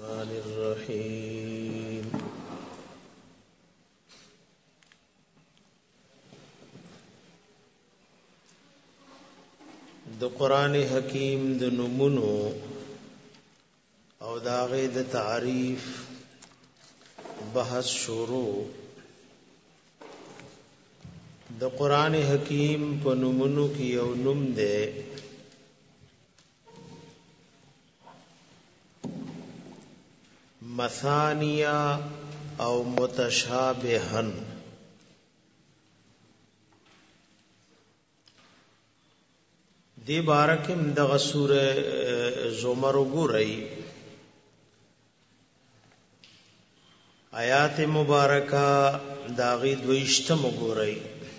الرحمن الرحيم د قران حکیم د نمونو او داغه د تعریف بحث شروع. د قران حکیم په نمونو کې یو نوم ده مثانیہ او متشابهن. دی بارکم دغه سوره زمر وګورئ، آیات مبارکه داغي دویشتم وګورئ.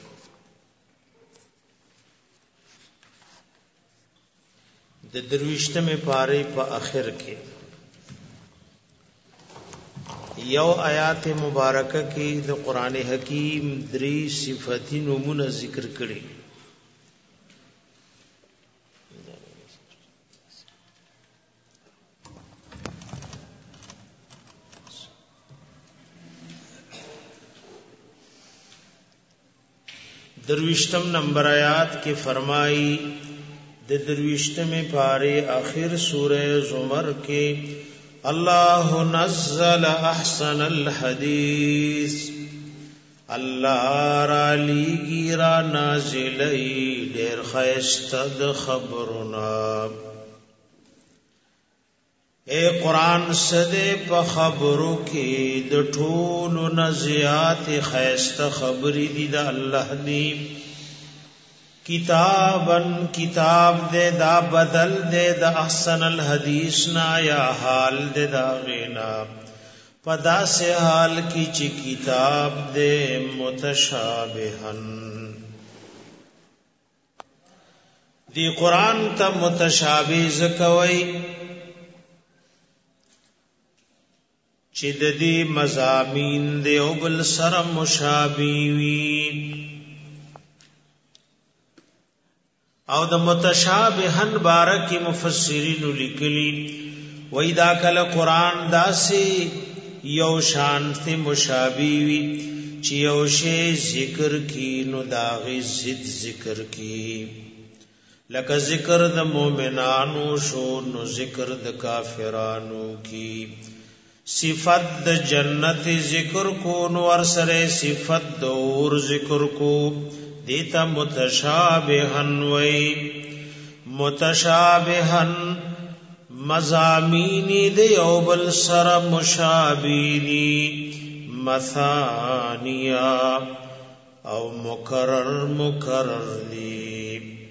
د درویشتمه پاره په اخر کې یو آیات مبارکه کې د قران حکیم درې صفاتی نمونه ذکر کړي. درویشتم نمبر آیات کې فرمایي د درویشتمه پاره آخر سوره زمر کې الله نزل احسن الحديث، الله را لیگی را نازلی ډیر خیسته د خبرنا. اے قرآن سده په خبرو کې د ټولو نزیات خیسته خبری دی د الله دی. کتابن کتاب دے دا بدل دے دا احسن الحدیث نا یا حال دے دا غینا پدا سے حال کی چی کتاب دے متشابہن. دی قرآن تا متشابہ زکوئی چی دی مضامین دے او بل سر مشابہوی او د متشابهن بارک مفسرین لیکلی وای دا کله قران داسي یو شانت مشابه وی چې یو شی ذکر کی نو داغي ضد ذکر کی، لکه ذکر د مؤمنانو شو نو ذکر د کافرانو کی. صفت د جنت ذکر کو نو ور سره صفت د اور ذکر کو، دیتا متشابہن وی. متشابہن مضامینی دی او بل سر مشابینی. مثانیہ او مکرر مکرر دی.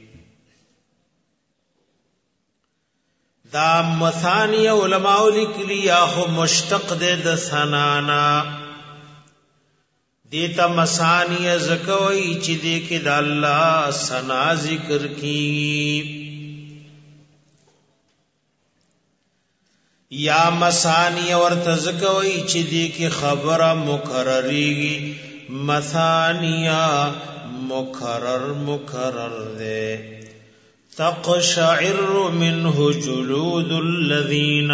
دا مثانیہ علماء لکلی آخو مشتق دے د ثنانا دیتا مسانیہ زکوئی چی دیکھ دا اللہ ثنا ذکر کی، یا مسانیہ ورت زکوئی چی دیکھ خبر مکرریگی. مثانیہ مکرر مکرر دے. تقشعر منہ جلود الذین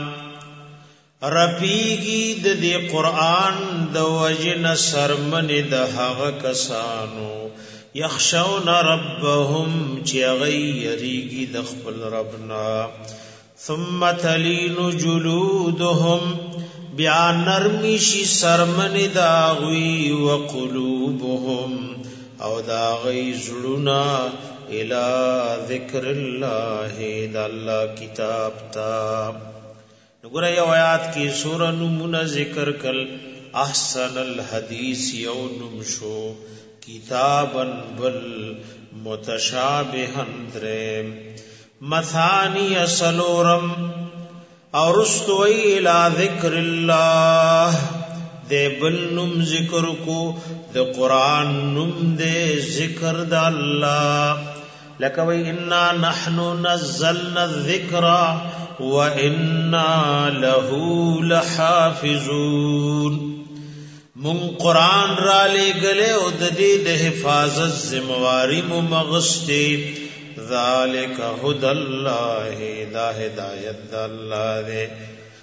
رپیگی د دې قران د وجن سرمن د هغه کسانو یخشون ربهم چې غیریږي د خپل ربنا. ثم تلین جلودهم بیا نرمی شي سرمن د غوی وقلوبهم او دا غی زړونه الی ذکر الله د الله کتاب تا. نگورا یو آیات کی سورہ نمونہ ذکر کل احسن الحدیث یو نمشو کتابن بل متشابہن درم. مثانی سلورم اور استوئی الى ذکر اللہ دے بل نم ذکر کو دے قرآن نم دے ذکر دا اللہ. لکوئی انا نحن نزلنا الذکر وَإِنَّا لَهُ لَحَافِظُونَ. من قرآن را لے گلے او ددی د حفاظت ذمواری مغستی. ذالک هدی اللہ دا ہدایت دا اللہ دے.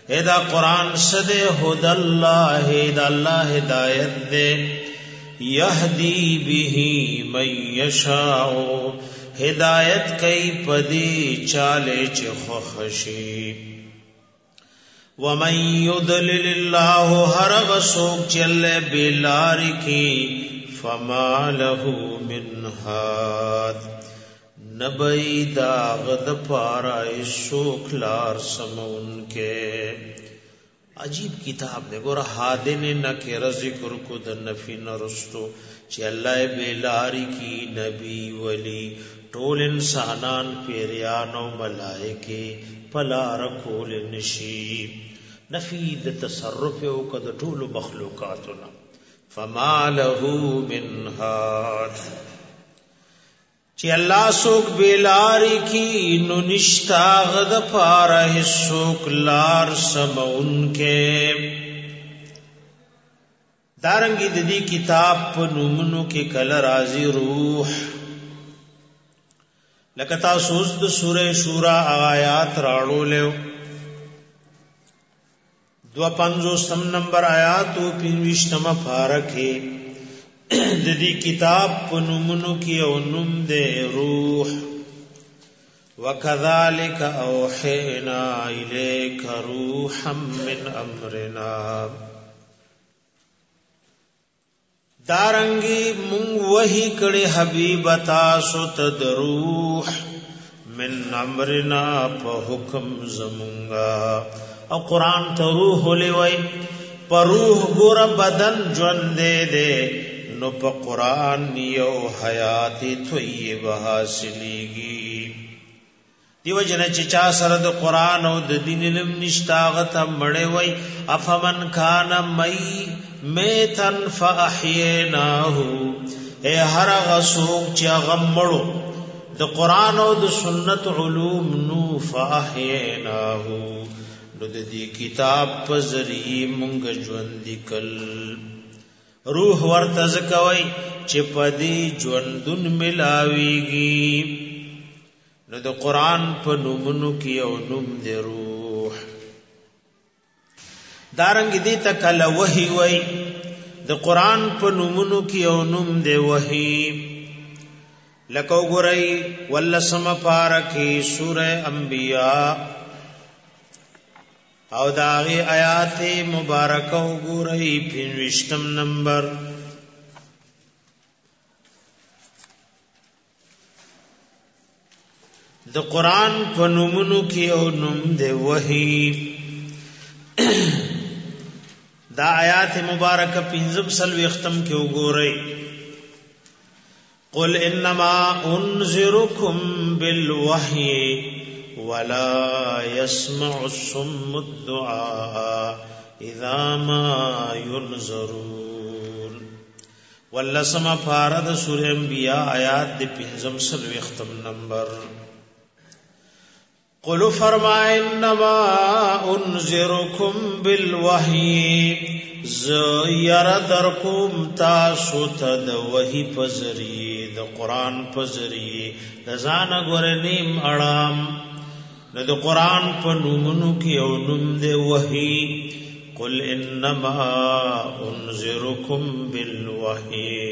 ادا قرآن صد هد اللہ دا اللہ ہدایت دے یہدی به من یشاء ہدایت کئی پدی چالے چخوخشی ومن یضلل اللہ ہر غسوک چلے بلاری کی فما له من ہاد نبی داغد پارا سوک لار سمون کے عجیب کتاب دے گورا ہادن نکر ذکر کو در نفی نرستو چی اللہ بیلاری کی نبی ولی ٹول انسانان پیریان و ملائکے پلا رکول نشی نفی دا تصرف او کد ٹول مخلوقاتنا فما له من ہاد چی اللہ سوک بیلاری کی نو نشتا غد پارا سوک لار سمون کے دارنگی دی کتاب پنومنو کے کل رازی روح لکتا سوزد سورہ شورا آیات راڑو لیو 250 نمبر آیاتو 25 پارکے دی کتاب پنومنو کی اونم دے روح وَكَذَلِكَ أَوْحَيْنَا إِلَيْكَ رُوحًا مِّنْ أَمْرِنَا دارنگی مونگ وحی کڑی حبیب تاسو تد روح من امرنا پا حکم زمونگا او قرآن تا روح لیوئی پا روح گورا بدن جون دے دے نو پا قرآن یو حیات طیبہ حاصلیگی دیو جن چچا سرد قرآن او د دین علم نشتاغتا مڑے وی افمن کان میتن فاحیناہو اے ہر غسوک چا غمڑو د قرآن او د سنت علوم نو فاحیناہو نو د دی کتاب پزری منگ جوندی کل روح ورتزکوی چپدی جوندن ملاویگی نو د قرآن په نومونو کی او نوم دی روح دارنګ دی تکل وحی وی د قرآن په نومونو کی او نوم دی وحی لکو گرئی واللسم پارکی سورہ انبیاء او داغی آیات مبارکو گورئی 25 نمبر د قرآن په نومونو کی او نوم دی وحی دا آیات مبارک 15 ختم کی گورئی قل انما انذرکم بالوحی ولا يسمع الصم الدعاء اذا ما ينذرون واللسم فارد سورہ انبیاء آیات دی 15 ختم نمبر قل فرمائے انما انذرکم بالوحی زیر درکم تاسو تد وحی پزری د قرآن پزری دزان گورنیم اڑام نو د قرآن په نومونو کی او نوم دی وحی قل انما انذرکم بالوحی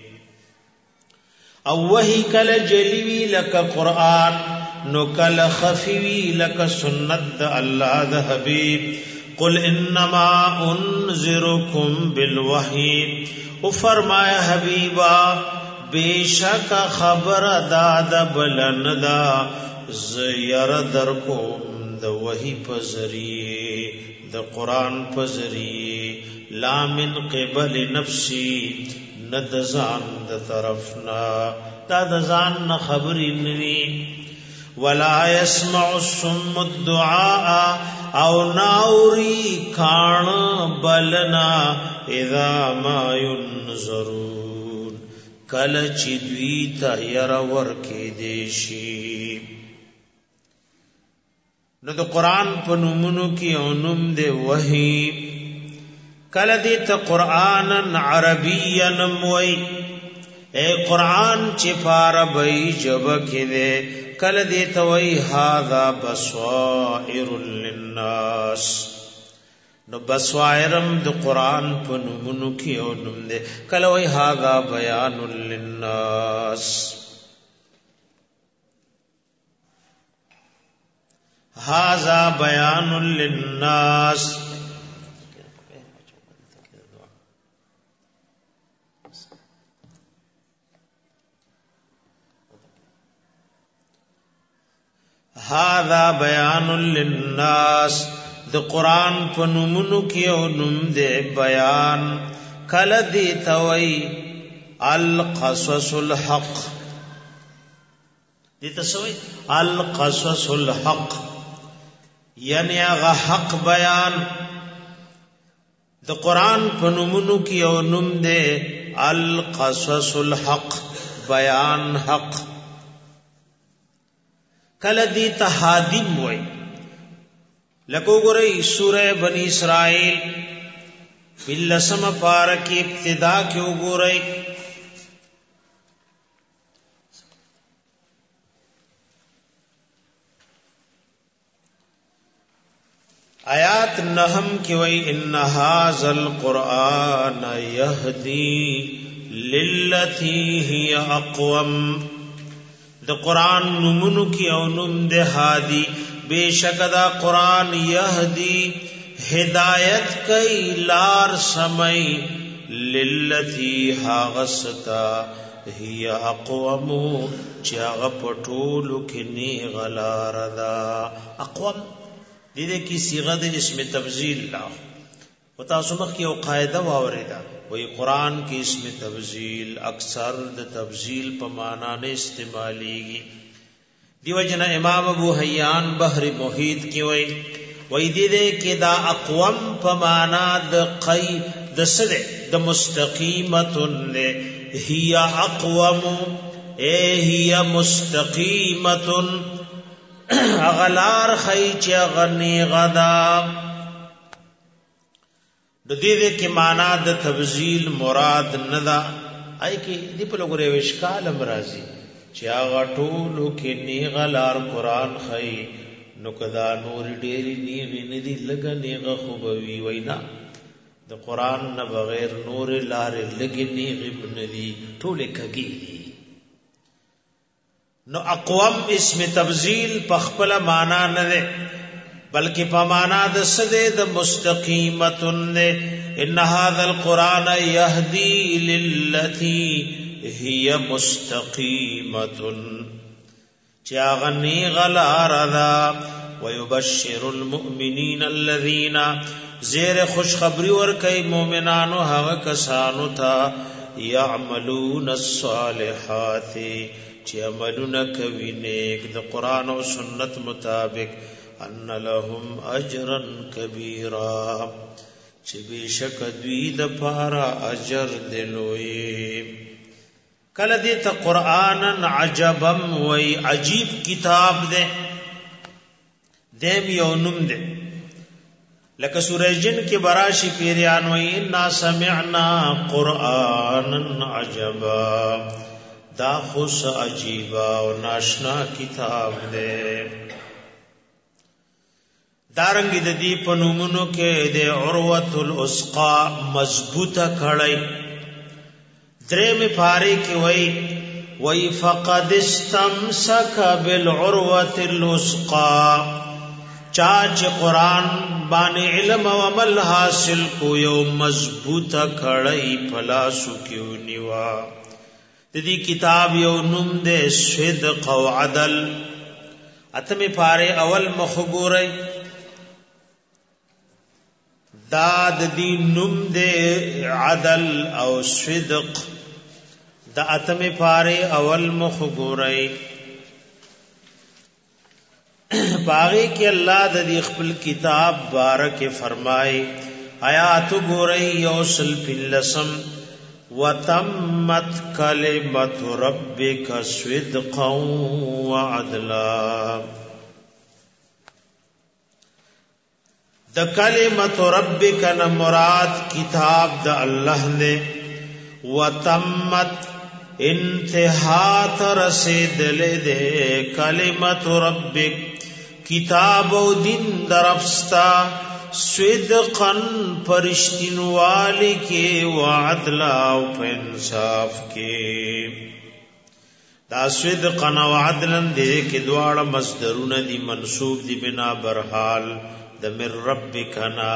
او وحی کل جلیوی لک قرآن نو کل خفیوی لک سنت د اللہ د حبیب قل انما انذرکم بالوحی او فرمایا حبیبا بے شک خبر داد بلندا زیر در کوم د وحی پزری د قرآن پزری لا من قبل نفسی ند زان د طرفنا دا د زان نا خبری نوی ولا يسمع الصم الدعاء او ناوری کان بلنا اذا ما ينظرون کل چی دوی تا یر ورکی دیشی نو د قرآن په نومونو کی او نوم دی وحی کله دی ته قرآن عربی نموی اے قرآن چی فاربی جب کی دے کله دی ته وی هذا بصائر للناس نو بصائرم د قران په نومونو کې او نوم دې کله وای هاذا بیان للناس هاذا بیان للناس هاذا بیان للناس د قران په نومونو کې او نوم دې بیان کله دې توي القصص الحق دې تسوي القصص الحق یعنی هغه حق بیان د قران په نومونو کې او نوم دې القصص الحق بیان حق کله دی تحادیم وای لکو ګورئ سورہ بنی اسرائیل بلسم پارک ابتدا کې وګورئ آیات نحم کې وای ان هاذا القرآن یهدی للتی هی اقوم د قران نومونو کې او نوم د هادي بشک دا قران يهدي هدایت کوي لار سمي للتی هاغستا هي اقوم چې هغه پټولو کې ني غلار دا اقوم دې کې صيغه د اسم تبذيل لا او تاسو مخ کې او قاعده واوریدا وی قرآن کی اسم تبذیل اکثر د تبذیل په معنا نه استعمالیږي دیو جنا امام ابو حیان بحر محیط کی وی دې کې دا اقوم په معنا د قی د سره د مستقیمتن هي اقوم هي مستقیمتن اغلار خی چې غنی غدا د دې کې معنا د تبذیل مراد ندا آی کې دی په لګورې وشکال امراضی چې هغه ټولو کې نیغلار قران خی نو کدا نور ډېری نیغې نه دی لګا نیغه خو به وی وینا د قران نه بغیر نور لار لګې نیغې بندي ټوله کګي نو اقوم اسم تبذیل په خپل معنا نه ده بلکہ پمانا د سدے د مستقیمتن ان هذا القران يهدي للتي هي مستقیمتن چاغنی غلاردا ويبشر المؤمنین الذين زیر خوشخبری ور کوي مؤمنانو هغه کسانو ته يعملون الصالحات چې عملونه کوي نیک د قران او سنت مطابق ان لهم اجرا کبیرا چې بشک دوی د پارا اجر دلوي کله دې ته قرانن عجبم وای عجیب کتاب دې دیم یو نوم دې لکه سورہ جن کې براشي پیریان وای ان سمعنا قرانا عجبا دا خوش عجیبا او ناشنا کتاب دې دارنګ د دې په نومونو کې د عروه الاسقا مضبوطه کړای درې می پاره کې وای فقد استمسك بالعروه الاسقا چاچ قران باندې علم او عمل حاصل کو یو مضبوطه کړای پلاسو کې ونیوا د دې کتاب یو نوم د صدق او عدل اتمه پاره اول مخګورای داد دی نم دے عدل او صدق دا اتم پارے اول مخ گورئی باغی کی اللہ دا دی خپل کتاب بارک فرمائی آیات گورئی یوصل پلسم وتمت کلمت ربک صدقا وعدلا د کلمت ربک ن مراد کتاب د الله نے وتمت انتہا تر رسیدل دے کلمت ربک کتاب او دین درفستا صدقن پرشتینوالی کے وعدلا و انصاف کے دا صدقن و عدلن دے کے دوار مصدرون دی منصوب دی بنا برحال دا من ربکنا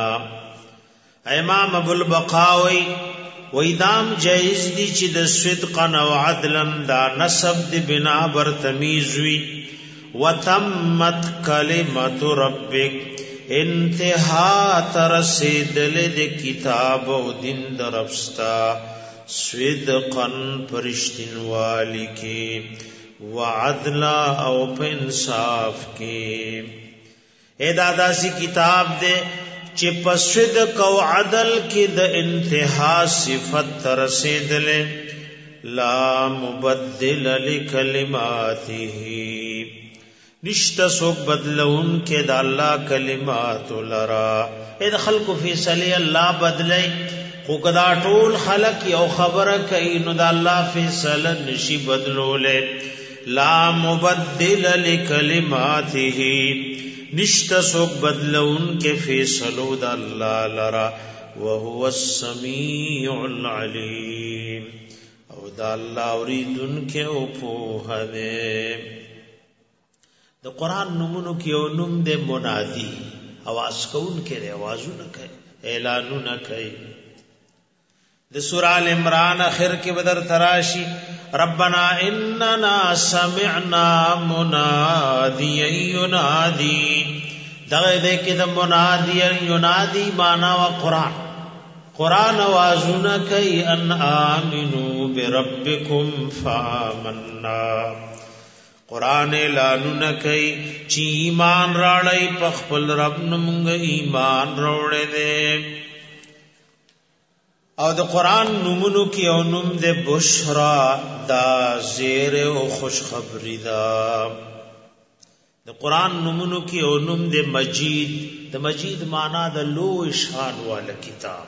امام ابو البقاوی ویدام جائز دی چی دا صدقن و عدلن دا نسب دی بنا بر تمیزوی وتمت کلمت ربک انتہا ترسیدل دی کتاب و دین درفستا صدقن پرشتنوالی کی وعدلا او پنصاف کی اے دادا سی کتاب دے چی پسودق و عدل کی دا انتہا صفت ترسیدل لا مبدل لکلماتی نشتا سوک بدلون کے دا اللہ کلمات لرا اے دا خلق فیصلی اللہ بدلی خو کدا ټول خلق یو خبره کوي نو دا الله فیصله نشي بدلوله لا مبدل لکلماته نشتا سوک بدلون کے فیصلو دا اللہ لرا وهو السمیع العلیم او دا اللہ اوریدن کے اوپوہ دے دا قرآن نمونو کی او نم دے منادی آواز کون کے دے آوازو نکے اعلانو نکے دا سورہ آل عمران آخر کے بدر تراشی ربنا اننا سمعنا منادیا ینادی دغه دے کہ دا منادیا ینادی مانا و قرآن آوازونا کئی ان آمنوا بربکم فآمنا قرآن اعلانونا کئی چی ایمان راڑی پخپل رب نمونگ ایمان روڑے دے او د قرآن نمونو کی او نم دے بشرا دا زیر او خوشخبری دا د قرآن نمونو کی او نم دے مجید د مجید مانا د لو شان والا کتاب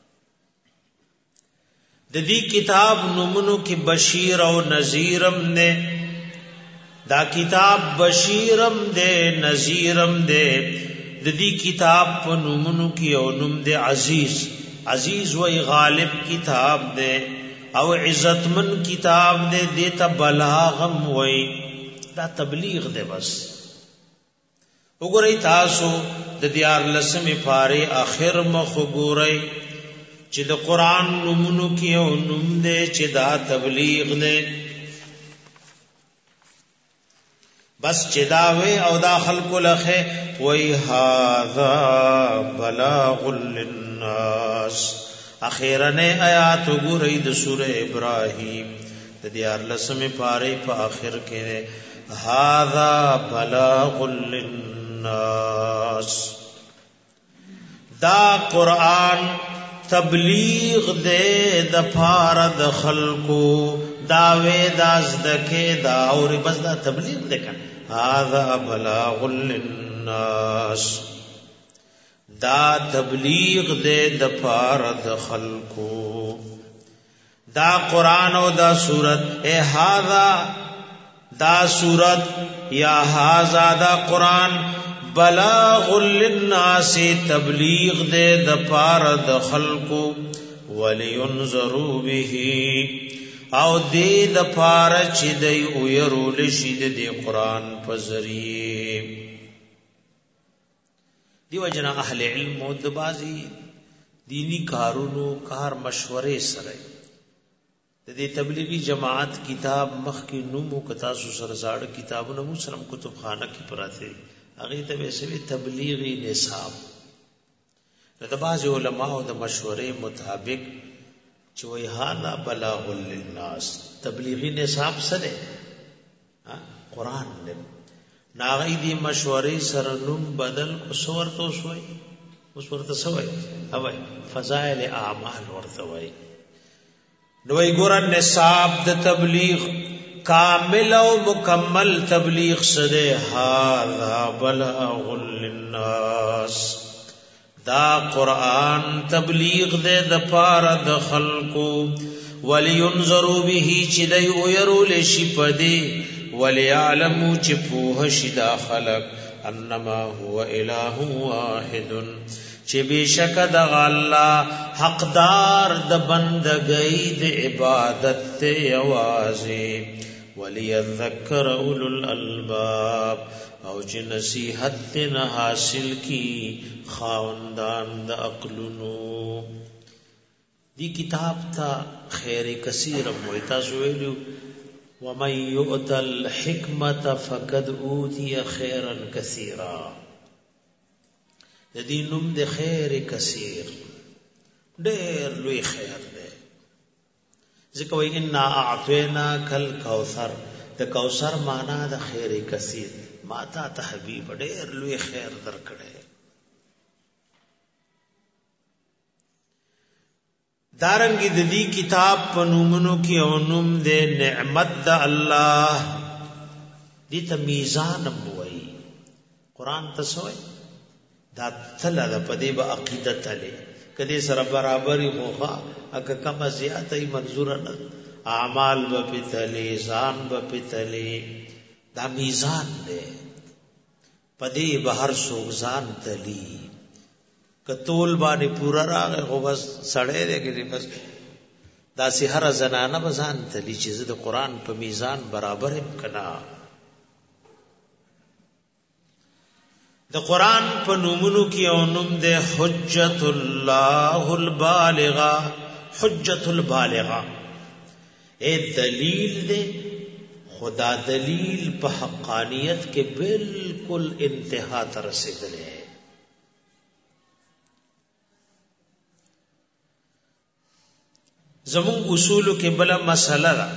د دی کتاب نمونو کی بشیر او نذیرم نے دا کتاب بشیرم دے نذیرم دے د دی کتاب په نمونو کی او نم دے عزیز و غالب کتاب دے او عزتمن کتاب دے دیتا بلاغم وئی دا تبلیغ دے بس اگرئی تاسو د دیار لسم پارے آخر مخ گورئی چی دا قرآن نمونو کی او نم دے چی دا تبلیغ دے بس چی داوے او دا خلق لخے وی هذا بلاغ للناس اخیرنے آیات گرئی دا سورہ ابراہیم دا دیار لسم پارے پا آخر کے هذا بلاغ للناس دا قرآن تبلیغ دے دا پارد خلقو داوے دازدکے دا اور بس دا تبلیغ دے کن هذا بلاغ للناس دا تبلیغ دے دا پارد خلقو دا قرآن و دا سورت اے هذا دا سورت یا هذا دا قرآن بلاغ للناس تبلیغ دے دا پارد خلقو ولینذروا به او دے دا پارا چی دی اویرو لشید دی قرآن پذریے دیو جنا اہل علم و دبازی دینی کارونو کار مشورے سرے دی تبلیغی جماعت کتاب مخ کی نومو کتاسو سرزاڑ کتابو نمو سلم کتب خانہ کی پراتے اگیتا بیسے تبلیغی نصاب دبازی علماء و دا مشورے مطابق چوئی هذا بلاغ للناس تبلیغی نصاب سدے قرآن نے ناغی دی مشوری سرنم بدل کو سورتو سوئی اس ورته سوئی اوئی فضائل اعمال ورته وئی نوئی گورا نصاب د تبلیغ کامل و مکمل تبلیغ سدے هذا بلاغ للناس دا قرآن تبلیغ دے دا پارا دا خلقو ولینذروا به چی دی اویرو لشی پدی ولیعلمو چی پوہ شی دا خلق انما هو الہ واحد چې بشک د الله حقدار د بندګۍ د عبادت ته یوازې وليذكر اولو الالباب او چې نصیحت نه حاصل کی خاوندان د عقلونو. دی کتاب تا خیر کثیر مویتا سویلو ومن یؤت الحکمت فقد اوتی خیرا کثیرا. د دې نوم د خیر کثیر ډېر لوی خیر دی. ځکه وایي انا اعطیناک الکوثر، د کوثر معنا د خیر کثیر، ما تا ته حبیب ډېر لوی خیر درکړی. دارنګ د دې کتاب په نومونو کې او نوم د نعمت د الله دې ته میزان وایي. قران ته سوې دا تل د پدې به عقیده تلې کدي سره برابرۍ موخه اګه کم زیاته منظور نه، اعمال به پتلې ځان به پتلې. دا میزان دی پدې بهر سوغزان تلی کتول باندې پورا راغه خو بس سړې دې بس دا سي هر زنانه بزان تلی چې د قران په میزان برابر کنا. د قران په نومونو کې او نوم د حجت الله البالغه. حجت البالغه اے دلیل دے، خدا دلیل په حقانیت کې بالکل انتہا ته رسیدلې. زمون اصول کې بل مسله ده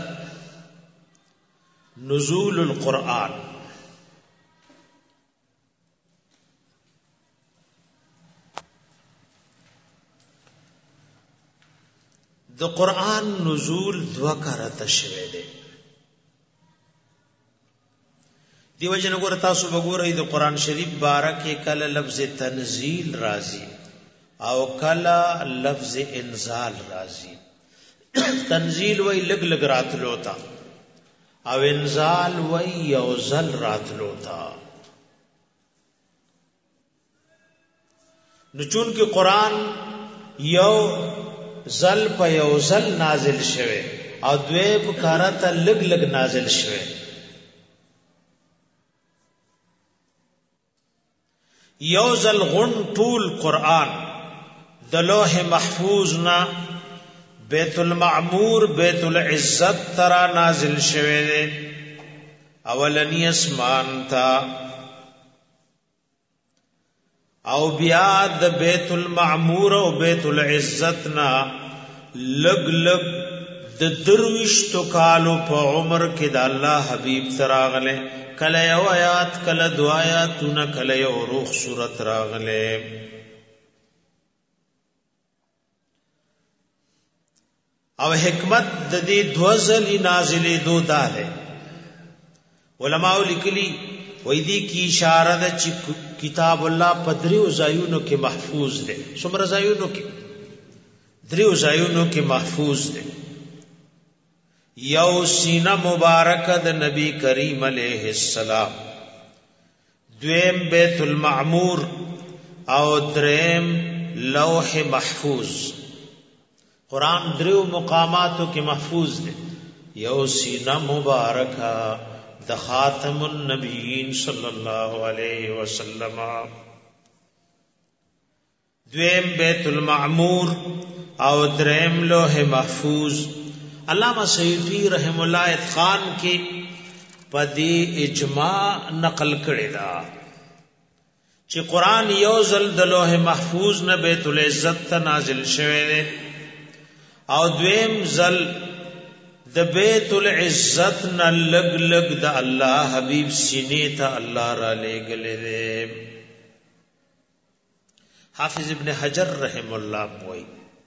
نزول القرآن. د قرآن نزول دوا کارته شوه دی. دیو جن ګور تاسو وګورئ د قرآن شریف بارکه کله لفظ تنزیل راځي او کله لفظ انزال راځي. تنزیل وای لګ لګ راتلو تا او انزال وای یوزل راتلو تا. نو چون کې قرآن یو زل په یوزل نازل شوه او دوی په کارته لګ لګ نازل شوه. یوزل غن طول قرآن د لوح محفوظ نا بیت المعمور بیت العزت ترا نازل شوه دے اولنی اسمان تا او بیا د بیت المعمور او بیت العزت نا لگ لگ د درویشتو کالو په عمر کې د الله حبیب تراغله کله یو آیات کله دو آیاتونه کله یو روح صورت راغله. او حکمت د دې دوزل نازلې دو داله علماء لیکلي وې دې کی اشاره ده چې کتاب الله پدریو زایونو کې محفوظ ده. څومره زایونو کې؟ دریو زایونو کې محفوظ ده. یو سینه مبارکه د نبی کریم علیه السلام، دویم بیت المعمور او دریم لوح محفوظ. قرآن دریو مقاماتو کې محفوظ ده. یو سینه مبارکه د خاتم النبیین صلی الله علیه وسلم، دویم بیت المعمور او دریم لوح محفوظ. علامہ سیوطی رحم اللہ اتقان کی پدی اجماع نقل کړی دا چې قرآن یو ځل د لوح محفوظ نه بیت العزت ته نازل شوی دی او دویم ځل د بیت العزت نه لګ لګ د الله حبیب سینې ته الله را لېږلی دی. حافظ ابن حجر رحم الله وایي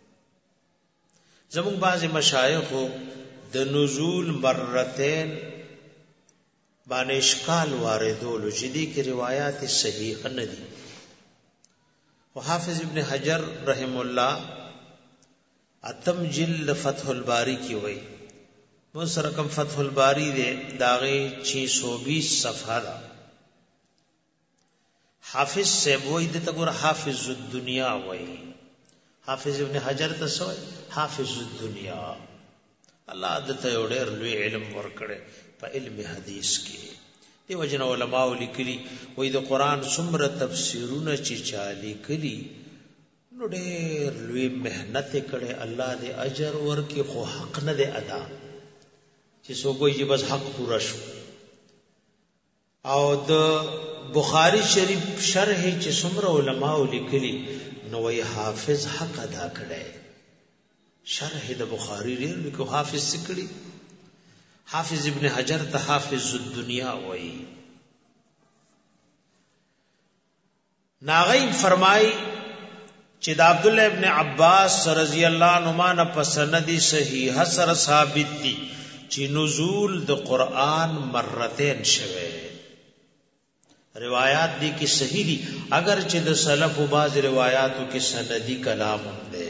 زمون بعض مشایخ د نزول مرتين باندې اشکال واردولو چې دي کې روایت صحیح نه دي. او حافظ ابن حجر رحم الله اتم جلد فتح الباری کی وایي مو سره کوم فتح الباری دے داغه 620 صفحه دا. حافظ سے وای د تګور حافظ الدنیا وای حافظ ابن حجر ته سوای حافظ الدنیا الله د ته ډېر لوی علم ورکړي په علم حدیث کې دی وجنه علماء لیکلي وای د قران څومره تفسیرونه چې چالي کړي نو ډېر لوی مهنت کړي الله دې اجر ورکړي خو حق نه دې ادا چې څوک یې بس حق پورا شو او د بخاری شریف شرح چې څومره علماء لیکلي نو وی حافظ حق ادا کړي شرح د بخاری لري لیکو حافظ سکړي حافظ ابن حجر ته حافظ الدنیا وی ناغی فرمای چې د عبد الله ابن عباس رضی الله عنهما نه په سند صحیح سره ثابت دي چې نزول د قران مرتين شوه روایات دي کې صحیح دي اگر چې د سلف او بعض روایاتو کې سندي کلام هم ده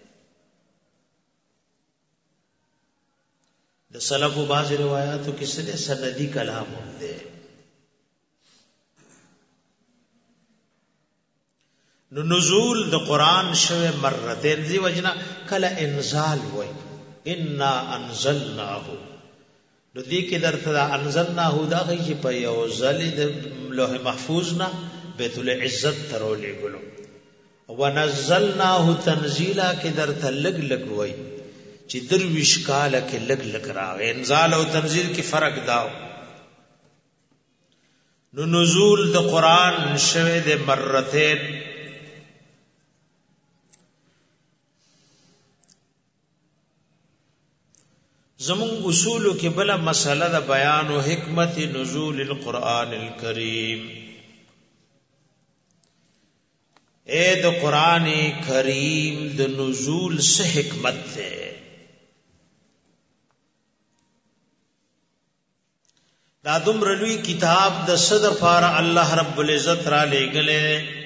د سلف او بعض روایاتو کې سندي کلام هم ده نو نزول د قران شوه مرتين دی وجنا کله انزال وای انا انزلناه نو دې کې درته انزلناه دا غي چې په یو ځل د لوح محفوظ نه بیت العزت ترولې ګلو ونزلناه تنزیلا کې درته لګ لګ وای چې درویش کاله کې لګ لګ راغی انزال او تنزیل کې فرق داو نو نزول د قران شوه د مرتين زمون اصولو کې بلا مسله د بیان او حکمت نزول القرآن الکریم اے د قرآن کریم د نزول سے حکمت ہے دا دومره لوی کتاب د صد فار الله رب العزت را لېګلې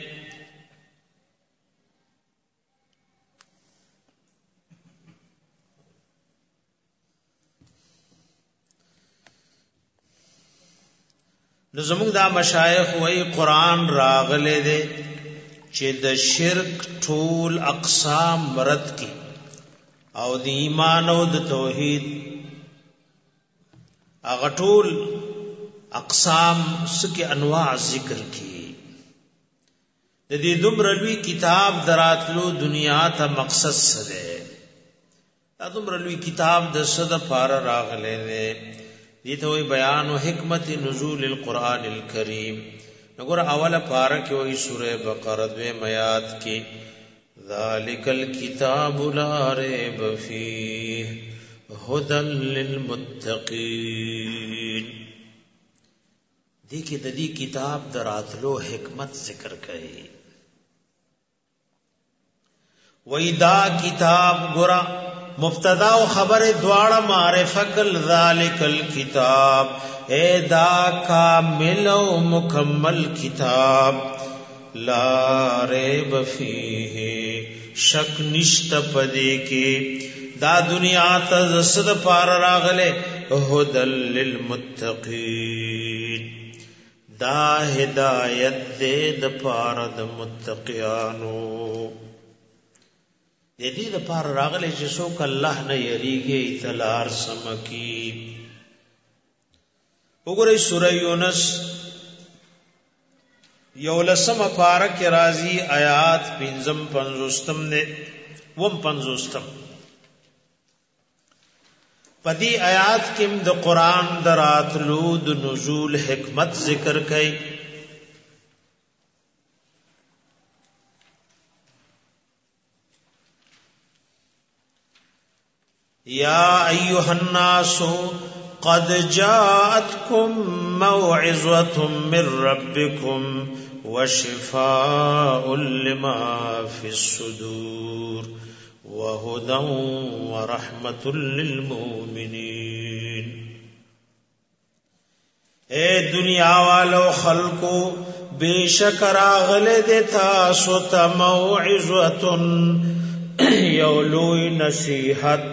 نو زموږ دا مشایخ وای قران راغله دي چې د شرک ټول اقسام مرد کی او د ایمان او د توحید هغه ټول اقسام سکه انواع ذکر کی د دې دومره لوی کتاب دراتلو دنیا ته مقصد سره دا دومره لوی کتاب د صد فار راغله دي دیتا ہوئی بیان و حکمت نزول القرآن الکریم نگور اول پارا کی وہی سورہ بقرہ دوے میات کی ذالک الکتاب لا ریب فیہ ہدن للمتقین دیکھیں دی کتاب دراتلو حکمت ذکر کئی وہی دا کتاب گورا مبتدا او خبر دواړه معرفه کل ذالک الکتاب اے دا کامل او مکمل کتاب لا ریب فیہ شک نشت پدې کې دا دنیا ته زسد پار راغله هدل للمتقین دا هدایت دې د پار د متقیانو دې د پار راغله چې څوک الله نه یریږي تلار سمکی وګورئ سورہ یونس یولسم پارک راضی آیات 55 نے 55 پدی آیات کم د قران دراتلو د نزول حکمت ذکر کئ یا ایها الناس قد جاءتكم موعظة من ربكم وشفاء لما في الصدور وهدى ورحمة للمؤمنين اے دنیا والو خلقو بے شکر آغلے دیتا سوتا موعظة یولوی نصیحت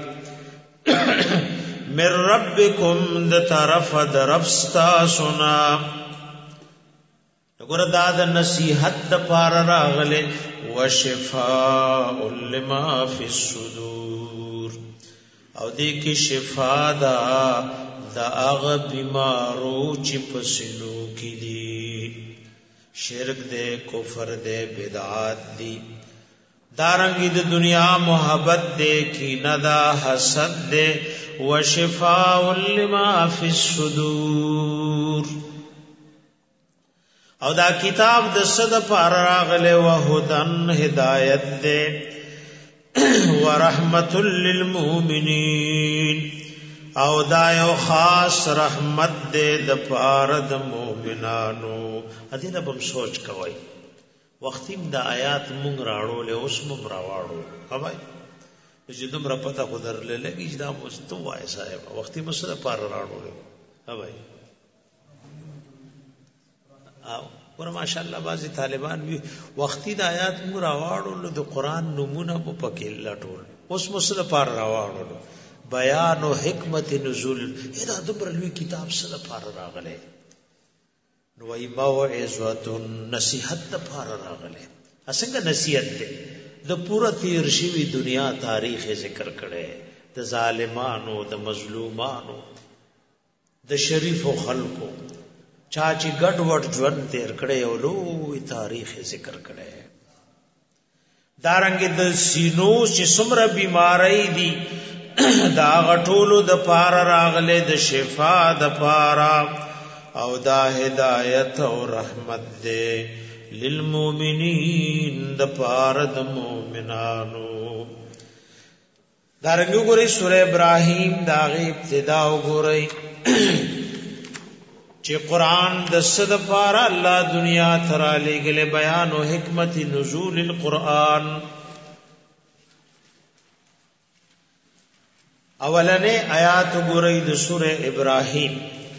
من ربکم د طرف د رب ستا سنا وګوره دا د نصیحت د پار راغله وشفاء لما فی الصدور او دې کې شفا دا د هغه بیمارو چې په سینو کې دي شرک دې کفر دې بدعات دي دارنګ د دنیا محبت دې کینه دا حسد دې وشفاء لما فی الصدور او دا کتاب د صد پار راغله وهدن هدایت دې ورحمت للمؤمنین او دا یو خاص رحمت دې د پار د مؤمنانو اته دا بم سوچ کوي وختیم دا آیات مونږ راړو له اوس مونږ راوړو هاوای چې دومره پته خو درلې لګی دا مستو وای صاحب وختیم سره پار راړو هاوای او ور ماشاءالله بازي طالبان وی وختي د آیات مونږ راوړو د قران نمونه په پکې لټول اوس مسله پار راوړو بیان او حکمت نزول دا دومره لوی کتاب سره پار راغله نو ای موعظه نصیحت د پار راغله اسنګ نصیحت ده د پوره تیر شوی دنیا تاریخ ذکر کړي د ظالمانو د مظلومانو د شریفو خلقو چا چې ګډ وډ ژوند تیر کړي او لوی تاریخ ذکر کړي دارنګ د سینو چې څومره بیماری دي دا غټولو د پار راغله د شفا د پارا او دا هدایت او رحمت دې للمؤمنین د پار د مؤمنانو دارنګ ګورې سورہ ابراهیم دا غي ابتدا وګورئ چې قران د صد پار الله دنیا ترا لګله بیان او حکمت نزول القرآن اولنې آیات ګورئ د سورہ ابراهیم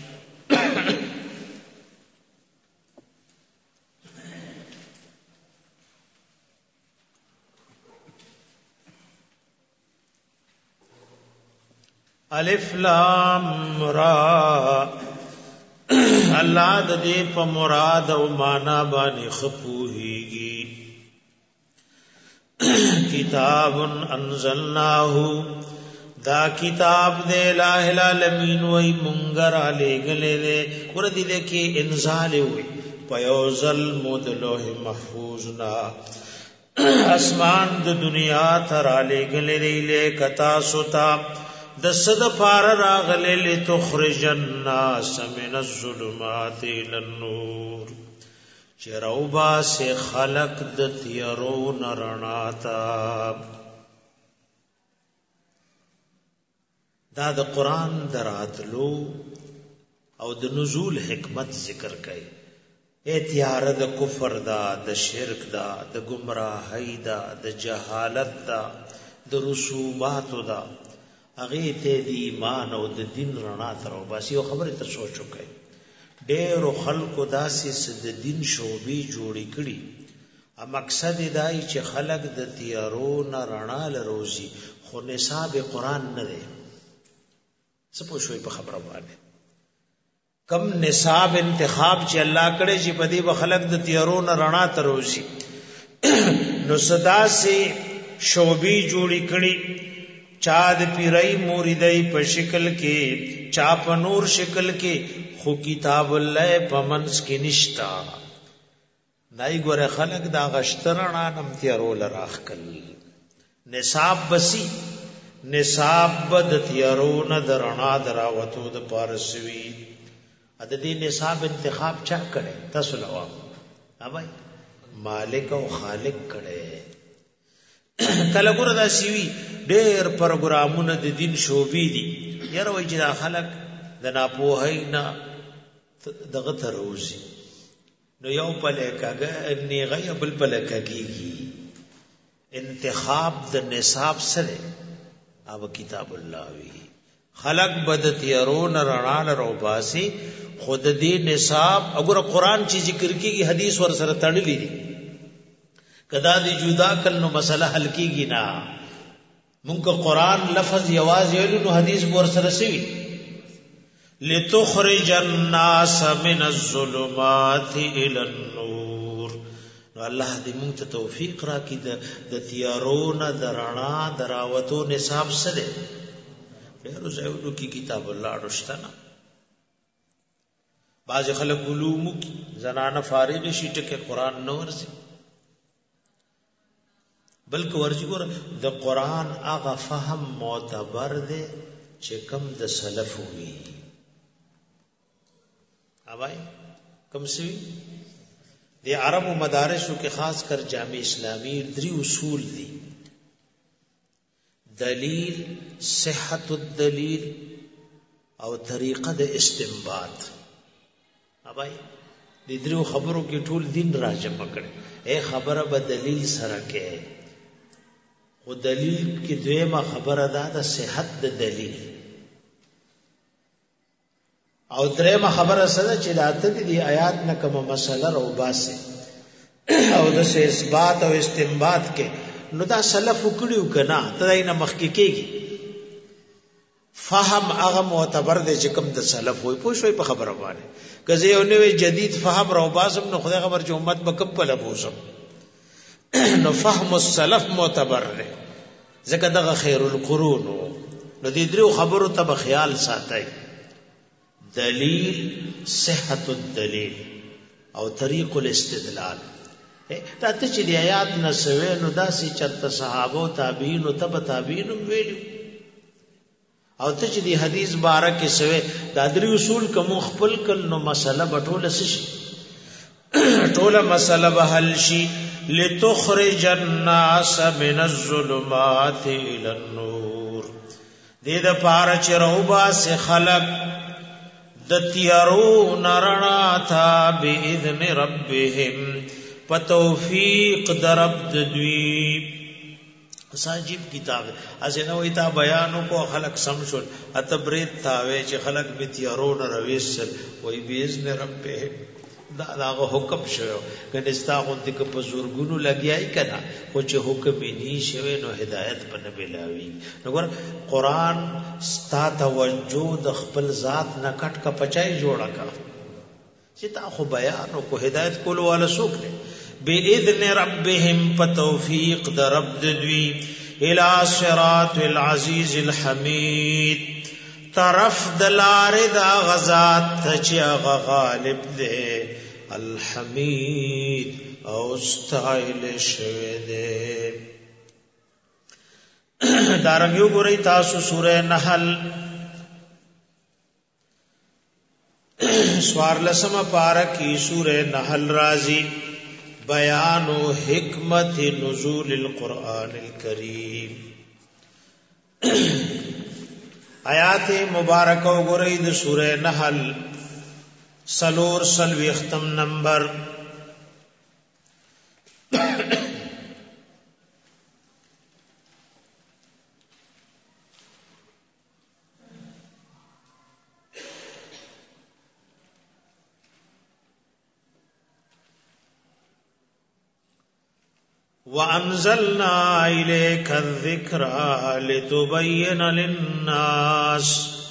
الف لام را الله د دې په مراد او معنا باندې خپوهيږي کتاب انزلناه دا کتاب دې الہ العالمین وای مونږه را لګلې دې ور دې کې انزال وي پيوزل مودلوه محفوظ نا اسمان د دنیا تر لګلې دې له کتا سوتا د صد پار راغلې لتخرج الناس من الظلمات الى النور چروبا سے خلق د تیرو نرناتا دا د قران دراتلو او د نزول حکمت ذکر کړي اتیار د کفر دا د شرک دا د گمراهی دا د جهالت دا د رسومات دا اغه ته د ایمان او د دین رڼا تر او باسي او خبره ته سوچو کوي ډېر خلکو داسې د دین شوبې جوړې کړي ا مقصد دای چې خلک د تیارو نه رڼا لروزي خو نصاب قران نه دی څه پوښوي په خبره باندې کم نصاب انتخاب چې الله کړي چې په دې بخلق د تیارو نه رڼا تروزي نو صدا سي شوبې جوړې کړي چا د پیرای موریدای په شکل کې چا په نور شکل کې خو کتاب الله پمنس کې نشتا نای ګوره خلق دا غشترنا نم تیارو لراخ کل نصاب بسی نصاب بد تیارو نه درنا دراوتو د پارسوی ا د دې نصاب انتخاب چا کړي تاسو لوا اوبای مالک او خالق کړي کله ګور دا سیوی ډېر پروګرامونه د دین شوبې دي یاره وای چې دا خلک د ناپوهۍ نه دغه تروزي نو یو په لکهګه انی غیب بل کېږي انتخاب د نصاب سره او کتاب الله وی خلق بدت يرون رڼا لروباسي خود دې نصاب وګوره قران چې ذکر کیږي حدیث ور سره تړلې دي کدا دې جدا کلو مسله حل کیږي نه مونږه قران لفظ یواز ویلو نو حدیث ور سره سوي لتخرج الناس من الظلمات الى النور. نو الله دې موږ ته توفیق راکړي د تیارونه د رڼا دراوتو نصاب سره ډېر زیاتو کی کتاب الله رښتنا. بعض خلک علوم کی زنانه فارغ شي ټکه قران نو ورسي بلکې ورځي ګور د قران هغه فهم معتبر دی چې کم د سلف وي. اوای کم سوي د عربو مدارسو کې خاص کر جامع اسلامی 3 اصول دي: دلیل، صحت الدلیل او طریقه د استنباط. اوای د 3 خبرو کې ټول دین راځم کړي. اے خبره به دلیل سره کې، خو دلیل کې دویمه خبره ده د صحت د دلیل، او درېمه خبره سره چې راته دي آیات نه کومه مسله رو باسه او د اثبات او استنباط کې نو دا سلف وکړو کنا ته نه مخکې کېږي. فهم هغه معتبر دی چې کوم د سلف وي. پوه شوي په خبره باندې کزه یو نوې جدید فهم رو باسم نو خدای خبر چې امت به کم په لبوسم نو فهم السلف معتبر دی ځکه دغه خیر القرون. نو دې درو خبرو ته خیال ساتئ: دلیل، صحت الدلیل او طریق الاستدلال. دا ته چې دی آیات نسوي نو داسې چرته صحابه او تابعین او تبع تابعین ویلو، او ته چې دی حدیث بارک سوي دا درې اصول کوم خپل کل نو مسله بټوله شي ټوله مسله به حل شي. لتخرج الناس من الظلمات الى النور. دې د پاره چې روبا سے خلق د تیارو نرنا تا باذن ربهم پتوفیق درب دوی. ساجب کتاب ازنه وی تا بیانو کو خلق سمشل اتبرید تاوی چې خلق به تیارو نه رويسل وی باذن ربهم دا حکم شوی کنه استاغون دک په زورګونو لګیای کنا خو چې حکم ني شوی نو هدایت په نبلاوی. نو ګور قران ستا توجه د خپل ذات نه کټ کا پچای جوړه کا چې تا خو بیان کو هدایت کولو والا سوک نه باذن ربهم پتوفیق د رب دوی الى صراط العزیز الحمید طرف دلار دا غزات چې هغه غالب دی الحمید او استایل شوه دی. دارنګ ګورئ تاسو سورہ نحل سوارلسمه پارا کی سورہ نحل رازی بیان و حکمت نزول القرآن الکریم. آیات مبارکہ وګورئ د سورہ نحل سلور سلوی ختم نمبر وَأَنزَلْنَا إِلَيْكَ الذِّكْرَ لِتُبَيِّنَ لِلنَّاسِ.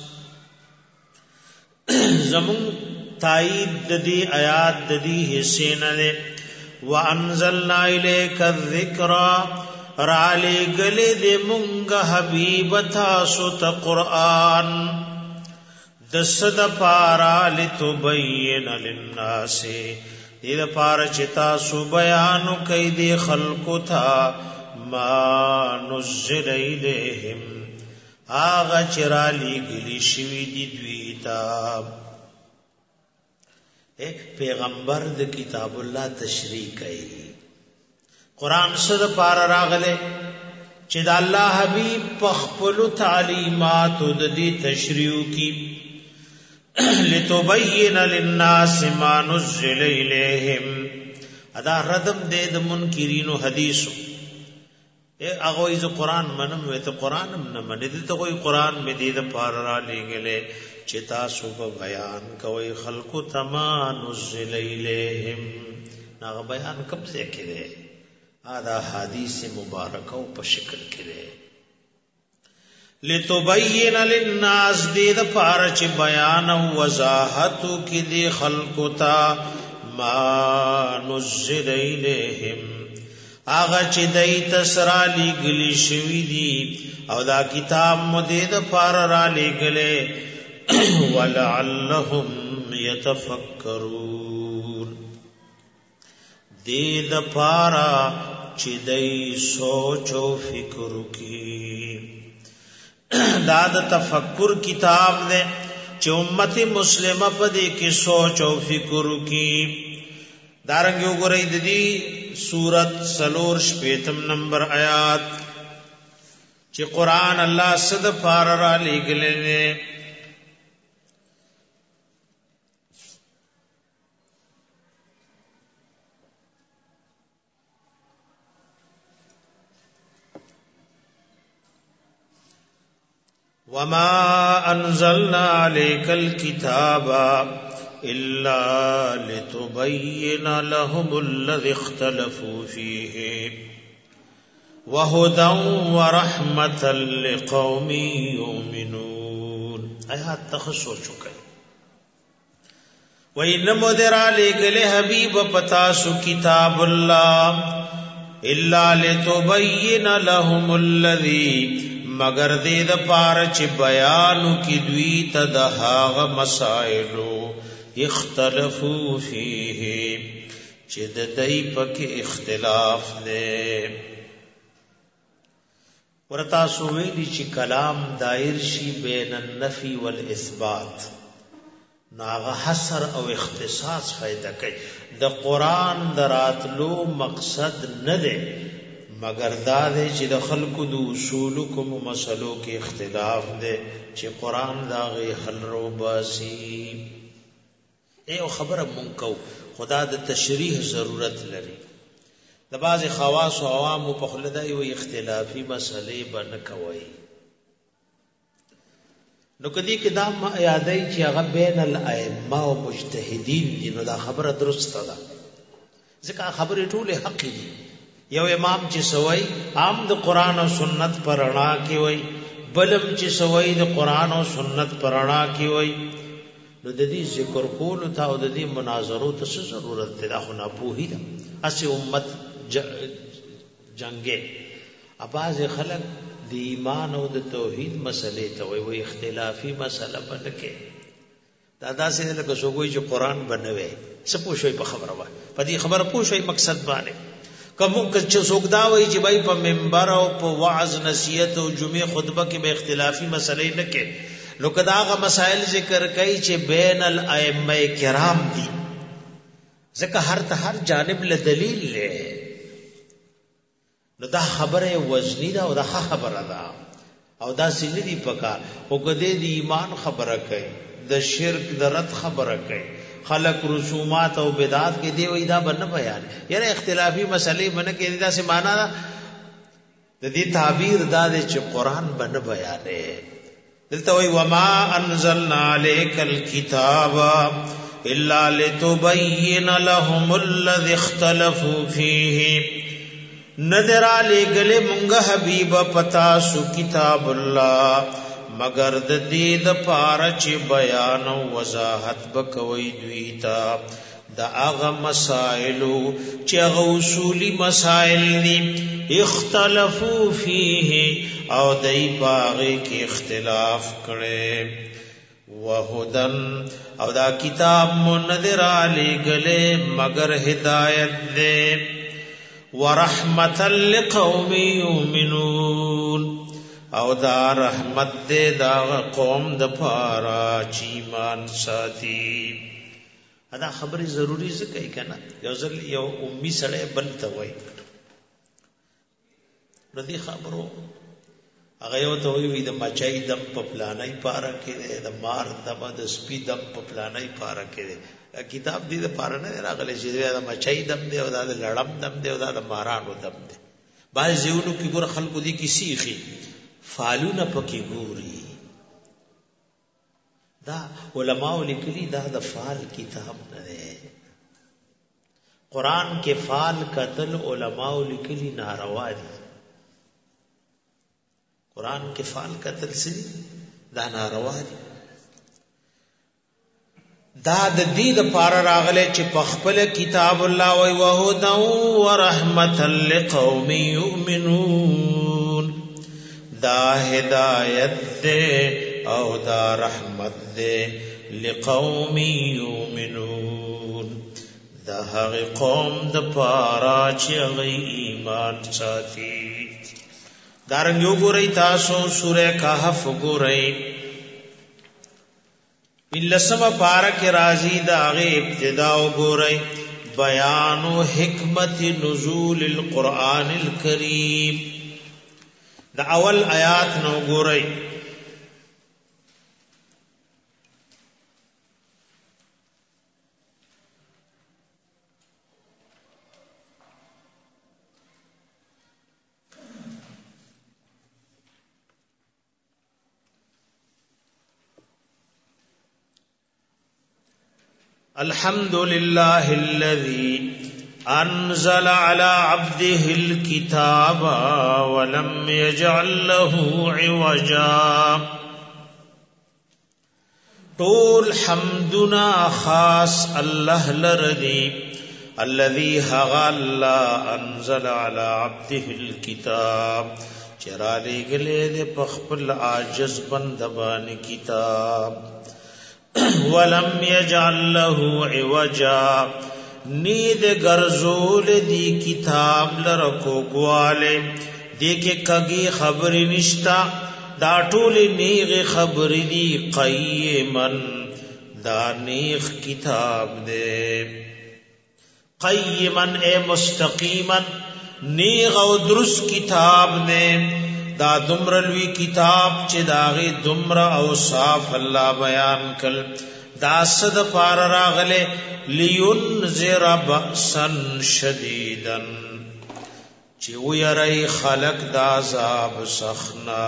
زمون تائید ددی آیات ددی حصے نہ وَأَنزَلْنَا إِلَيْكَ الذِّكْرَ رَعَلِي گلے دے منگ حبیب تاسو تا قرآن دسد پارا لِتُبَيِّنَ لِلنَّاسِ دید پارا چتا سو بیانو کئی دی خلقو تھا ما نزل الیہم آغا چرالی گلی شوی دی دویتا. پیغمبر د کتاب اللہ تشریح کئی قرآن صد پارا راغلے چی دا اللہ حبیب پخپلو تعلیمات د دی تشریح کی لتبین للناس ما نزل الیہم. ادا ردم دے د منکرین و حدیثو اگوی ز قرآن منم وی تو قرآنم نمانی دی تو کوئی قرآن میں دید پار را لے گلے چتا صوب بیان کوئی خلقو تما نزل الیہم ناغ بیان کب سے کرے آدھا حدیث مبارکو پا شکل کرے. لتبین للناس دې د پاره چې بیان او وضاحت کې دې خلقو ته ما نزل الیہم آغا چې دای تسرا لګلی شوی دی او دا کتاب مو دې د پاره را لګلې ولعلهم یتفکرون دې د پاره چې دای سوچ او فکر وکړي دا د تفکر کتاب دے چې امت مسلمه په دې کې سوچ او فکر وکړي دارنګ وګورئ د دې سورۃ سلور شپیتم نمبر آیات چې قران الله صد پار را لګلې وما انزلنا عليك الكتاب الا لتبين لهم الذي اختلفوا فيه وهدى ورحمة لقوم يؤمنون آیات تخصو چکے وَإِنَّ مُدِرَ لِگَلِ حبیب پتاسو کتاب اللہ الا لتبين لهم الذي مگر دې د پاره چې بیانو کې دوی ته د هغه مسائلو اختلافو فيه چې د دې پکې اختلاف دی ورتا سوویلی چې کلام دایر شي بین النفي والاثبات ناغه حصر او اختصاص فائدہ کوي د قران دراتلو مقصد نه دی مگر دا دے چې د خلقو د اصول کوم مسلو کې اختلاف دے چې قران دا غي حل رو باسي ایو خبره مونږ کو خدا د تشریح ضرورت لري د بعض خواص او عوام په خلدای وي اختلافي مسلې بن کوي نو کدی کې دا ما یادای چې هغه بین الائمه او مجتهدین دي نو دا خبره درسته ده ځکه خبره ټوله حق دي یو امام چې سوي عام د قران او سنت پرانا کی وای بلم چې سوي د قران او سنت پرانا کی وای نو د دې ذکر کول ته او د دې مناظرو ته څه ضرورت ده خو نه پوهی ده اسی امت جنگه اباز خلق د ایمان او د توحید مسلې ته وای اختلافي مسله بلکې دا داسې لکه څوګوي چې قران بنوي څه پوښوي په خبره وای په دې خبره پوښوي مقصد باندې کوم چې څوک دا وایي چې بای په منبر او په وعظ نصیحت او جمعه خطبه کې به اختلافي مسلې نه کې نو کداغه مسائل ذکر کوي چې بین الائمه کرام دي ځکه هر جانب له دلیل له نو دا خبره وزنی دا او دا خبره ده او دا سینې دی پکار او کده دی ایمان خبره کوي د شرک د رد خبره کوي خلق رسومات او بدعات کې دی وې دا بنه بیان یره اختلافي مسلې بنه کې دا سه معنا د دې تعبیر دا چې قران بنه بیانې دلته وې وما انزلنا عليك الكتاب الا لتبين لهم الذي اختلفوا فيه نظر علی گلے مونږ حبیب پتا سو کتاب الله مگر د دې د پاره چې بیان او وضاحت بکوي دوی ته د هغه مسائلو چې هغه اصولي مسائل دي اختلافو فيه او دای باغې کې اختلاف کړي وهدن او دا کتاب منذر علی گلے مگر هدایت دے ورحمتا لقوم یؤمنون او دا رحمت دے دا قوم د پارا چیمان ساتي ادا خبره ضروری څه کوي کنه یو ځل یو امي سره بل ته وای ردی خبرو هغه یو ته وی د مچای دم په پلانای پارا کې د مار دم د سپی دم په پلانای پارا کې کتاب دې د پارا نه راغلی چې د مچای دم دی او د لړم دم دی او د مارانو دم دی باز زیونو کې ګور خلکو دي کې سیخي فالونه پکې ګوري دا علماء لیکلي دا د فال کتاب نه دی قران کې فال قتل علماء لیکلي ناروا دي قران کې فعل قتل سي دا ناروا دي. دا د دې د پار راغله چې په خپل کتاب الله وی وهدا ورحمتا لقوم یؤمنون، دا هدایت دے او دا رحمت دے لقوم یؤمنون، دا هغه قوم د پارا چې غي ایمان ساتي. دارنګ یو ګورئ تاسو سورہ کهف ګورئ لسمه پارا کې راځي دا هغه ابتدا وګورئ بیان حکمت نزول القرآن الکریم. دا اول آیات نو ګورئ الحمد لله الذي انزل على عبده الكتاب ولم يجعل له عوجا. طول حمدنا خاص الله لردي الذي هغل انزل على عبده الكتاب چرالی گلے دے پخپل عاجز بندبان کتاب. ولم يجعل له عوجا نید گرزول دی کتاب لرکو گوالے دیکھے کگی خبری نشتا دا ټول نیغ خبری دی قیمن دا نیغ کتاب دے قیمن اے مستقیمن نیغ او درست کتاب دے دا دمرلوی کتاب چې داغی دمر او صاف اللہ بیان کل دا صد پار راغلے لینذر بأسا شدیدا چی ویرائی خلق دا عذاب سخنا.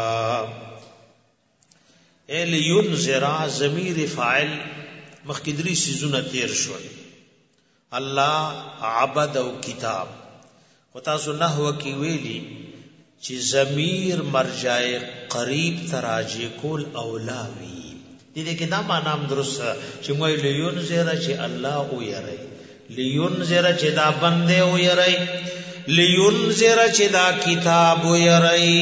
اے لینذر ضمیر فاعل مخکدری سیزون تیر شوی اللہ عبد او کتاب و تاسو نحو کی ویلی چی ضمیر مرجع قریب تراجع کول اولاوی. دیده که دا معنام درست چی موی لینذر چی اللہ او یرائی لینذر چی دا بندے او یرائی لینذر چی دا کتاب او یرائی.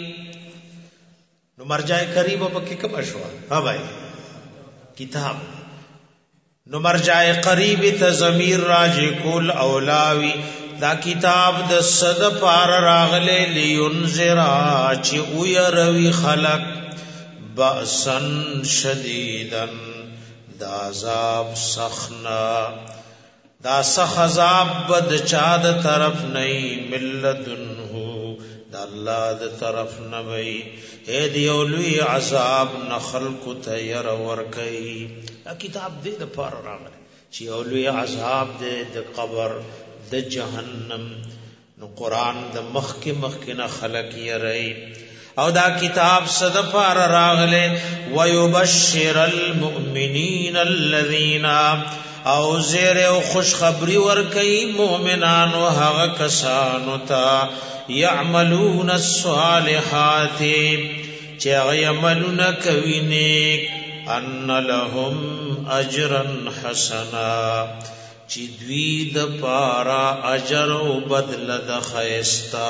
نو مرجع قریب پکی کم اشوا ہاں بھائی کتاب. نو مرجع قریب تا ضمیر راجع کول اولاوی دا کتاب د صد پار راغلے لینذر چی او یروی خلق بأسن شدیدن دا عذاب سخنا دا سخ عذاب بد چاد طرف نئی ملدنہو دا اللہ دا طرف نبی اے دیولوی عذاب نخلق تیر ورکی. دا کتاب دے دا پار راغلے چی اولوی عذاب دے دا قبر د جہنم. نو قرآن د مخک نہ خلق یری او دا کتاب صد پار راغلے ویبشر المؤمنین الذین او زیر او خوشخبری ورکی مومنان و حق کسانو تا یعملون الصالحات چی غیملون کوینیک ان لهم اجرا حسنا چی دوی د پارا اجر او بدل د خیستا.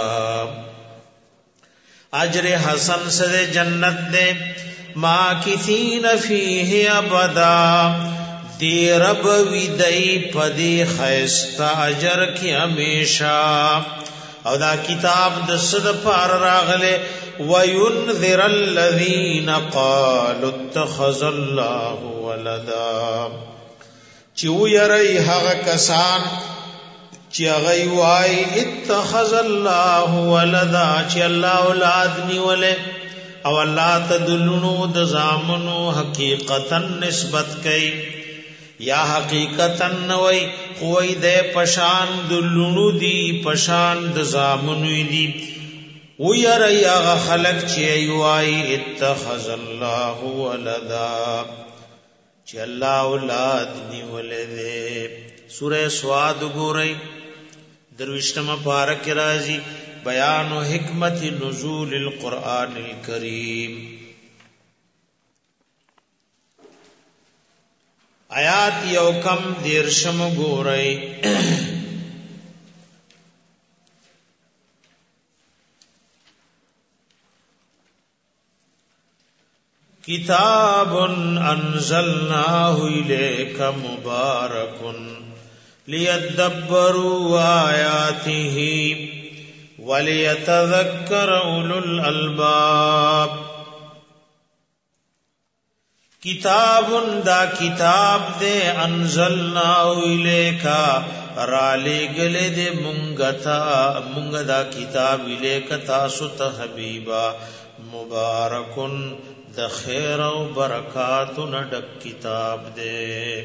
اجر حسن سے جنت دے ماکثین فیہ ابدا دی رب ویدئی پدی خیستا اجر کی ہمیشہ. او دا کتاب د صد پار راغلے وینذر الذین قالوا اتخذ اللہ ولدا چی ویرائی حق کسان چی اغی وائی اتخذ اللہ ولدا چی اللہ اولاد نیولے او اللہ تدلنو دزامنو حقیقتا نسبت کئی یا حقیقتا نوئی قوی دے پشان دلنو دی پشان دزامنو دی ویرائی اغا خلق چی ایوائی اتخذ اللہ ولدا چی اللہ اولاد نیولے دے. سورہ سواد گو رئی درویشتم پارک رازی بیان و حکمت نزول القرآن الکریم. آیات یو کم دیرشم گورئی. کتاب انزلناه الیک مبارک لیدبروا آیاته ولیتذکر اولو الالباب. کتاب دا کتاب دے انزلناه الیک رالی گلے دے منگتا منگ دا کتاب الیک تاسو تا حبیبا مبارکن د خیر او برکات نډک کتاب دے.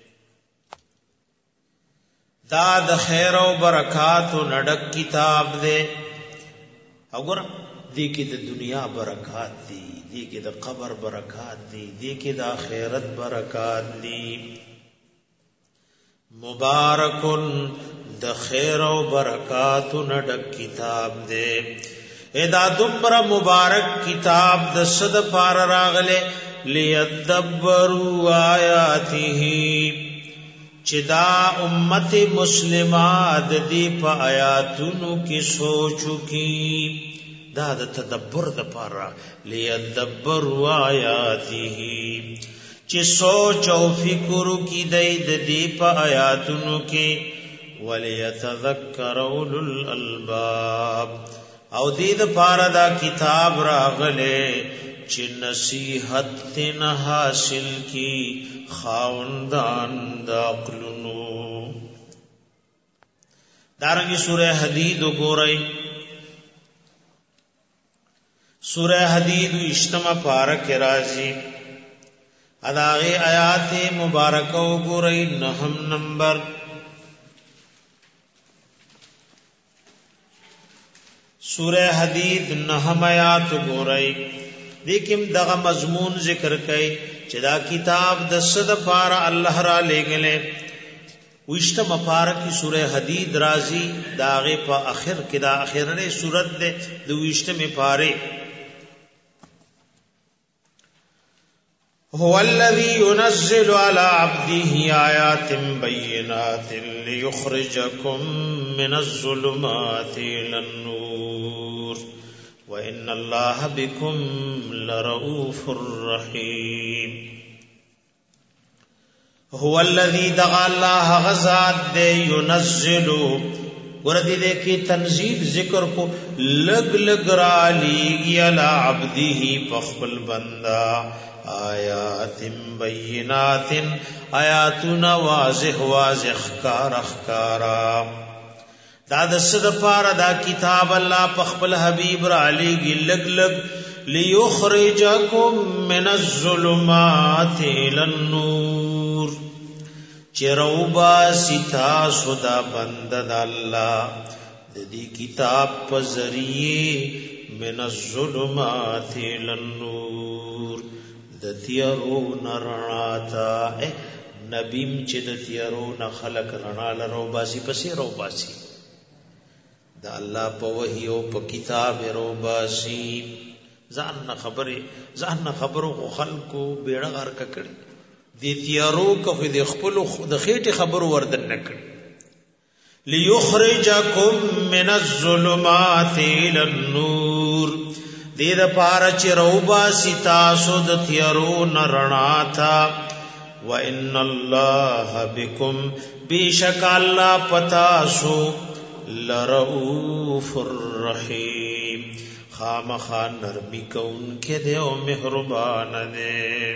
دا د خیر او برکات نډک کتاب دے. وګوره دې کې د دنیا برکات دي، دې کې د قبر برکات دي، دې کې د آخرت برکات دي. مبارکن د خیر او برکات نډک کتاب دے. ادا دمر مبارک کتاب د صد پار راغله لیدبروا آیاته چدا امت مسلمات دی په آیاتونو کې سوچو کی دا د تدبر د پار لیدبروا آیاته چې سوچ او فکر کی د دی په آیاتونو کې ولیتذکر اولو الالباب او دې د پاره دا کتاب راغله چې نصیحت تن حاصل کی خاوندان د عقلونو. دارنګه سوره حدید وګورئ. سوره حدید اجتماع پارک راځي اداغه آیات مبارکه وګورئ. 9 نمبر سورہ حدید 9 آیات گورئی. دیکھم دغه مضمون ذکر کئی چې دا کتاب د صد پارا الله را لګلې. وشتم پارا کی سورہ حدید رازی داغه په اخر کې دا اخرنه سورت ده د وشتم پاره. هو الذی ينزل على عبده آیات بینات لیخرجکم من الظلمات الى النور وان الله بكم لرؤوف رحیم. هو الذی دغ الله غزاد دے ينزل وردی دے کی تنزیل ذکر کو لگ لگ را لیگی علی عبده پخبل بندہ آیات بینات آیاتنا واضح واضح خکار اخکارا. دا دسد پارا دا کتاب اللہ پخبل حبیب را علیگی لگ لگ لیخرجکم من الظلمات الى النور چروبا ستا سدا بند دا اللہ دی کتاب پزریے من الظلمات الى النور د تیارو نرناتا. نبیم چې د تیارو نه خلق رڼا لرو باسی پسې رو باسی د الله په وحی او په کتاب رو باسی. ځان نه خبرو خلقو بیړه غر کړي د تیارو کو د خپل د خېټه خبرو وردن نکړي. لیخرجکم من الظلمات الى النور دیر پارا چی روبا ستاسو د تیارو نرنا تھا. وَإِنَّ اللَّهَ بِكُمْ بیشک اللہ پتاسو لرؤوف الرحیم خامخا نرمی کون کے دے و مہربان دے.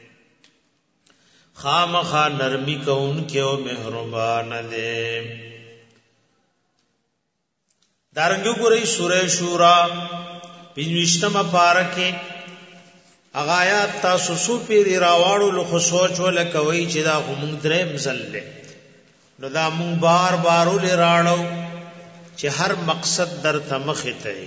خامخا نرمی کون کے و مہربان دے. دارنگو گرئی سورہ شورا پنځشتم پارکه اغایات تاسو سو پیری راواړو لخوا سوچ ول کوي چې دا هم درې مزل نو دا مون بار بارو لراړو چې هر مقصد در تمخه ته.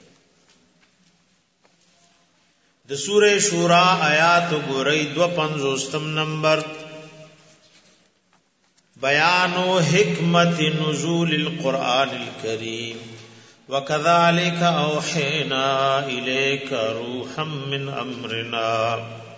د سوره شورا آیات ګورئ 250 نمبر بیان حکمت نزول القرآن الکریم وَكَذَلِكَ أَوْحَيْنَا إِلَيْكَ رُوحًا مِّنْ أَمْرِنَا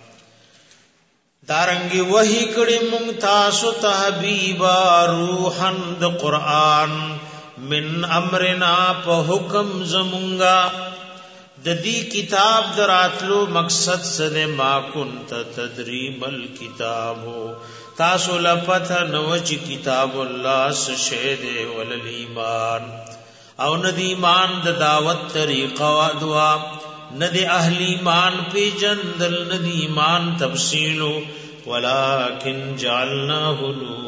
دارنگی وحی کڑی مونږ تاسو ته حبیبا روحاً د قرآن من امرنا په حکم زمونږه د دې کتاب دراتلو مقصد سره ما كنت تدری مل کتابو تاسو لپاره نو چې کتاب الله شه دې ول ایمان او ندی ایمان د دعوت طریقه او دعا ندی اهل ایمان پی جندل ندی ایمان تفصیل ولکن جعلناه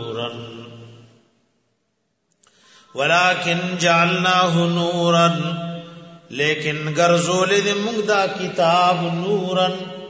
نورا لیکن غرزول دې موږ دا کتاب نورا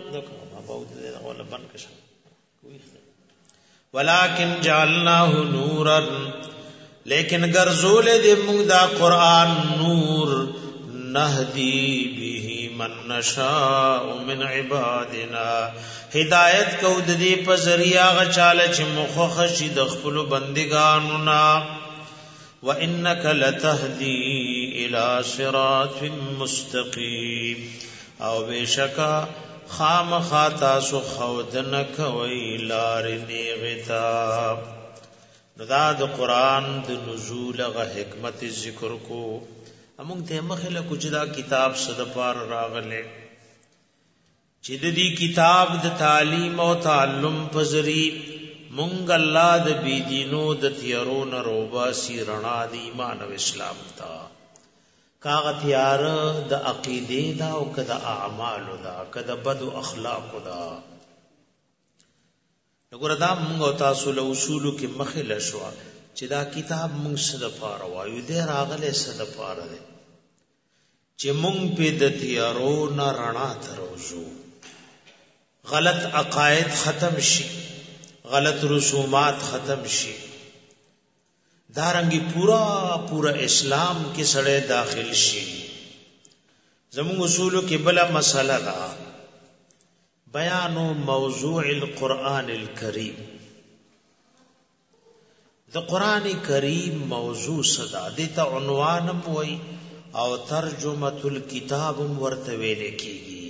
ولکن جعلناه نورا لیکن گرزول دے مونږ دا قرآن نور نهدی به من نشاء من عبادنا ہدایت کو د دې په ذریعہ غچاله چې مخخ شي د خپل بندگانو نا وانک لتهدی الی صراط مستقیم او بشکا خامخا تاسو خودن کوي لار نیغتا نو دا د قرآن د نزول غ حکمت ذکر کو امونږ ته مخله کوجدا کتاب صد پار راغله چې د دې کتاب د تعلیم او تعلم پزری مونږ الله د بی دینو د تیارو نه روبا سی رڼا د ایمان او اسلام تا کاغه تیار د عقیده دا او کده اعمال دا کده بد اخلاق دا وګوره دا موږ تاسو له اصول کې مخله شو چې دا کتاب موږ صد پاره وایو دې راغله صد پاره ده چې موږ په د تیارو نه رڼا تروزو غلط عقاید ختم شي غلط رسومات ختم شي دارنګي پورا اسلام کې سړی داخل شي زموږ اصول کې بلا مسله ده بیان موضوع القرآن الکریم د قرآن کریم موضوع صدا دیتا عنوانم وی او ترجمه الكتاب ورته ویل کیږي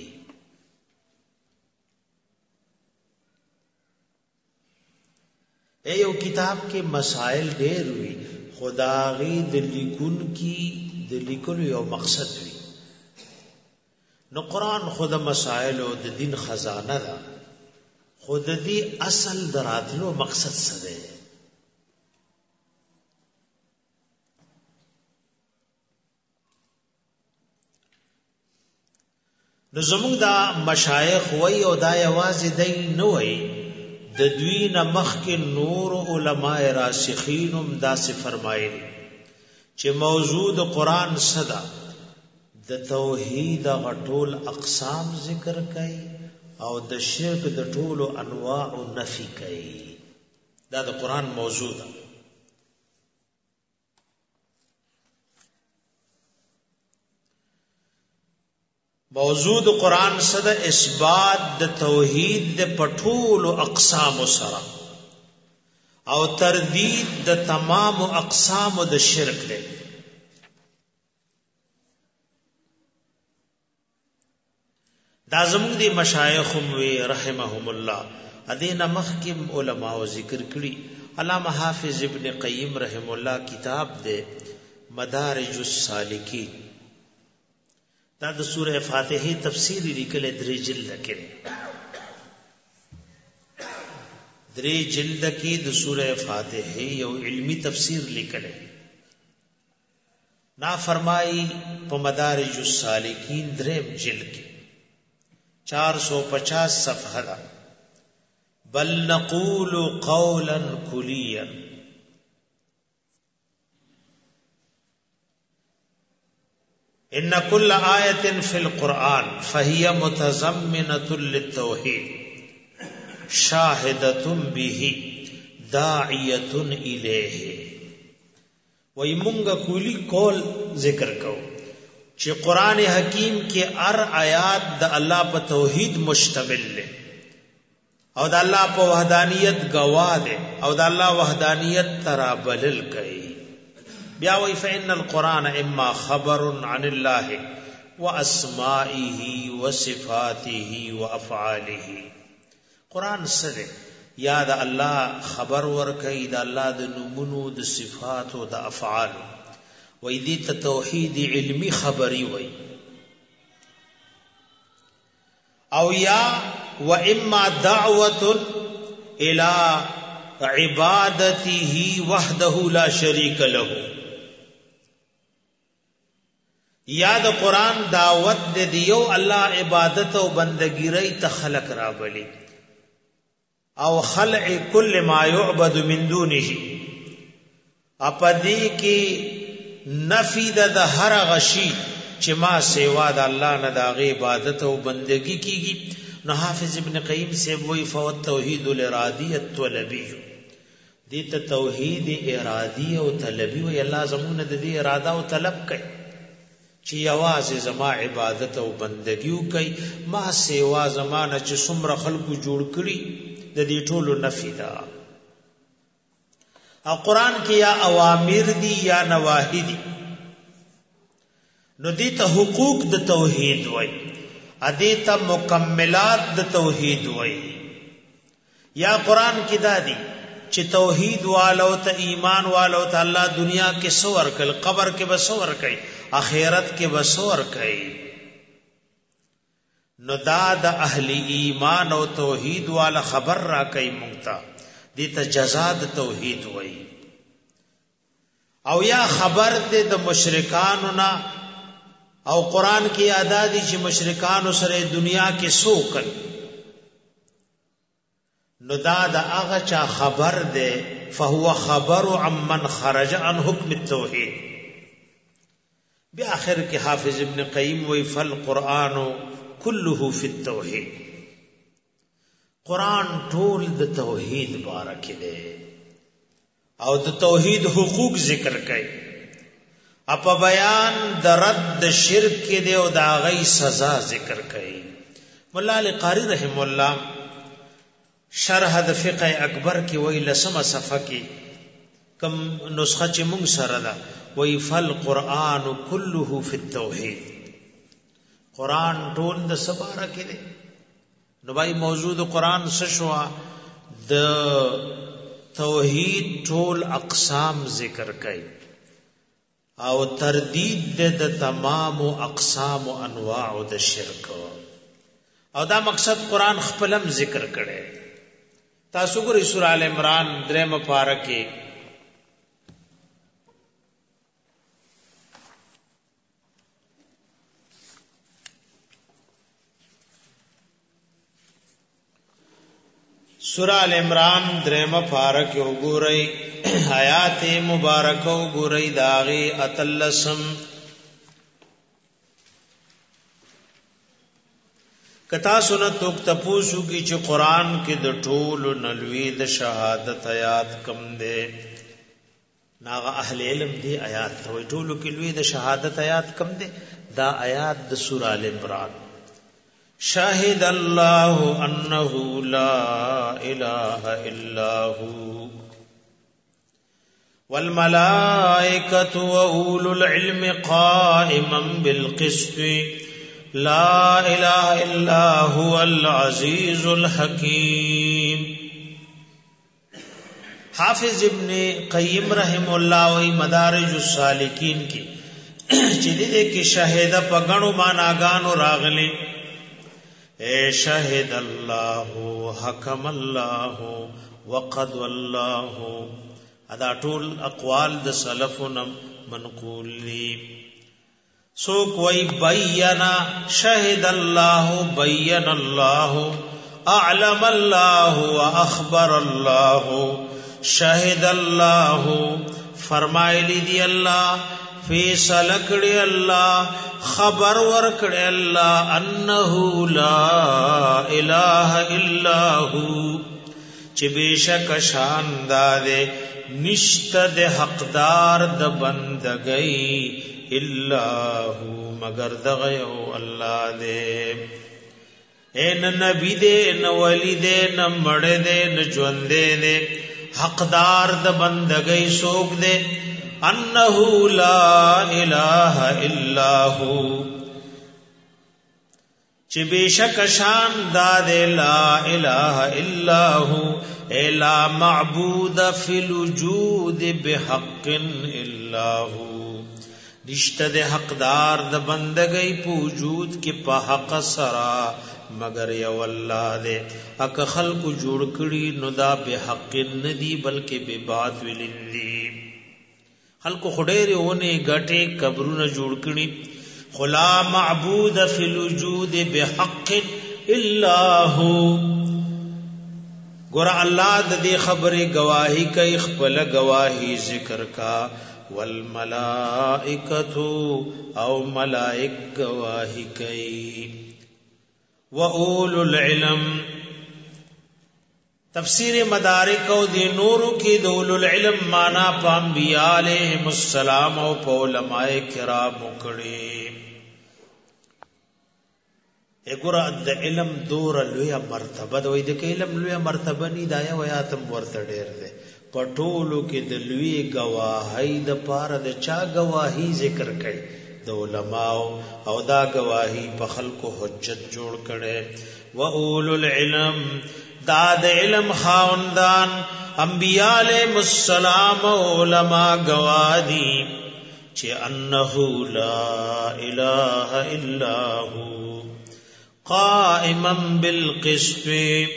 ایو کتاب کې مسائل ډېر وی خداغي د لیکون کی د لیکلو یو مقصد وی نو قرآن خود مسائل او د دین خزانه ده خود دی اصل دراتلو مقصد څه ده نو زموږ دا مشایخ وای او دا یوازې دی نه وای د دوی نه مخکې نور علماء راسخین هم دا څه فرمایي چې موضوع د قرآن صدا د توحید غټول اقسام ذکر کړي او د شرک د ټولو انواع نفي کړي دا د قرآن موضوع ده موضوع د قرآن صد اثبات د توحید د پټول اقسام سره او تردید د تمام اقسام د شرک ده دا زموږ دی مشایخم وی رحمهم الله ادین مخکم علماء ذکر کړي علامه حافظ ابن قیم رحم الله کتاب دے مدارج السالکین دا د سوره فاتحه تفسیری لیکل درې جلد کې د سوره فاتحه یو علمی تفسیر لیکل نا فرمای په مدارج السالکین دریم جلد کې 450 صفحه دا بل نقول قولا کلیا ان كل آیت فی القرآن فهي متضمنة للتوحید شاهدة به داعیة الیه وی مونږه کولی کول ذکر کو چې قران حکیم کې هر آیات د الله په توحید مشتمل ده او د الله په وحدانیت گواه ده او د الله وحدانیت ترا بلل کوي. بیا وی فإن القرآن اما خبر عن الله واسمائه وصفاته وافعاله. قرآن سره یا د الله خبر ورکي د الله د نومونو د صفات او د افعال وې دې ته توحید علمی خبري وای. او یا و اما دعوه الى عبادته وحده لا شريك له. یا د قرآن دعوت د دیو الله عبادت او بندګیری ته خلق را بلی او خلع کل ما يعبد من دونه. اپدی کی نفی د هر غشی چې ما سیوا د الله نه د عبادت او بندگی کیږي. نو حافظ ابن قیم سے وہی فوت توحید الارادی الطلبی دې ته توحید ارادی او طلبی وی. الله زمون د دې اراده او طلب کوي چې یوازې زما عبادت او بندگی کوي، ما سیوا زمانه چې څومره خلقو جوړ کړي د دې ټولو نفی ده. او قرآن کې یا اوامر دي یا نواهی دي، نو دې ته حقوق د توحید وای، ادې ته مکملات د توحید وای. یا قرآن کې دا دي چې توحید والو ته ایمان والو ته الله دنیا کې سور کړ، قبر کې به سور کوي، آخرت کې به سور کوي. نو دا د اهل ایمان او توحید والا خبر را کوي مونږ ته، دې ته جزاء د توحید وای. او یا خبر دې د مشرکانو نه، او قرآن کی یادا دی چې مشرکانو سره دنیا کې سوکل، نو دا د هغه چا خبر دی، فهو خبر عمن خرج عن حکم التوحید. بیا آخر کې حافظ ابن قیم وی فالقرآن كله فی التوحید. قرآن ټول د توحید بارک دی او د توحید حقوق ذکر کوي. اپا بیان د رد شرک کې دی او د هغې سزا ذکر کوي. مولا علی قاری رحم الله شرح د فقه اکبر کې وی لسمه صفحه کې کم نسخه چې مونږ سره ده وی فالقرآن كله فی التوحید. قرآن ټول د سباره کې دی. نو بای موضوع د قرآن څه شو؟ د توحید ټول اقسام ذکر کوي او تردید د تمام اقسام و انواع د شرک. او دا مقصد قرآن خپلم ذکر کړي. تاسو ګورئ سورہ ال عمران 3 پارہ کې سورہ ال عمران 3 پارہ کې وګورئ آیات مبارکه وګورئ داغه اتلسم. کتا سنت توک تپوسو کی چې قرآن کې د ټولو نلوی د شهادت آیات کم دی، ناغه اهل علم دی آیات وی ټولو کې لوی د شهادت آیات کم دی. دا آیات د سورہ ال عمران شاهد الله انه لا اله الا هو والملائکة وأولو العلم قائما بالقسط لا الہ الا هو العزیز الحکیم. حافظ ابن قیم رحم اللہ وی مدارج السالکین کی چیدے کی شہد پگنو ماناگانو راغلے اے شہد اللہ حکم اللہ وقد اللہ. ادا ټول اقوال د سلفنا منقول لی. سو کوئی بینا شہد اللہ بین اللہ اعلم اللہ واخبر اللہ. شہد اللہ فرمائلی دی اللہ، فیصل کڑی اللہ، خبر ورکڑی اللہ، انہو لا الہ الا ہو چی بیشک شاندادے نشت دے حقدار د بندگئی الا ہو مگر دغیو اللہ دے. این نبی دے نہ ولی دے نہ مڑے دے نہ ژوندے دے حقدار د بندګۍ سوک دے انه لا اله الا هو چې بشک شان داد لا اله الا هو لا معبود فی الوجود بحق الا هو نشته د حقدار د بندګۍ په وجود کې په حق سرا مگر یو الله دې اک خلق جوړ کړي نو دا به حق ندي بلکې به باطل دي خلق خډېره ونه غټه قبرونه جوړ کړي خلا معبود فی الوجود بحق الا هو ګور الله د دې خبره گواہی کوي خپل گواہی ذکر کا والملائکۃ او ملائک گواہی کوي واولو العلم تفسیر مدارک او دی نورو کی دولو العلم مانا پا انبیاء علیہم السلام او پا علماء کرام کڑی اگر اد علم دور لوی مرتبه دوی دک علم لوی مرتبه نی دایا ویاتم ورته ډیر ده پټولو کې د لوی گواهی د پاره د چا گواهی ذکر کړي د علماء او دا گواہی په خلکو حجت جوړ کړي و اولو العلم دا د علم خاوندان انبیاء علیهم السلام او علماء گواهی چې انه لا اله الا هو قائما بالقسط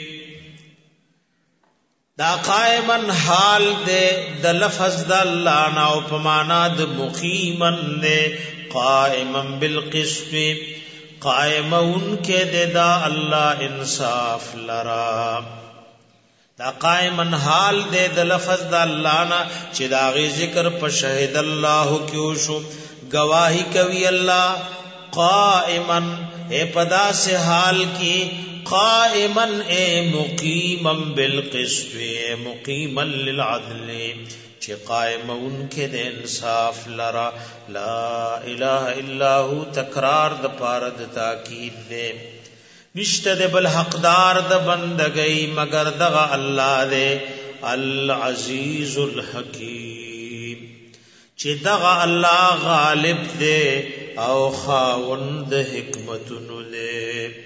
دا قائما حال دے د لفظ د الله نا او په معنا د مقیما دے قائما بالقسط قائمون کے دے دا اللہ انصاف لرا دا قائما حال دے د لفظ د الله نا چې دا غي ذکر په شهید الله کیو شو گواہی کوي الله قائما اے پدا سے حال کی قائما اے مقیما بالقسط اے مقیما للعدل چه قائم ان کے دے انصاف لرا لا الہ الا ہو تکرار د پارد تاکید دے نشته د بل حقدار د بندگی مگر دغه الله دے العزیز الحکیم چې دغه الله غالب دے او خاوند حکمتونو دے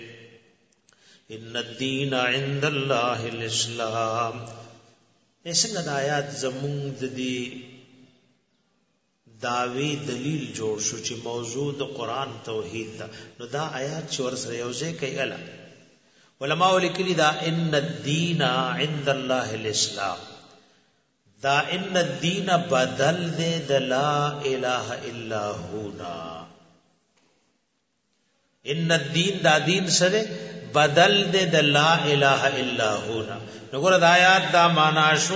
ان الدین عند الله الاسلام څنګه د آیات زمون د دې داوی دلیل جوړ شو چې موضوع د قران توحید ده نو دا آیات چې ورسره یوځای کوي اله علماء لیکلي دا ان الدین عند الله الاسلام دا ان الدین بدل دے د لا اله الا هو نا ان الدین دا دین سره بدل دے د لا الہ الا هو نا نګور د آیات دا معنا شو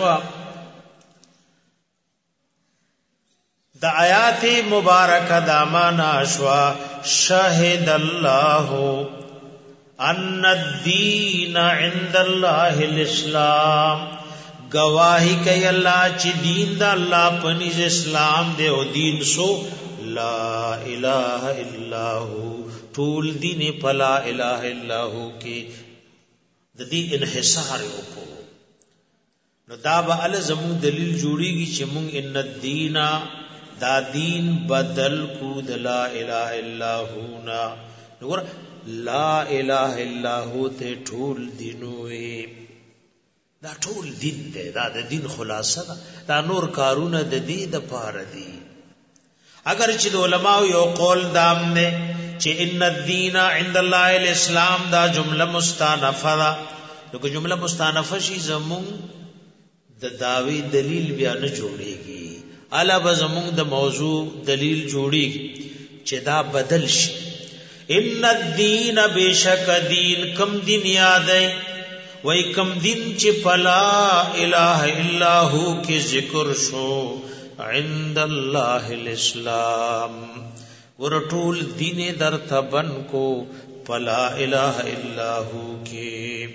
د آیات مبارکه دا معنا شو شهد الله ان الدین عند الله الاسلام گواہی کوي الله چې دین د الله پنځ اسلام دی او دین سو لا اله الا هو طول دین پلا الہ الا هو کی د دې انحصار وکړو نو دا به ال زمو دلیل جوړیږي چې مونږ ان الدین دا دین بدل کو د لا اله الا هو نا نور لا اله الا هو ته ټول دینوي دا ټول دین دی دا د دین خلاصه ده دا نور کارونه د دې د پاره دي اگر چې علماء یو قول دام نه چې ان الدین عند الله الاسلام دا جمله مستانفه ده نو جمله مستانفه شي زمون د داوی دلیل بیا نه جوړيږي الا به زمون د موضوع دلیل جوړيږي چې دا بدل شي ان الدین بشک دین کم دین یادای وای کم دین چې فلا اله الا هو کې ذکر شو عند الله الاسلام ورټول دین در تبن کو فلا اله الا هو کې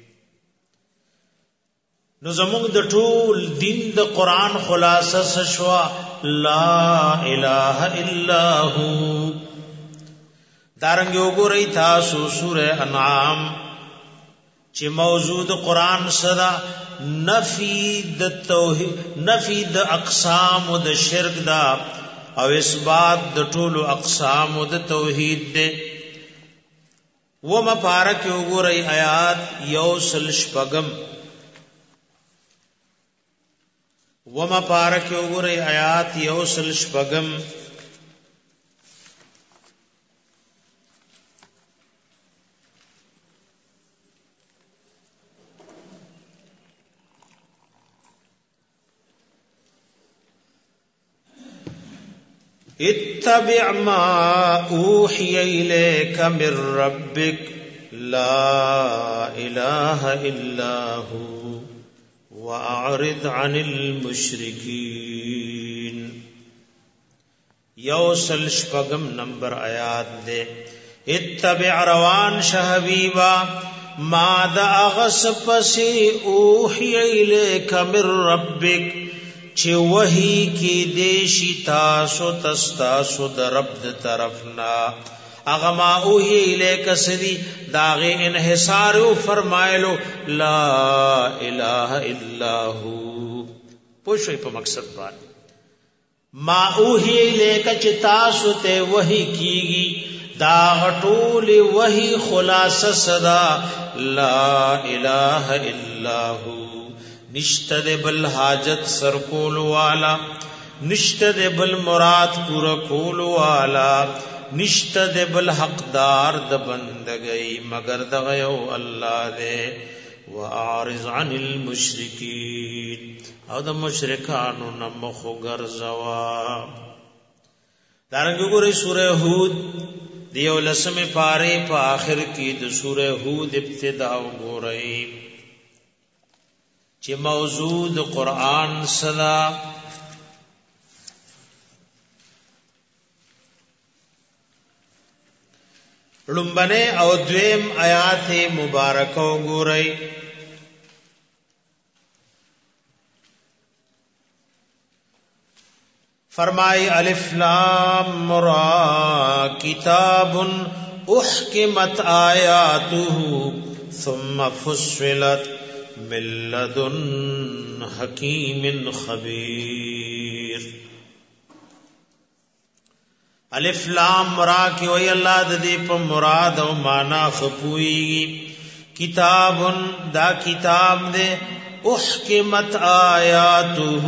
نو زموږ د ټول دین د قران خلاصه شوا لا اله الا هو دارنګ وګورئ تاسو سورہ انعام چې موجود قران صدا نفی د توحید، نفی د اقسام د شرک دا او اثبات د ټولو اقسام د توحید دے. وما پارک وګورئ آیات یوسل شپغم، وما پارک وګورئ آیات یوسل شپغم. اتبع ما اوحي اليك من ربك لا اله الا هو واعرض عن المشركين. یوسل شپغم نمبر آیات دے. اتبع روان شحبیبا ما دا اغس پسی اوحی الیک من ربک چه وحی کی دیشی تاسو تستاسو دا رب دا طرفنا. اغما اوحی الیک سدی داغی انحصارو فرمائلو لا الہ الا ہو. پوشوئی پا مقصد بات ما اوحی الیک چه تاسو تے وحی کیگی دا غطول وحی خلاص صدا لا الہ الا ہو. نشتد بل حاجت سر کول والا، نشتد بل مراد پورا کول والا، نشتد بل حقدار د بندگی مگر دغیو اللہ دے. وَأَعْرِضْ عَنِ الْمُشْرِكِينَ او د مشرکانو نمخو گرزوا. دارنگو گوری سورہ ہود دیو لسم پارے پا آخر کی د سورہ ہود ابتداء گوری چه موضوع قرآن صدا لنبنے او دویم آیات مبارکو گورئی. فرمائی الف لام را کتاب احکمت آیاته ثم فصلت من لدن حکیم خبیر. الف لام را کی وی اللہ ددی پا مراد و مانا خپوئی. کتاب دا کتاب دے احکمت آیاته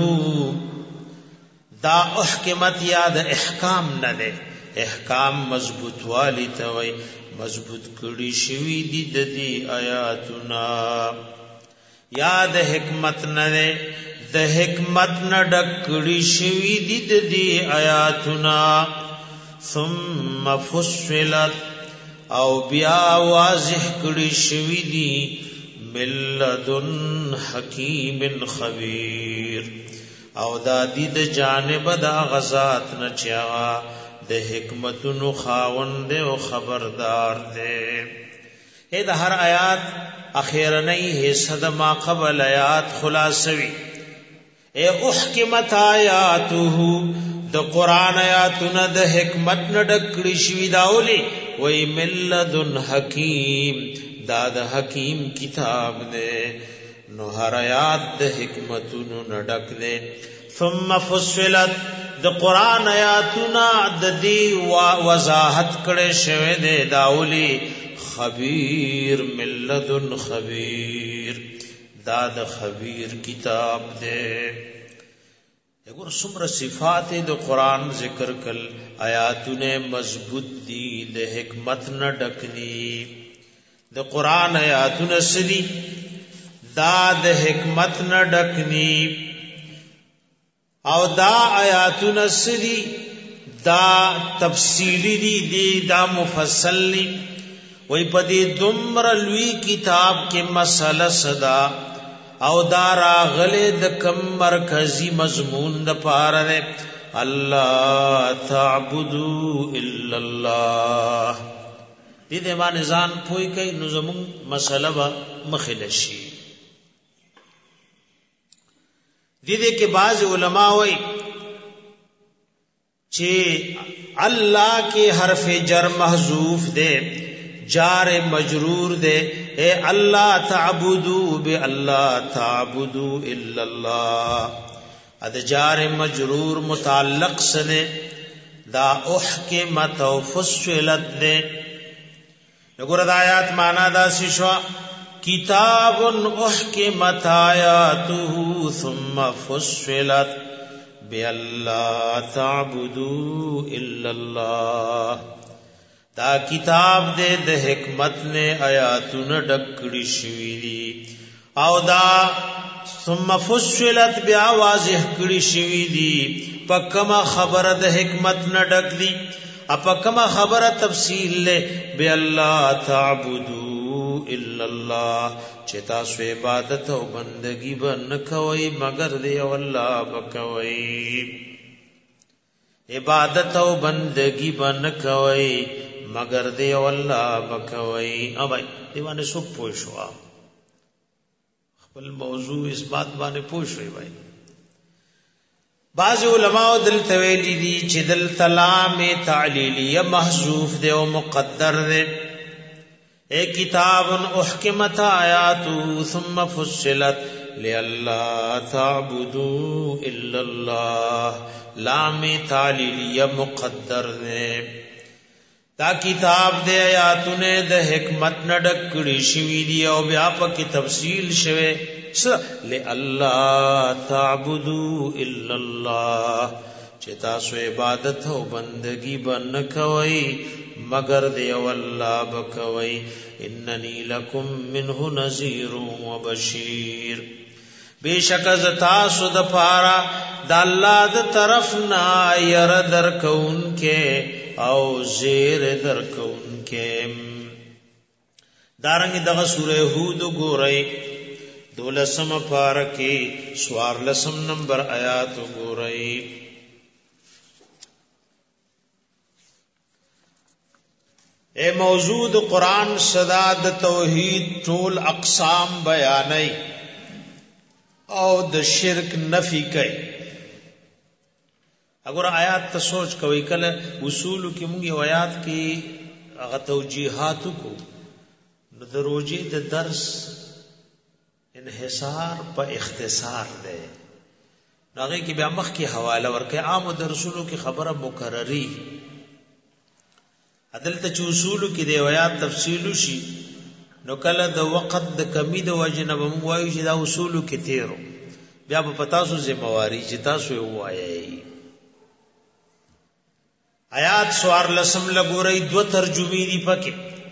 دا احکمت یاد احکام نہ دے. احکام مضبوط والی توئی مضبوط کڑی شوی دی ددی آیاتنا. یاد حکمت نہ دے د حکمت نہ ڈکڑی شوی دی ددی آیاتنا. ثم فصلت او بیا واضح کڑی شوی دی من لدن حکیم خبیر او دا دی د جانب دا غزات نہ چاوا د حکمتونو خاوند او خبردار دے. اے دا ہر آیات اخیرنی حصہ دا ما قبل آیات خلاصوی. اے احکمت آیاتو دا قرآن آیاتنا دا حکمت نڈکڑی شوی داولی وی من لدن حکیم دا دا حکیم کتاب دے. نو ہر آیات دا حکمتونو نڈک دے. ثم فصلت دا قرآن آیاتنا دا دی وضاحت کڑے شوی دے داولی خبیر من لدن خبیر دا دا خبیر کتاب دے. اگر سمر صفات دا قرآن ذکر کل آیاتن مضبوط دی دا حکمت نہ ڈکنی. دا قرآن آیاتن سدی دا دا حکمت نہ ڈکنی او دا آیاتن سدی دا تفصیلی دی دا مفصل دی. وی پدی دمر لوی کتاب کے مسئلہ صدا او دارا غلے د کم مرکزی مضمون د پارے اللہ تعبدو الا اللہ. دی دے ما نظام پوئی کئی نظمون مسئلہ با مخلشی. دی دے کے بعض علماء وی چې الله کې حرف جر محذوف دے جار مجرور دے اے اللہ تعبدو بے اللہ تعبدو الا اللہ اد جار مجرور متعلق سنے دا احکمت و فصلت دے نگور دا آیات مانا دا سشوا کتاب احکمت آیاتہ ثم فصلت بے اللہ تعبدو الا اللہ دا کتاب دے د حکمت نے آیاتونه ډکړي شوي دي او دا ثم فصلت بیا واضح کړي شوي دي پکما خبره د حکمت نه ډک دي اپکما خبره تفصیل له بے الله تعبدو الا الله چې تاسو عبادت او بندگی بن کوي مگر دی الله بکوي عبادت او بندگی بن کوي مگر دی والله بکوي او بھائی دیوانه سو پوښوا خپل موضوع اثبات باندې پوښوي بھائی بعض علماء دل تویلی دی چې دل تلام تعلیلیه محذوف دی او مقدر دی اے کتاب احکمت آیاتو ثم فصلت لئلا تعبدوا الا الله لام تعلیلیه مقدر دی دا کتاب دے آیاتونه د حکمت نډک کړي شوی دی او بیا په تفصیل شوه لئلا تعبدوا الا الله چې تاسو عبادت او بندگی بن کوي مگر دی والله بکوي اننی لکم منه نذیر و بشیر بیشک ز تاسو د پارا د الله د طرف نا ير درکون کې او زیر درکون کې دارنګ دغه سوره هود ګورئ 12 پارکی 14 نمبر آیات ګورئ اے موجود قرآن صدا د توحید ټول اقسام بیانای او د شرک نفی کوي اگر آیات ته سوچ کوي کله اصول کې موږ یو آیات کې هغه توجیهات کو نو د روزي د درس انحصار په اختصار ده هغه کې بیا مخ کې حواله ورکه عام درسونو کې خبره مکرری عدالت چې اصول کې د آیات تفصیل شي نو کله د وخت د کمی د وجنه موږ وایو چې دا اصول کې تیرو بیا په پتاسو ذمہواری چې تاسو وایي آیات سوار لسم لګورئ دو ترجمه دي پکې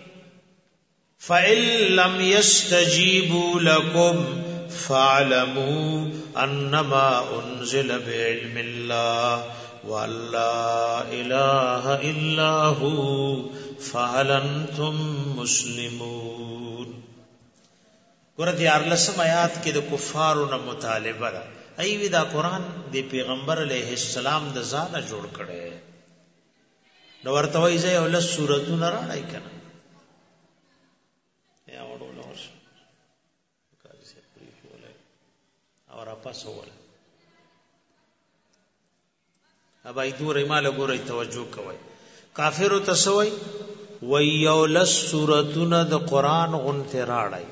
فَإِن لَّمْ يَسْتَجِيبُوا لَكُمْ فَاعْلَمُوا أَنَّمَا أُنزِلَ بِعِلْمِ اللَّهِ وَأَن لَّا إِلَٰهَ إِلَّا هُوَ فَهَلْ أَنتُم مُّسْلِمُونَ ګورئ ارلسم آیات کې د کفارو نه مطالبه ده ایوی دا قران د پیغمبر علیه السلام د ځانه جوړ کړي نو ورته وایي زه ول سورتونه راړای کنه یا وړو لور کار څه پری کوله او را پاسو ول ابای دور ایماله ګورئ توجه کوئ کافر تسوي وی ول سورتونه د قران غنته راړای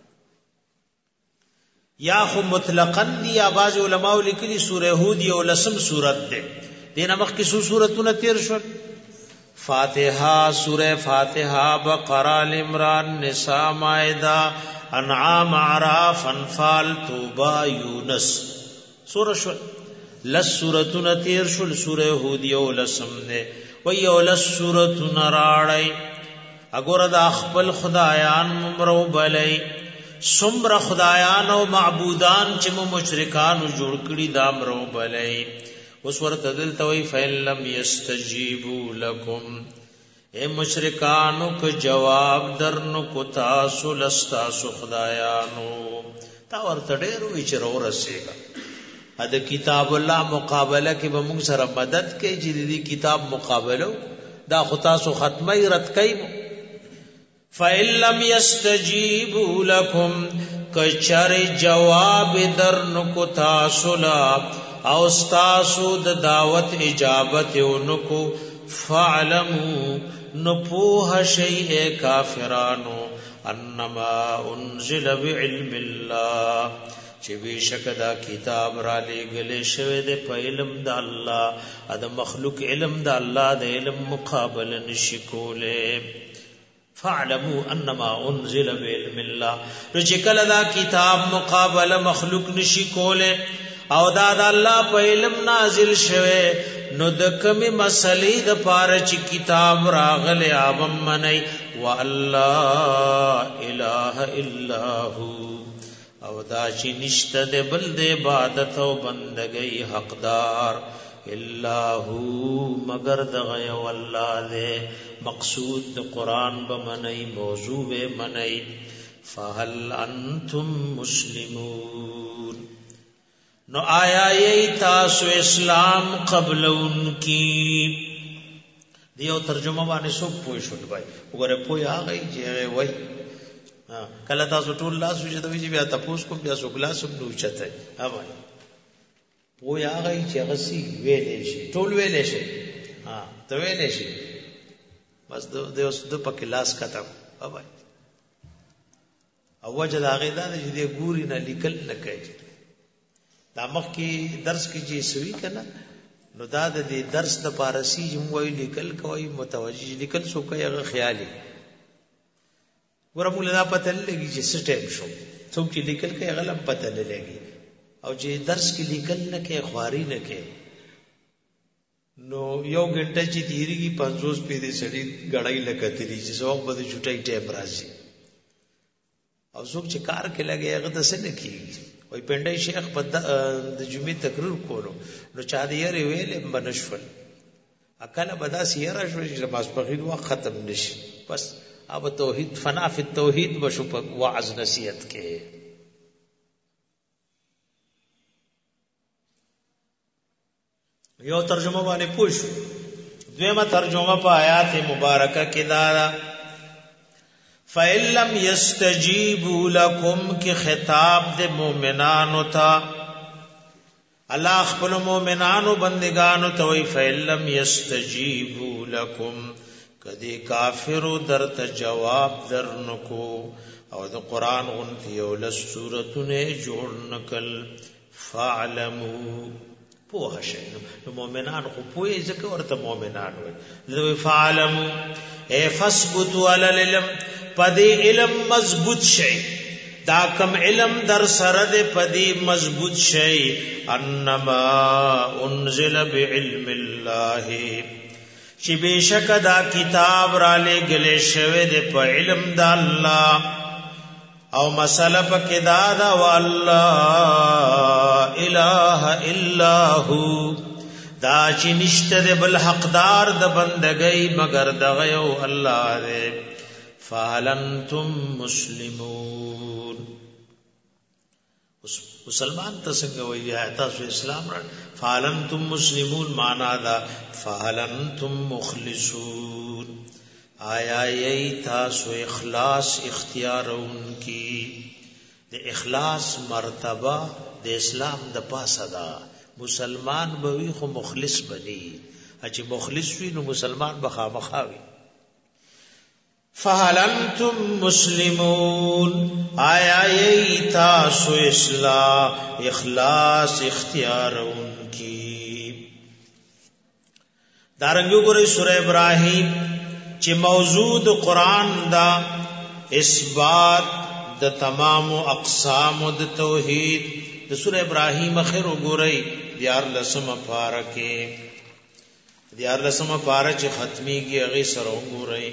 یا خو مطلقاً دی آواز علماء لیکلی سورہ ہود یو لسم سورت دے دینا مخ کی سورتونه تیر شو فاتحہ سورہ فاتحہ بقرہ عمران نساء مائدہ انعام اعراف انفال توبہ یونس سورہ شو لس سورتونه تیر شو سورہ ہود یو لسم دے و یو لس سورتونه راړی اګور د خپل خدایان ممرو بلای سمر خدایان او معبودان چې مو مشرکان جوړ کړي دا مرو بلای اوس ورته دلته وی فإن لم يستجيبوا لكم اے مشرکانو کو جواب درنو کو تاسو لستاسو خدایانو تا ورته ډېر وی چې رو رسېګا د کتاب الله مقابله کې به موږ سره مدد کوي چې دې کتاب مقابله دا خدا سو ختمه رد کوي فَإِن لَّمْ يَسْتَجِيبُوا لَكُمْ کچر جواب درن کو تاسلا او استاسو د دعوت اجابت اونکو فعلمو نپوه شیء کافرانو انما انزل بعلم الله چې بشک دا کتاب را لګل شوی د په علم د الله د مخلوق علم د الله د علم مقابله نشي کوله فعلموا انما انزل بعلم الله نو چې کله دا کتاب مقابله مخلوق نشي کوله او دا د الله په علم نازل شوه نو د کومه مسلې د پاره چې کتاب راغله ابم منی والله اله الا هو او دا چې نشته د بل د عبادت او بندګۍ حقدار الا هو مگر دغه والله دې مقصود د قران به منی موضوع به منی فهل انتم مسلمون نو آیا ای تاسو اسلام قبلون کی دیو ترجمه باندې سو پوه شول بھائی وګوره پوه هغه چې وای کله تاسو ټول لاس وجدوي چې بیا تاسو کوم بیا سو ګلاس نو چته ها بھائی پوه هغه چې غسی ویلې شي ټول ویلې شي ته ویلې شي بس د اوس د پکې لاس کته ها بھائی او وجه دا غیدا چې دې ګوري نه لیکل نه کوي دا مخ کې درس کې چې سوي کنه نو دا د دې درس د پارسی جموي لیکل کوي متوجي لیکل سو کوي هغه خیالي ورمول دا پته لګي چې سټیم شو څوک چې لیکل کوي هغه لم پته لګي او چې درس کې لیکل نه کوي خواري نه کوي نو یو غنټه چې تیریږي 500 پیری سړي غړای لکتلی چې څوک به چټای ټیپ راځي او څوک چې کار کې لګي هغه د څه نه کیږي وای پندای شیخ په د جمعې تقریر کولو نو چا دې یې ویلې بنشفل اکل بدا سیرا شو چې نماز پخې وخت ختم نشي بس اب توحید فنا فی التوحید بشو په وعظ نصیحت کې یو ترجمه باندې پوښ دویمه ترجمه په آیات مبارکه کې دا فَإِن لَّمْ يَسْتَجِيبُوا لَكُمْ کی خطاب دے مومنانو تا اللہ خپل مومنانو بندگانو تا وی فَإِن لَّمْ يَسْتَجِيبُوا لَكُمْ کدی کافرو درت جواب درنکو او د قرآن غنتی اولس صورتنے جوڑ نکل فَعْلَمُوا پوہ شئینو مومنان خو پوہ ذکر ورطا مومنان ہوئے فَعْلَمُوا اے فَاسْبُتُوا عَلَى الْعِلْمِ پدی علم مضبوط شئی دا کم علم در سرد پدی مضبوط شئی انما انزل بعلم اللہ چی بیشک دا کتاب را لے گلے شوے دے پا علم دا اللہ او مسئلہ پا کدا دا واللہ الہ الا ہو دا چی نشت دے بالحقدار دا بندگئی مگر دا غیو اللہ دے فَهَلْ أَنْتُمْ مُسْلِمُونَ مسلمان تسنگ وی تاسو اسلام را فَهَلْ أَنْتُمْ مُسْلِمُونَ مانا دا فَهَلْ أَنْتُمْ مُخْلِصُونَ آیا یی تاسو اخلاص اختیار ان کی د اخلاص مرتبہ د اسلام د پاسه دا مسلمان بوی خو مخلص بنی اچ مخلص وی نو مسلمان بخامخاوی فَهَلْ أَنْتُمْ مُسْلِمُونَ آیا یی تاسو اخلاص اختیار ان کی دارنگو گرے سورہ ابراہیم چی موجود قرآن دا اثبات دا تمام اقسام دا توحید دا سورہ ابراہیم اخیر گرے دیار لسم پارا چی ختمی کی اغی سروں گرے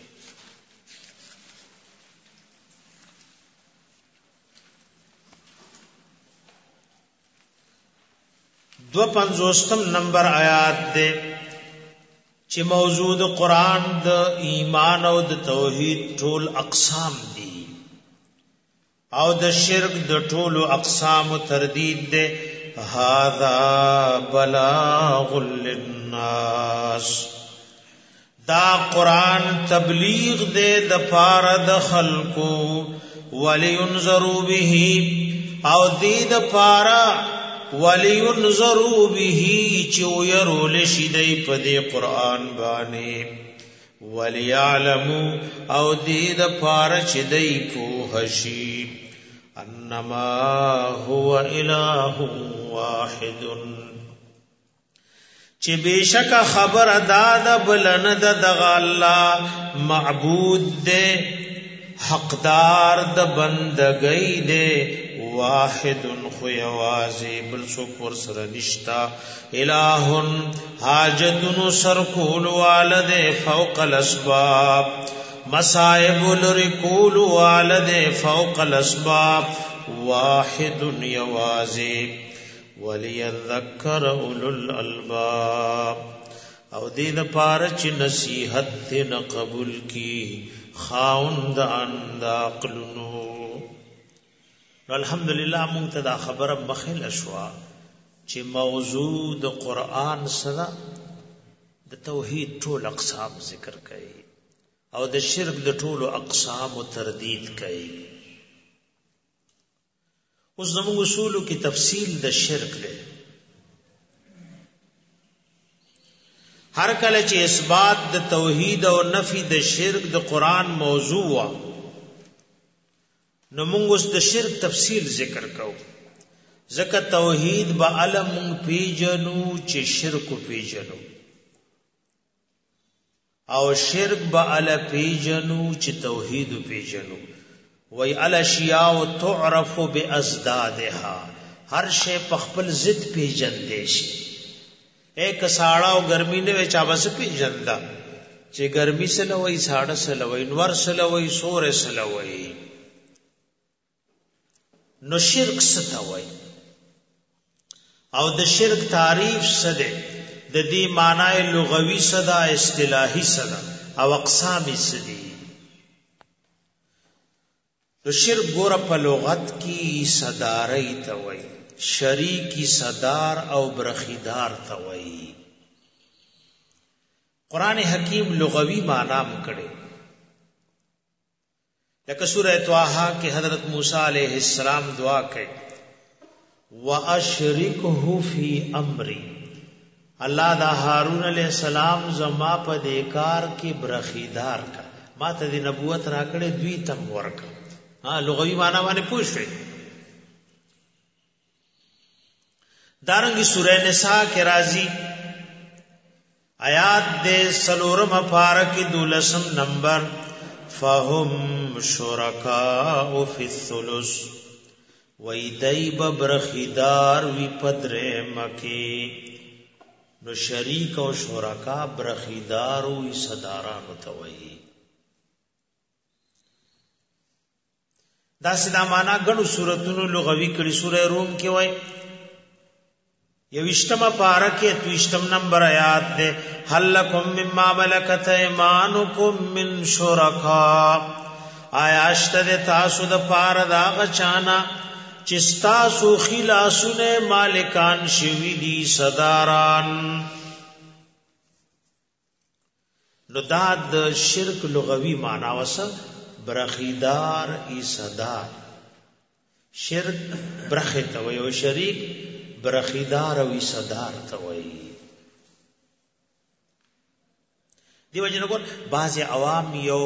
دو پنزوستم نمبر آیات دے چی موجود قرآن د ایمان او د توحید ټول اقسام دی او د شرک د ټول اقسام تردید دے هذا بلاغ للناس دا قرآن تبلیغ دے د پار د خلقو ولینذروا به او دی د پارا ولینذروا به چې يرول شیدای په دې قران باندې وليعلموا او دې د پاره چې دای په شي انما هو اله واحد چې بشک خبر داد بلن د الله معبود دې حقدار د بندګۍ دې واحد خو یوازې بل څوک ور سره نشتا الہ حاجتن سر کول والد فوق الاسباب مصائب لرکول والد فوق الاسباب واحد یوازې وليذكر اولو الالباب او دې د پاره چې نصیحت دې قبول کی خاوند اند عقلونو. الحمدلله مونږ ته دا خبره مخله شو چې موضوع د قران سره د توحید ټول اقسام ذکر کړي او د شرک د ټول اقسام تردید کړي. اوس زموږ اصولو کې تفصیل د شرک دی. هر کله چې اثبات د توحید او نفی د شرک د قران موضوع وا نو موږ اوس د شرک تفصیل ذکر کوو. ځکه توحید به علم پیجنو چې شرک پیجنو او شرک به ال پیجنو چې توحید پیجنو. وی الاشیاء تعرف بازدادها هر شی په خپل ضد پیجندې شي. ایک ساړه او ګرمي نه وي چا بس پیجندا چې ګرمي سره وای ساړه سره وای نور سره وای سور سره وای. نو شرک څه وای او د شرک تعریف څه ده د دې معنی لغوي څه ده اصطلاحي څه ده او اقسام څه دي. تو شرک ګور په لغت کې صدارای ته وای شریکی صدار او برخیدار ته وای. قران حکیم لغوی معنی م کړي لکه سورہ طه کې حضرت موسی علیہ السلام دعا کړي واشرکه فی امری الله دا هارون علیہ السلام زما په دې کار کې برخیدار کا ما ته د نبوت راکړې دوی تم ورک. لغوی معنی باندې پوښتنه. دارنګي سورہ نساء کې راځي آیات دې سلورم پارک دولسم نمبر فهم شرکاء فی الثلث ویدیب برخیدار وی پدر مکی. نو شریک او شرکا برخیدار وی صداران توئی. دا سدا معنا غنو سورتونو لغوي کړي. سوره روم کې وای یوشتمه پارکه 23 نمبر آیات ده هل لکم مما ملکت ایمانکم من شرکا آیا اشته تاسو د پار دا غچانا چې تاسو خلاصونه مالکان شوی دي صداران. نو دا د شرک لغوي معنا وسه برخیدار ای صدار. شرک برخیت وی او شریک برخیدار او ای صدار توی. دیو جن کو بعض عوام یو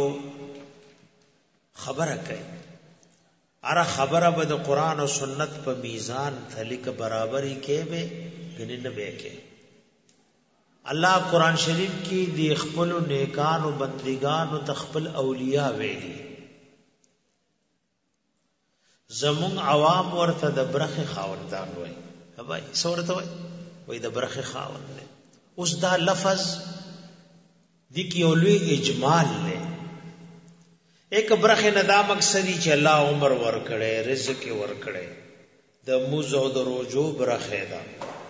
خبره کوي اره خبره به د قران او سنت په میزان تلیک برابرۍ کې به غنی نه به کې. الله قران شریف کې د خپل نیکانو بندگانو تخپل اولیاء ویلي. زمون عوام ورته د برخه خاوندان وای. هبای سورته وای د برخه خاوند. اوس دا لفظ دی کی اولوی اجمال له ایک برخه نه دا مقصدی چې الله عمر ور کړي رزق ور کړي د موزو د روجو برخه ده.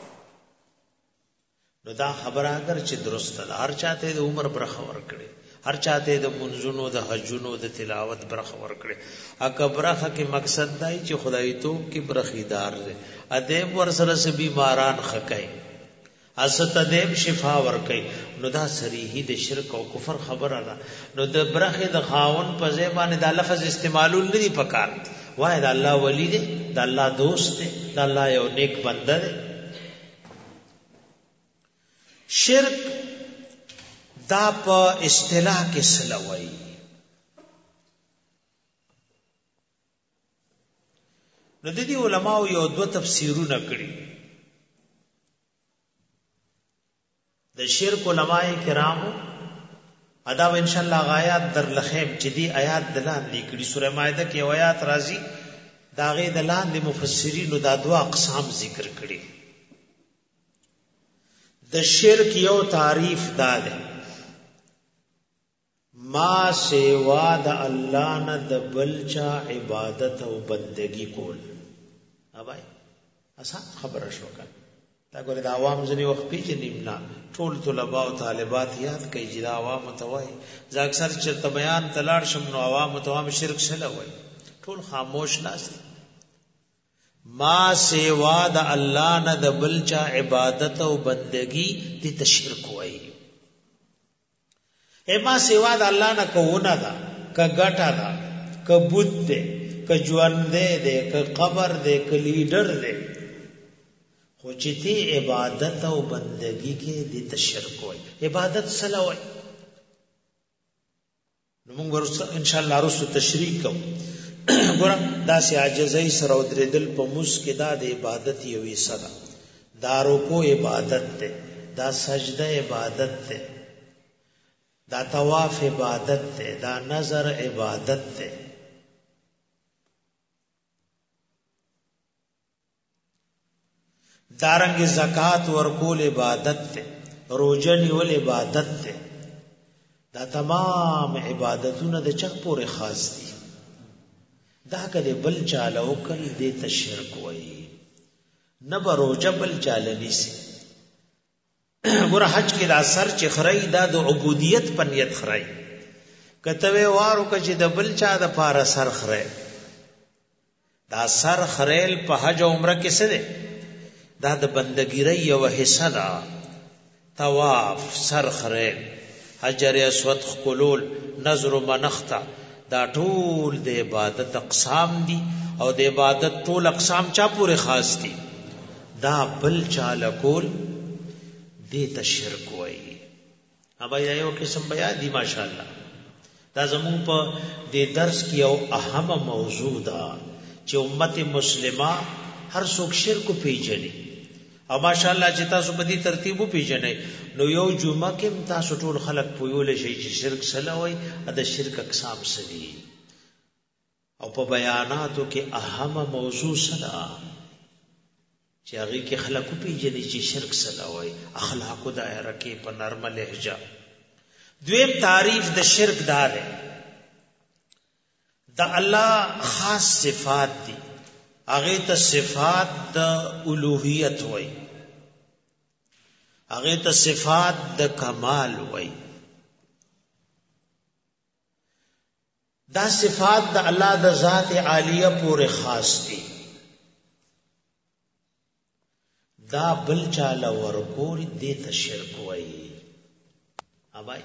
نو دا خبره اگر چې درسته ده هر چاته د عمر برخه ور کړي هر چاته د منځونو د حجونو د تلاوت برخه ور کړي. اګه برخه کې مقصد دی چې خدای توب کې برخیدار دی ادم ور سره سه بیماران خکای اسد ادم شفا ور کوي. نو دا صریحي د شرک او کفر خبره ده. نو د برخه د خاون په ځای باندې دا لفظ استعمالول نه دی پکار وای دا الله ولی دی، دا الله دوست دی، دا الله یو نیک بنده دی. شرک دا په اصطلاح کې سلوي. نو د دې علماو یو دو تفسیرونه کړي. د شرک علماء کرامو ادا ان شاء الله غایات در لخیم چې دی آیات دلان لیکلي سوره مائده کې آیات راځي داغه دلان د مفسرین دا دوا اقسام ذکر کړي. د شرک یو تعریف دا ده ما سوا د الله نه د بلچا عبادت او بندگی کول. اوبای اسان خبره شو کړه دا ګوره د عوام ځنی وخت پیژنیم نه ټول طلباء او طالبات یاد کوي چې د عوام توای ځکه اکثر چرته بیان تلاړ شم نو عوام توام شرک سره وای ټول خاموش ناست. ما سوا د الله نه د بلچا عبادت او بندگی دې تشرک وای. ما سوا د الله نه کوونه دا ک غټا دا ک بوت دې ک ژوند دې ک قبر دې ک لیډر دې خو چې تی عبادت او بندگی کې دې تشرک وای. عبادت سره وای نو موږ ورسره ان شاء الله رسو تشریح کوو. ګور دا سي عاجزۍ سره او درېدل په موس کې دا د عبادت یو حصہ ده. دا رکوع عبادت ده، دا سجده عبادت ده، دا طواف عبادت ده، دا نظر عبادت ده. دارنګ زکات ورکول عبادت ده، روزه نیول عبادت ده. دا تمام عبادتونه د چا پورې خاص دي. دا کله بل چاله وکړي دې تشرک وایي. نه به روزه بل چاله نیسي. ګوره حج کې دا سر چې خړی دا د عبودیت په نیت خړی. کته وارو که چې د بل چا د پاره سر خړی. دا سر خړیل په حج او عمره کې څه ده؟ دا د بندګیری یو حصہ ده. طواف، سر خړیل، حجر اسود خلول، نظر منختا، دا ټول د عبادت اقسام دي او د عبادت ټول اقسام چا پورې خاص دي. دا بل چاله کول دې تشرک وایي. ابا یو قسم بیا دي ماشاءالله. دا زمون په دې درس کې یو اهم موضوع ده چې امت مسلمه هر څوک شرک پیژني او ماشاءالله چې تاسو په دې ترتیب پیژنئ نو یو جمعه کې تاسو ټول خلق پویول شي چې شرک سره وای د شرک اقسام سدي او په بیاناتو کې اهم موضوع سره چې هغه کې خلق پیژني چې شرک سره وای اخلاق دایره کې په نرمه لهجه. دویم تعریف د شرک دار ہے د الله خاص صفات دي هغه ته صفات د الوهیت وای، هغه ته صفات د کمال وای. دا صفات د الله د ذات عالیه پورې خاص دي. دا بل چاله ورکول دې ته شرک وای. اوبای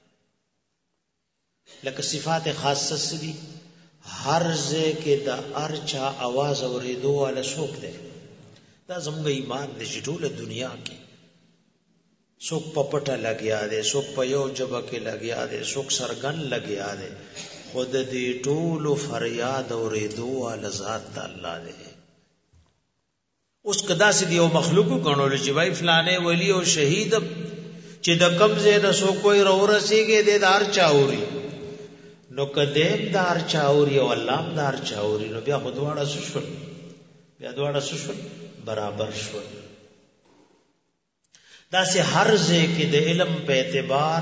لکه صفات خاصه سدي هر ځکه د ارچا आवाज اوریدو ولا څوک دی. دا زموږ ایمان د ټوله دنیا کې څوک په پټه لګیا دی، څوک په یو جبه کې لګیا دی، څوک سرګن لګیا دی. خود دې ټولو فریاد اوریدو ولا ذات الله دی. اوس کدا سي دی او مخلوق غنول چې وای فلانه ولی او شهید چې د کمزې د سو کوئی رورسیږي د دار چاوري نو کدیم دار چاوري او الله دار چاوري نو بیا خدواړه شول، بیا دواړه شول برابر شول. دا سه هر ځکه د علم په اعتبار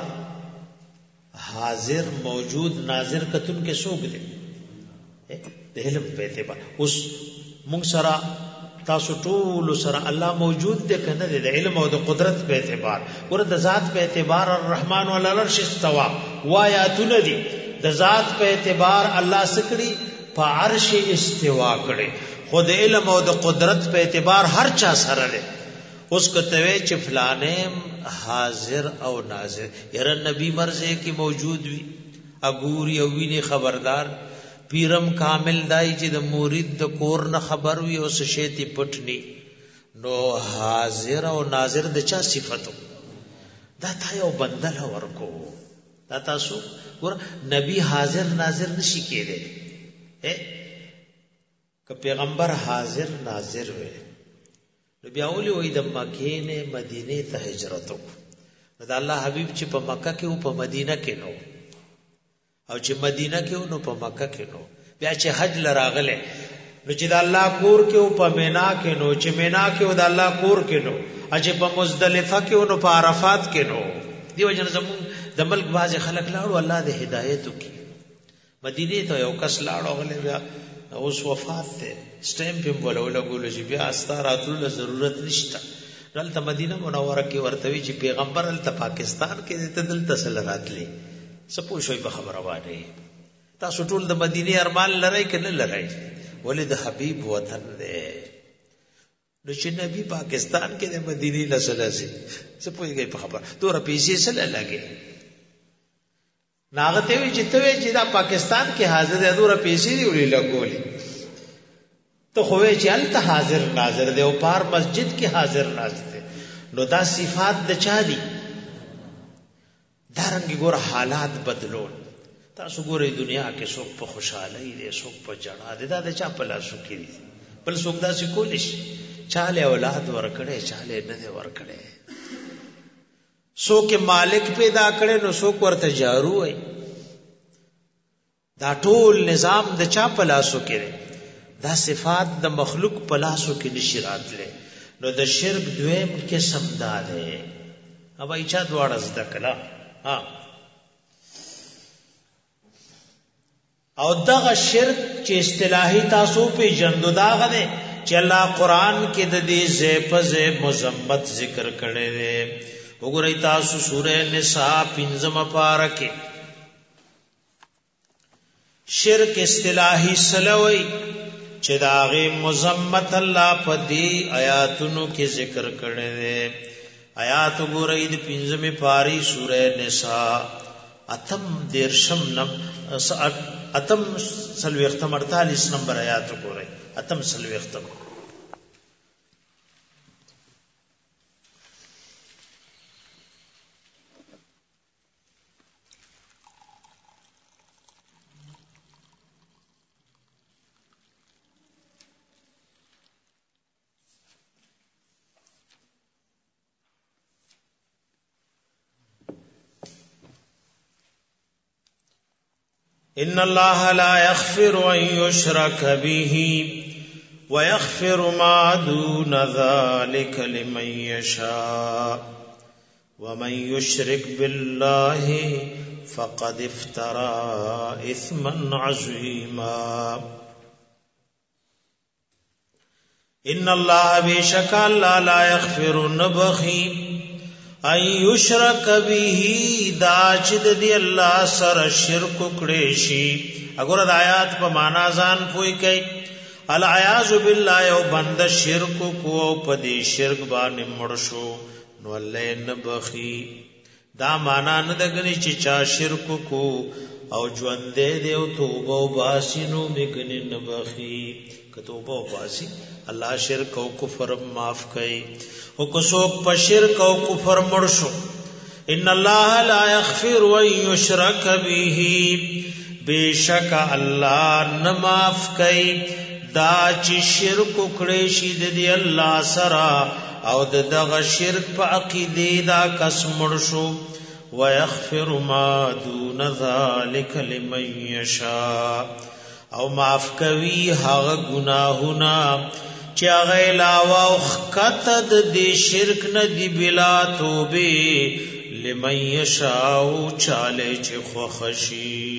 حاضر موجود ناظر کتون کې څوک دی د علم په اعتبار. اوس موږ سره تاسو ټول سره الله موجود دی کنه د علم او د قدرت په اعتبار. ورته د ذات په اعتبار الرحمن علی العرش استوى وایاتونه دي. د ذات په اعتبار الله سکړي په عرش استوا کړي، خو د علم او د قدرت په اعتبار هر چا سره دی. اوس کته چې فلانه حاضر او ناظر یره نبی مرزه کې موجود وي اګوري او ویني خبردار پیرم کامل دای چې د مرید د کور نه خبر وي او څه شی تی پټنی نو حاضر او ناظر د چا صفاتو دا تا یو بندل ورکو دا تاسو ګور نبی حاضر ناظر نشي کېده که پیغمبر حاضر ناظر وي نو بیا ولي وای د مکې نه مدینه ته هجرت وکړه دا الله حبیب چې په مکه کې او په مدینه کې نو او چې مدینه کې نو په مکه کې نو بیا چې حج لراغله نو چې د الله کور کې او په مینا کې نو چې مینا کې او د الله کور کې نو چې په مزدلفه کې نو په عرفات کې نو دیو جن زمون د ملک باز خلک لاړو الله دې هدایت وکي مدینه ته یو کس لاړو غلې بیا اوس وفات ته سټیمپ په ولول غول چې بیا استاراتو له ضرورت نشته دلته مدینه منوره کې ورته وی چې پیغمبر ال پاکستان کې ته دلته سره راتلې سپو شوي په خبره وانه تاسو ټول د مدینه ارمان لرئ کنه لرئ ولې د حبیب وطن دی نو چې نبی پاکستان کې د مدینه لسلاسي سپو یې په خبره تور پیسې سره لګي ناغته وی چې ته چې دا پاکستان کې حاضر دی دور پیسې دی وړي لګولې ته خو چې الته حاضر ناظر دی او پار مسجد کې حاضر ناظر دی نو دا صفات د چا دي دارنګ ګور حالات بدلول تاسو ګورئ دنیا کې څوک په خوشحالي دي څوک په جړا دي دا د چا په لاسو کې دي بل څوک دا څه کولیش چاله اولاد ورکړي چاله نه دی ورکړي څوک مالک پیدا کړي نو څوک ورته جارو وي دا ټول نظام د چا په لاسو کې دی دا صفات د مخلوق په لاسو کې نشي راتله نو د شرک دویم قسم دا دی ابا ایچا دواړه زده کړه ها او دغه شرک چې اصطلاحي تاسو په جندو داغه دی چې الله قران کې د دې زیفزه مذمت ذکر کړي دی وګورئ تاسو سورہ نساء 5 پارکه شرک اصطلاحي سلوي چې داغه مذمت الله په دې آیاتونو کې ذکر کړي دی آیات وګورئ د 5 پاری سورہ نساء اتم دیرشم اتم سلوختم 48 نمبر آیات وګورئ اتم سلوختم ان الله لا يغفر ان يشرك به ويغفر ما دون ذلك لمن يشاء ومن يشرك بالله فقد افترى اثما عظيما ان الله بشك لا يغفر نبخي ان یشرک به دا چې د الله سره شرک کړي شي وګوره د آیات په معنا ځان پوي کوي العیاذ بالله او بند شرک کو په دې شرک باندې مړ شو نو الله نه بخي دا معنا نه دغني چې چا شرک کو او ژوند دې او توبه واسي نو میګني نه بخي کتوبه واسي الله شرک او کفر معاف کړي او کو څوک په شرک او کفر مړ شو ان الله لا یغفر ان یشرک به بیشک الله نه معاف کړي دا چې شرک کړي شي د الله سره او دغه شرک په عقیده دا کس مړ شو ويغفر ما دون ذلك لمن يشاء او معاف کوي هغه گناهونه چې هغه علاوه او خطد دې شرک نه دی بلا توبه لمن یشاء چاله چې خوخشي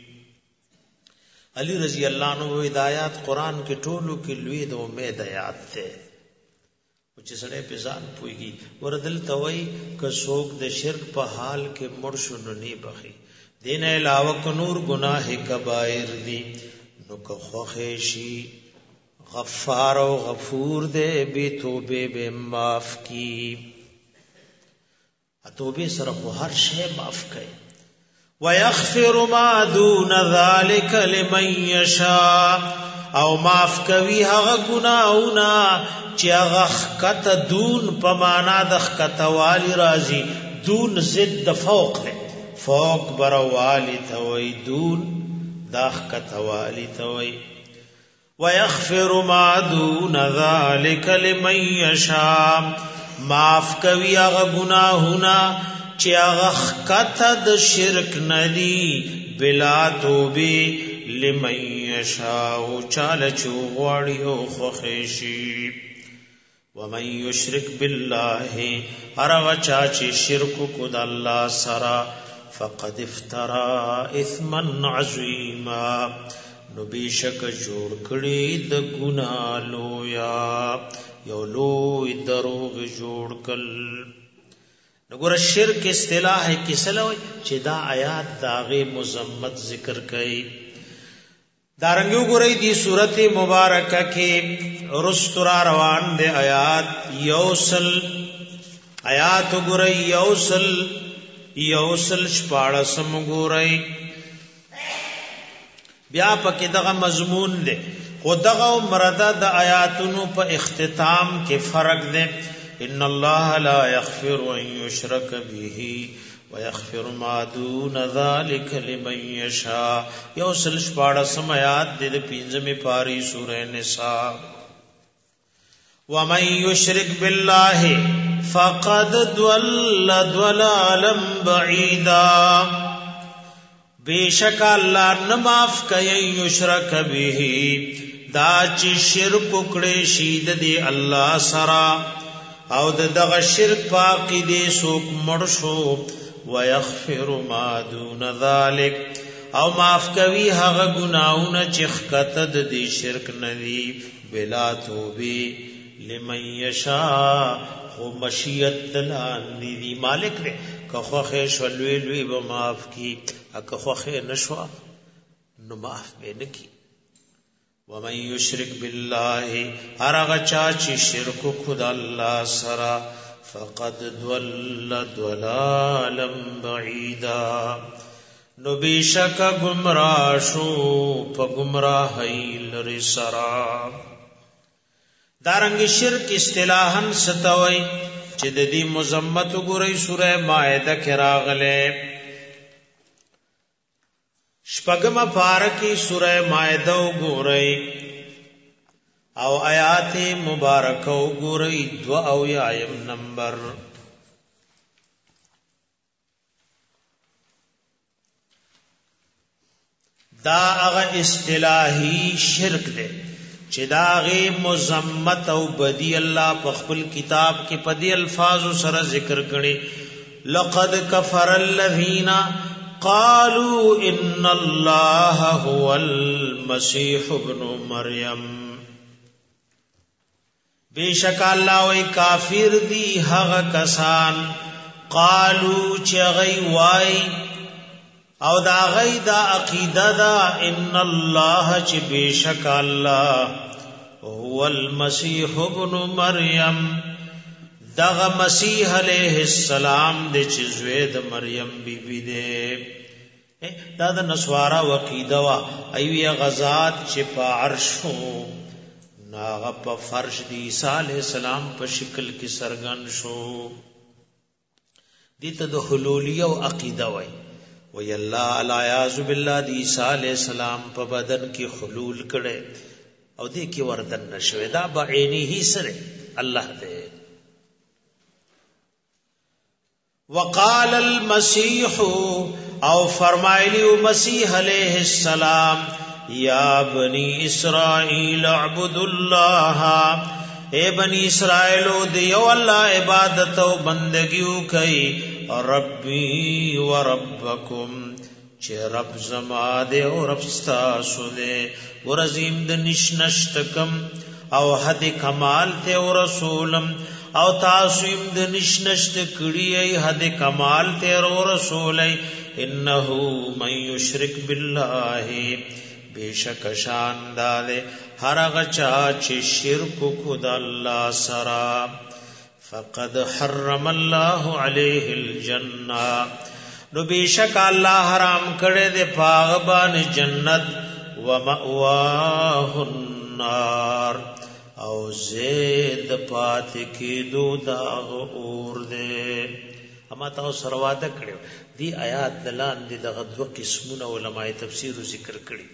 علی رضی الله عنه ہدایت قران کې ټولو کې لوی د امید آیات ته او چې سره په ځان پويږي وردل توي که څوک د شرک په حال کې مرشد نه بخي دین علاوه کو نور گناہ کبائر دی نو که خوخشي غفار و غفور دے بی توبے بے معاف کی توبے سره خو هر شی معاف کړي ويغفر ما دون ذلك لمن يشاء او معاف کوي هغه ګناهونه چې هغه خکته دون په معنا د خکتوالی راځي. دون ضد فوق له فوق بروالی توي دون دا خکتوالی توي. ويغفر ما دون ذلك لمن يشاء معاف کوي هغه ګناهونه چې هغه خکته د شرک ندي بلا توبه لمن یشاء چاله چوغړی او خوښشي. ومن یشرک بالله هرغه چا چې شرک کو د الله سره فقد افترى اثما عظیما نو بیشک جوړ کړي د ګناه لویا یو لوی دروغ جوړ کړ. نګور شرک اصطلاح کیسلوي چې دا آیات داغه مذمت ذکر کړي. دارنګو ګورې دی سورته مبارکه کې رستورا روان دي آیات یوسل ګورې یوسل شپاړسم ګورې بیا پکې دغه مضمون دی خو دغه مرده د آیاتونو په اختتام کې فرق دی. ان الله لا يغفر ان يشرك به ويغفر ما دون ذلك لمن يشاء. یوسل شپاړسم آیات د 15مې پاری سورې نساء. ومن يشرك بالله فقد ضل ضلالا بعيدا بیشک الله نه معاف کوي یشرک به دا چې شرک کړي شي د الله سره او دغه شرک پاکی دې سوک مړ شو. ويغفر ما دون ذلك او معاف کوي هغه ګناونه چې خکته د دې شرک ندي بلا توبه لمن یشاء خو مشیت دلاندې دی مالک دې که خوخه شلوي لوی به معاف کی که خوخه نشوا نو معاف به نکی. ومن یشرک بالله هرغه چا چې شرک خود الله سرا فقد ضل ضلالا بعیدا نو بیشک گمراه شو په گمراهی لري سرا. دارنګ شرک اصطلاحاً ستوي چې د دې مذمت ګورې سوره مائده کې راغله. شپږم پارکی سوره مائده وګورئ او آیات مبارکه وګورئ 2 نمبر. دا هغه اصطلاحي شرک دی چې دا غي مذمت او بدی الله په خپل کتاب کې په دې الفاظ سره ذکر کړي. لقد كفر الذين قالوا ان الله هو المسيح ابن مريم بیشک الله وی کافر دی هغه کسان قالو چې غي وای او دا غي دا عقیده دا ان الله چې بیشک الله هو المسيح ابن مريم دغه مسیح علیہ السلام د چې زوی د مریم بیبی دی. دا د نسوارا وقیده وا ایوی غزاد چې په عرشو ناغه په فرش دی عیسی علیہ السلام په شکل کې سرګن شو. دته د حلولیه او عقیده وای وی الله الیاذ بالله د عیسی علیہ السلام په بدن کې حلول کړي او دې کې وردن نشوي دا بعینه سره الله دې. وقال المسيح او فرمایلی مسیح علیہ السلام یا بنی اسرائیل اعبدوا الله اے بنی اسرائیل دیو الله عبادت او بندگیو کئ ربی و ربکم چې رب زما دے او رب تاسو دے ورزیم د نشنشتکم او حد کمال ته او رسولم او تاسویم د نشنشت کړي ای حد کمال ته او رسول ای انه من یشرک بالله بیشک شان داله هر هغه چا چې شرک کو د الله سره فقد حرم الله عليه الجنه نو بیشک الله حرام کړي د پاغ باندې جنت و مأواه النار او زید پات کی دو داغ اور دے. اما تاسو سره واده کړو دی آیات دلان دي دغه دوه قسمونه علماء تفسیر ذکر کړي.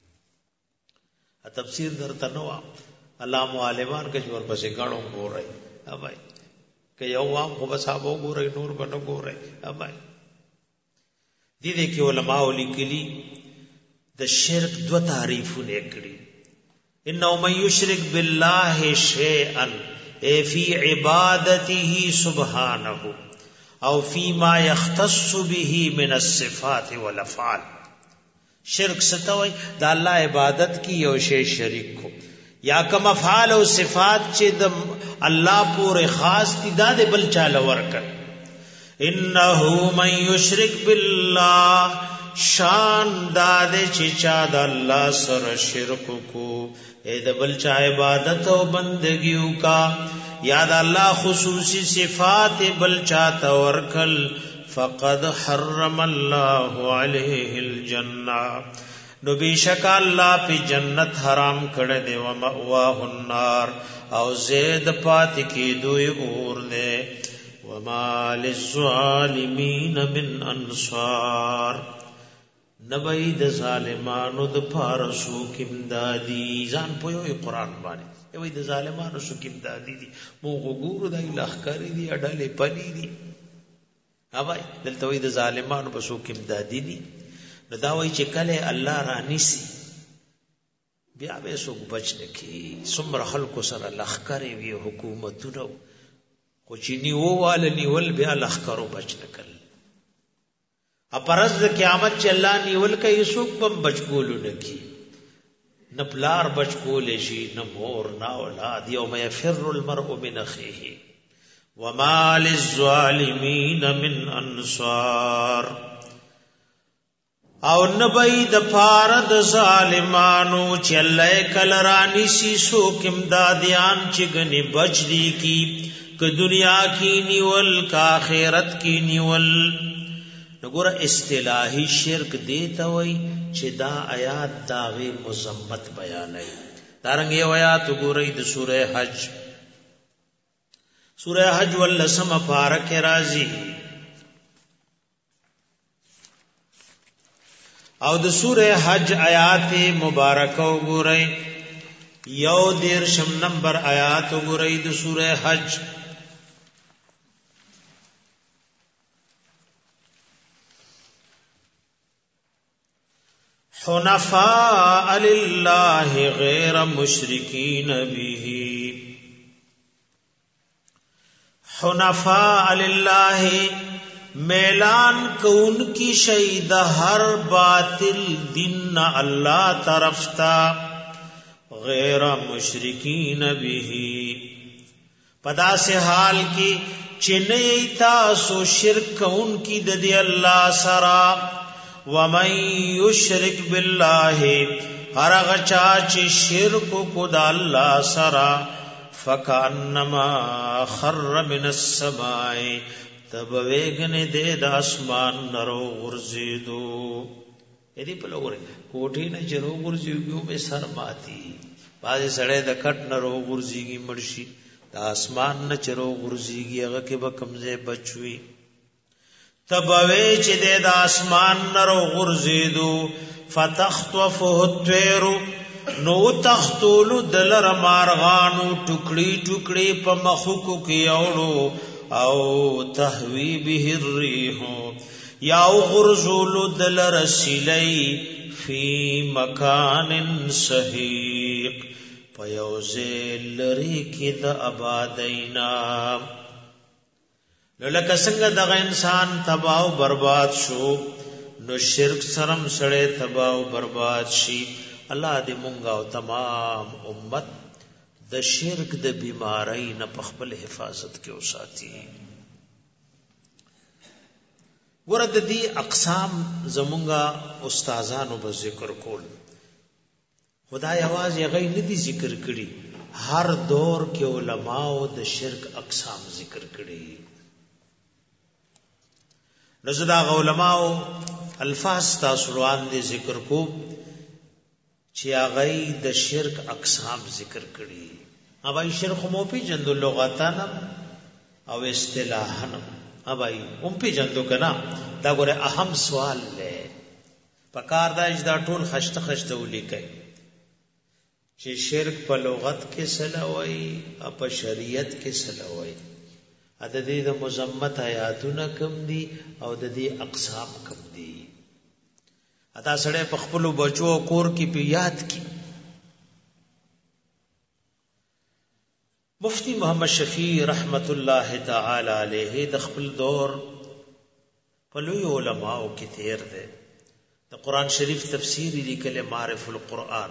ا تفسیر درته نو الله معلمان کې جوړ پسې غاڼو ګورای اوبای که یو وام خو بس ابو ګورای نور بنو ګورای اوبای دي دې کې علماء لیکلي د شرک دو تعریفونه کړي. انه من یشرک بالله شیئا فی عبادته سبحانه او فيما يختص به من الصفات والافعال. شرک ستوي د الله عبادت کی یو شی شریک کو یا کوم افعال او صفات چې د الله پورې خاص دي دا د بل چاله ورکړ. انه من یشرک بالله شان داد چې چا د الله سره شرک کو اې د بل چا عبادت او بندګیو کا یا د الله خصوصی صفات بل چا تورکل فقد حرم الله علیه الجنه نو بیشک الله په جنت حرام کړه دی و مأواه النار او زید پات کی دوی اور نے وما للظالمین من انصار نبی د ظالمانو د پارسو کیمدادی ځان په یو قرآن باندې وای د ظالمانو سو کیمدادی دي مو وګورو د لخکاری دي اډلې پنی دي اوبای دلته وای د ظالمانو په سو کیمدادی دي نو دا وای چې کله الله را نسی بیا به سو بچ نکی څومره خلکو سره لخکری وی حکومتونو خو چې نیووال نیول بیا لخکرو بچ نکل اپرز د قیامت چې الله نیول کوي څوک بم بچکولو نکی نہ پلار بچ کو لشی نہ مور نہ اولاد یوم یفر المرء من اخیه وما للظالمین من انصار او نبی د پار د ظالمانو چې الله کلرانی سی سو کم دادیان چې غنی بچ دی کی ک دنیا کی نیول کا آخرت کی نیول. نګور اصطلاحی شرک دیتا وای چې دا آیات داغه مذمت بیانای. دارنګ یو آیات وګورئ د سوره حج ولسم پارک راضی او د سوره حج آیات مبارکه وګورئ یو 13 نمبر آیات وګورئ د سوره حج حنفاء لله غیر مشرکین به. حنفاء لله میلان کون کی شید ہر باطل دین اللہ طرف تا غیر مشرکین به پدا سے حال کی چنئی تاسو شرک کون کی ددی اللہ سرا ومن یشرک باللہ ہر غچا چی شرک کو دا اللہ سرا فکانما خر من السماء تب ویگن دے دا اسمان نرو غرزیدو. ایدی پلو گرے کوٹی نا چرو غرزیگیو میں سر ماتی بازی سڑے دا کٹ نرو غرزیگی مرشی دا اسمان نا چرو غرزیگی اگا کے با کمزے بچوی تبوی چی دے دا اسمان نرو غرزیدو فتخطفه الطیر نو تختولو دلر مارغانو ٹکڑی ٹکڑی پا مخوکو کی اوڑو او تحوی به الریح یاو غرزولو دلر سیلی فی مکان سحیق پیوزی لری کی دا آبادینا. نو لکه څنګه دغه انسان تباہ او برباد شو نو شرک سرم سړی تباہ او برباد شي. الله دې مونږه او تمام امت د شرک د بیماری نه په خپل حفاظت کې وساتي. ورته دې اقسام زمونږه استادانو به ذکر کول خدای आवाज یې غي نه دي ذکر کړي هر دور کې علماو د شرک اقسام ذکر کړي. نزدا علماء الفاظ تاسو روان دي ذکر کو چې هغه د شرک اقسام ذکر کړي. اوبای شرک مو په جندو لغاتن او اصطلاحن اوبای په جندو کنا دا ګوره اهم سوال لې پکار دا اجدا ټول خشته خشته ولیکي چې شرک په لغت کې سلوي او په شریعت کې سلوي. ا د دې د مذمت آیاتونه کم دي او د دې اقسام کم دي. ادا سړی په خپل بچو کور کې په یاد کی. مفتی محمد شفیع رحمت الله تعالی علیه د خپل دور په لوی علماء کې تیر دی. د قران شریف تفسیر لیکل معرف القرآن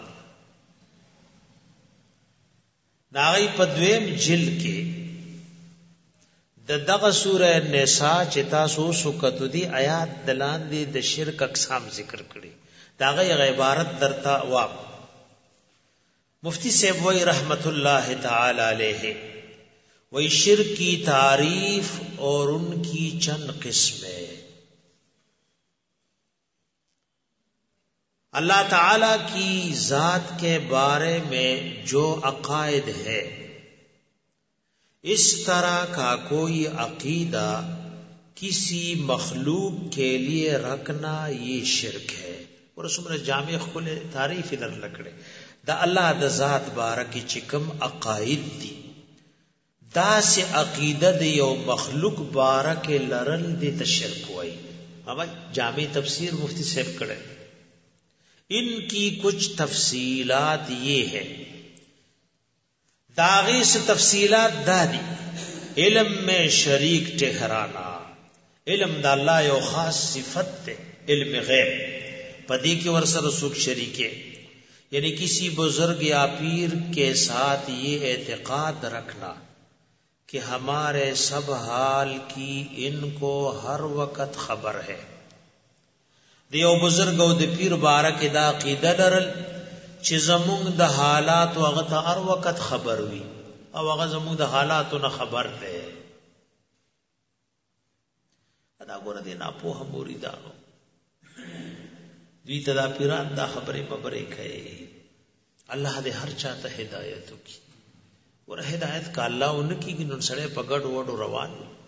ناغی په دویم جلد کې د دغه سوره نساء چې تاسو سکتو دی آیات دلان دی د شرک اقسام ذکر کړي. داغه عبارت درتا واب مفتی صاحب وی رحمت اللہ تعالی علیہ وی شرک کی تعریف اور ان کی چند قسمیں. اللہ تعالی کی ذات کے بارے میں جو عقائد ہے اس طرح کا کوئی عقیدہ کسی مخلوق کے لیے رکھنا یہ شرک ہے. اور اسمر جامع خل تعریف ادھر لکڑے دا اللہ دا ذات بارکی چکم عقائد دی دا سے عقیدہ دی یو مخلوق بارک لرل دی تشرک ہوئی. اما جامع تفسیر مفتی صاحب کڑے ان کی کچھ تفصیلات یہ ہے. داغی سے تفصیلات دادی علم میں شریک ٹہرانا. علم دا اللہ یو خاص صفت تے علم غیب پدی کی ورسر سوک شریکے یعنی کسی بزرگ یا پیر کے ساتھ یہ اعتقاد رکھنا کہ ہمارے سب حال کی ان کو ہر وقت خبر ہے. دیو بزرگ او د پیر بارک دا عقیدہ لرل چې زمونږ د حالات او هغه ته هر وخت خبر وي او هغه زمونږ د حالاتو نه خبر دی. دا ګوره دی نه په مریدانو دوی ته دا پیران دا خبرې کوي. الله دې هر چا ته هدایت وکړي. ور هدایت کا الله اونکي نن سړی په ګډ وډو روان وي.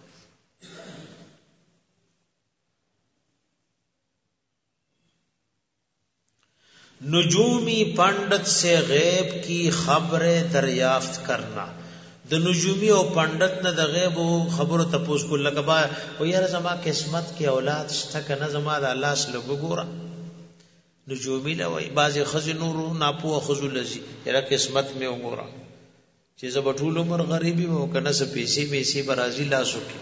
نجومی پنڈت سے غیب کی خبریں دریافت کرنا. د نجومی او پنڈت نه د غیب خبرو تپوس کو لګبا او یاره زما قسمت کې اولاد شته کنه زما د الله سره وګوره. نجومی له وای بعضی خزي نور ناپو خزو لذي یاره قسمت می وګوره چې زب ټول عمر غریبی وو کنه څه پیسې برازي لاسو کې.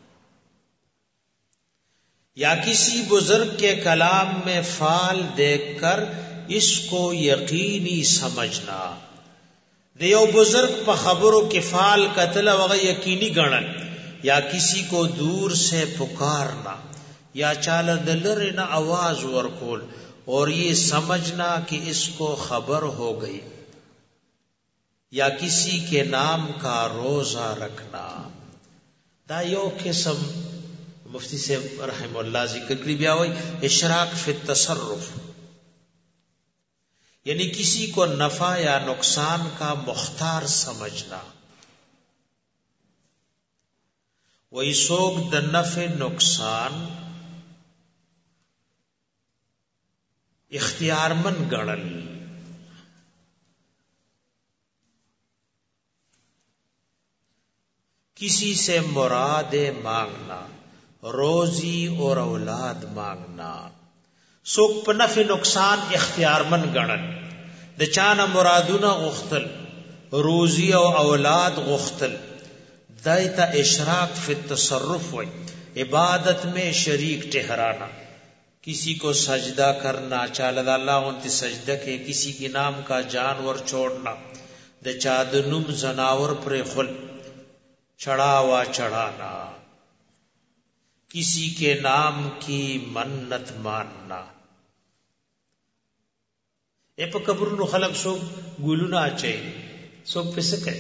یا کسی بزرگ کے کلام میں فال دیکھ کر اس کو یقینی سمجھنا. دیو بزرگ په خبرو کې فال قتل وغه یقینی ګڼل. یا کسی کو دور سے پکارنا یا چاله دلر نه आवाज ورکول اور یہ سمجھنا کہ اس کو خبر ہو گئی. یا کسی کے نام کا روزہ رکھنا. دا یو قسم مفتی سے رحم اللہ ذکر کری بیا وای اشراک فی التصرف یعنی کسی کو نفع یا نقصان کا مختار سمجھنا. وہی سوگ د نفع نقصان اختیار من گڑل. کسی سے مراد مانگنا روزی اور اولاد مانگنا. سوک په نفع نقصان اختیار من گڼل. د چانه مرادونه غختل روزی او اولاد غختل دایتا اشراک فی التصرف وی عبادت میں شریک ٹہرانا. کسی کو سجدہ کرنا چالد اللہ انتی سجدہ کے کسی کے نام کا جانور چھوڑنا د چاد نم زناور پر خل چڑھاوا چڑھانا. کسی کے نام کی منت ماننا. اے پا قبرونو خلق سوک گلونا آچے سوک پہ سکے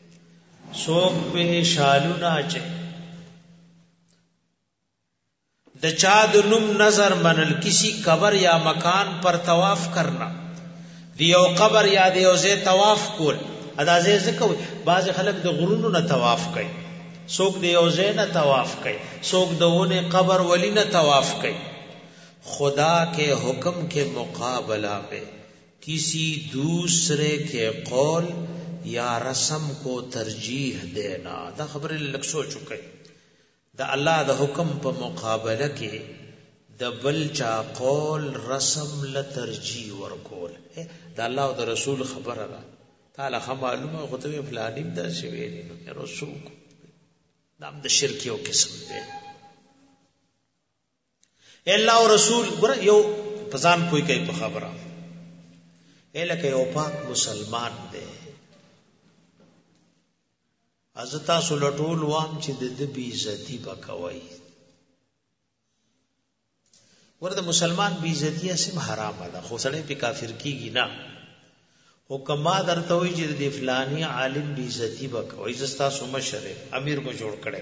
سوک پہ شالونا آچے. د چا د نوم نظر منل، کسی قبر یا مکان پر طواف کرنا، دیو قبر یا دیو ځای طواف کول. ادا ځای ځکه بعض خلک د غرونو نه طواف کوي، څوک د یو ځای نه طواف کوي، څوک د ونه قبر ولی نه طواف کوي. خدا کے حکم کے مقابلہ میں کسی دوسرے کے قول یا رسم کو ترجیح دینا. دا خبر لک سوچ چکے. دا اللہ دا حکم پا مقابلہ کے دا بل چا قول رسم لترجیح ورکول. دا اللہ و دا رسول خبر را تعالی خمالوم خطوی فلانیم دا شویلی یا رسول کو دام دا شرکیو قسم دے. اے اللہ و رسول برا یو پزان کوئی کئی پا خبرہ اے لکہ یو پاک مسلمان دے ازتا سلطول وام چې د بی عزتی بکوي. ورته مسلمان بی عزتی اسم حرام ده، خو سړی په کافر کیږي نه. حکما درته وي چې د فلانی عالم بی عزتی بکوي، زستا سو مشر امیر کو جوړ کړي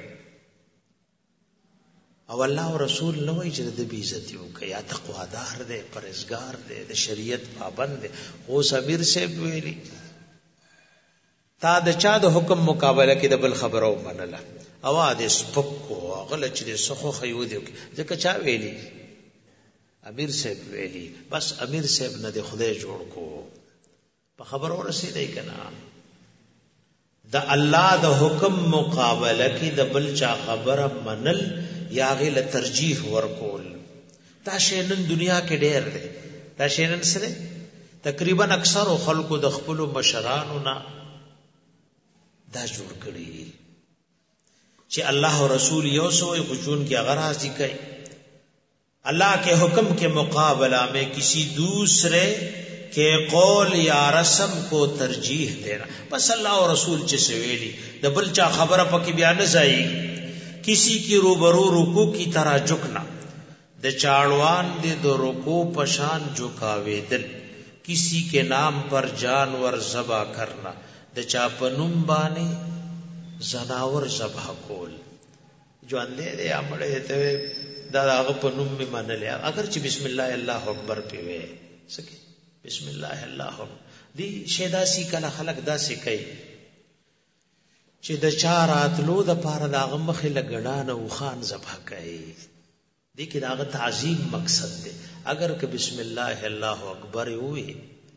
او الله او رسول نو وي چې د بی عزتی وکي. یا تقوا دار دی، پرهیزګار دی، د شریعت پابند دی. او صبر سے ویلي تا د چا د حکم مقابله کې د بل خبرو منله اواز سپک کو غل چې د سخو خيو دی ځکه چا ویلي امیر صاحب ویلي، بس امیر صاحب نه د خدای جوړ کو په خبرو رسیدای کنا. د الله د حکم مقابله کې د بل چا خبره منل یا غل ترجیح ورکول دا شی نن دنیا کې ډېر دی. دا شی نن سره تقریبا اکثر خلکو د خپل مشرانو نه دا جوړ کړی چې الله او رسول یو سوې خجون کی غرض کوي. اللہ کے حکم کے مقابلہ میں کسی دوسرے کے قول یا رسم کو ترجیح دینا. بس اللہ اور رسول چسے ویلی دا بل چا خبر پکی بیان زائی. کسی کی روبرو رکو کی طرح جھکنا، دا چاڑوان دے دو رکو پشان جھکاوے دل. کسی کے نام پر جانور ذبح کرنا، د چا پنوم باندې زناور ذبح کول. جو اندے دے امړې ته دا هغه پنوم می منلیا، اگر چې بسم الله الله اکبر پیوي سکه بسم الله الله اکبر دی شیدا سی کله خلق دا سی کوي چې د چا راتلو د پاره دا غمخه لګړان او خان ذبح کوي. دی کې دا تعظیم مقصد دی. اگر که بسم الله الله اکبر وي،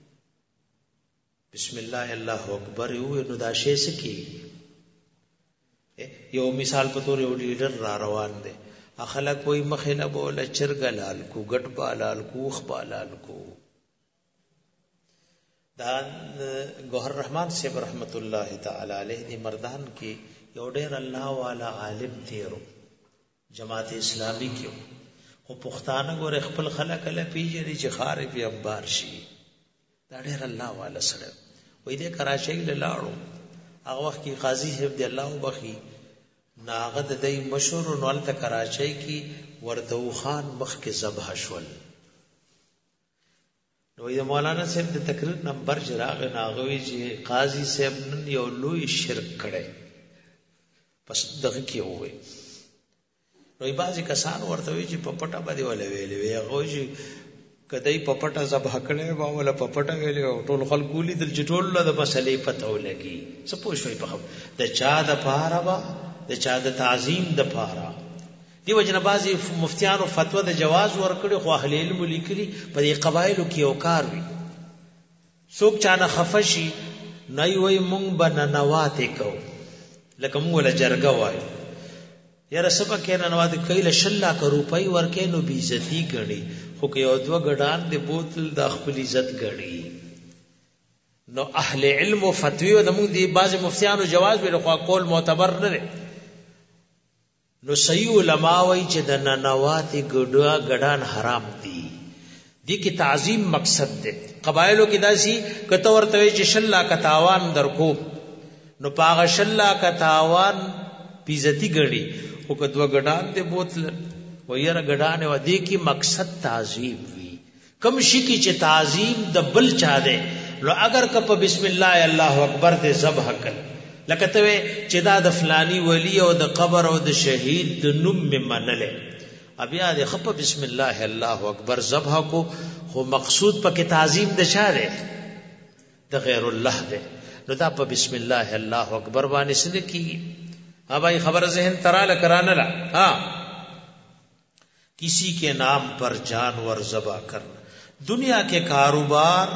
بسم الله الله اکبر وي، نو دا شی سکی یو مثال په تور یو لیډر را روان دی، اخلاق کوئی مخینه بوله چرګلال کو ګټ بالال کو خ بالال کو. دا گوهر رحمان صاحب رحمت الله تعالی علیه دی مردان کی یو ډیر الله والا عالم تیرو جماعت اسلامی کیو خو پښتانه ګور خپل خلک له پیژني چې خارې په انبار شي. دا ډیر الله والا سره وې دې کراچۍ له لاړو هغه وخت کې قاضي صاحب دی الله وبخي ناغد دای مشهور نوال ته کراچۍ کې ورته خان مخ کې ذبح شول. نو یې مولانا صاحب د تقریر نمبر جراغ ناغوي چې قاضي صاحب نن یو لوی شرک کړي پس دغه کې وې. نو بعضی کسان ورته وی چې پپټه باندې ولا ویلې وی هغه چې کدی پپټه ذبح کړي با ولا پپټه ویلې ټول خلکو لیدل چې ټول له مسلې پته ولګي. څه پوښوي په خبر د چا د پاره با د چا د تعظیم د پاره دی وجنه بعضی مفتیانو فتوا د جواز ورکړي خو اهل علم لیکلي په دې قبایلو کې یو کار وي څوک چانه خفشي نه وي مونږ بننوات کو لکه مونږ له جرګه وایو یاره سبا کې ننوات کله شلا ک روپۍ ورکې نو بی عزتی غړي خو کې یو دو غډان د بوتل د خپل عزت غړي. نو اهل علم او فتوی د مونږ دی بعض مفتیانو جواز به خو کول معتبر نه لري. نو صحیح علما وایي چې د ننوات غډان حرام دي. دی کې تعظیم مقصد دی. قبایلو کې داسي کته ورته چې شلا ک تاوان درکو نو پاغه شلا ک تاوان بیزتی غړي او کدو غډان دې بوتل ويره غډان و دې کې مقصد تعظیم وي. کم شي کې چې تعظیم د بل چا ده لو اگر کپ بسم الله الله اکبر دې ذبح کړ لکه ته چې دا د فلانی ولی او د قبر او د شهید د نوم می منلې بیا د خپ بسم الله الله اکبر ذبح کو خو مقصود پکې تعظیم د شاره د غیر الله ده نو دا په بسم الله الله اکبر باندې سده کی بھائی خبر ذہن تراله کرانا لا ہاں کسی کے نام پر جانور ذبح کرنا دنیا کے کاروبار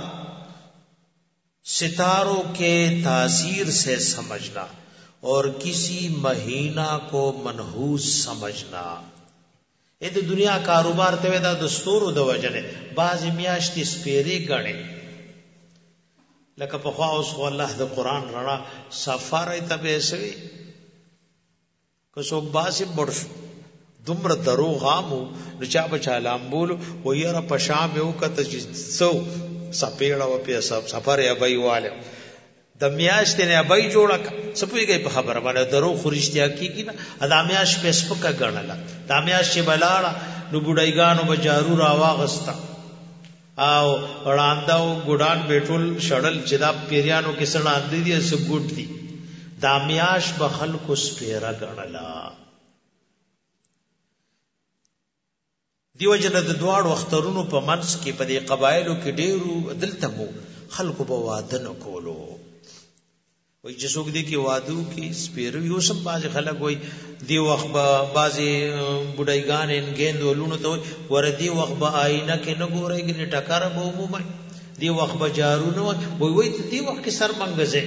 ستاروں کے تاثیر سے سمجھنا اور کسی مہینہ کو منحوس سمجھنا اے د دنیا کاروبار ته دا دستور د وجنه بعض میاشتې سپېری غړي لکه په خوا اوس الله د قران رڼا سفارې ته به سوي که څوک باسي برش دومره درو غامو نو چا بچا لامبول و یره په شام یو کته چې سو سپېړه و په سفر یا بایواله د میاشتې نه بای جوړه سپوږی په خبره باندې درو خورشتیا کیږي نه ادمیاش په سپکه غړنلا دمیاش چې بلاړه نو بډایګانو بجارو راواغستا او وړانداو ګډان بیٹول شړل چې دا پیریانو کې سره اندې دي سو ګډ دي دمیاش په خلکو سپیرا غړلا دیو جن د دواړو اخترونو په منځ کې په دې قبایلو کې ډیرو دلته مو خلکو په واده نه کولو وای چې څوک دې کې وادو کې سپیرو یو سم باز خلک وای دی وخت بازي بډایګان انګیند ولونو ته ور دی وخت به آینه کې نه ګورای کې ټکر به عموما دی وخت به جارو نه وای دی وخت کې سر منګزه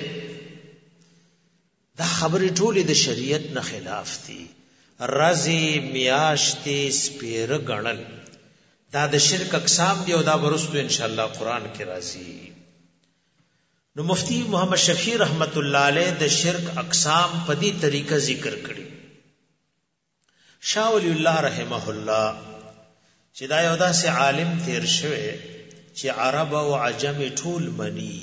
دا خبرې ټولې د شریعت نه خلاف دي رزي میاشتې سپیر غړل دا د شرک اقسام دی او دا ورستو ان شاء الله قران کې راځي نو مفتی محمد شفیع رحمت الله علیه د شرک اقسام په دې طریقه ذکر کړي شاه ولی الله رحمه الله چې دا یو داسې عالم تیر شوی چې عرب او عجم ټول منی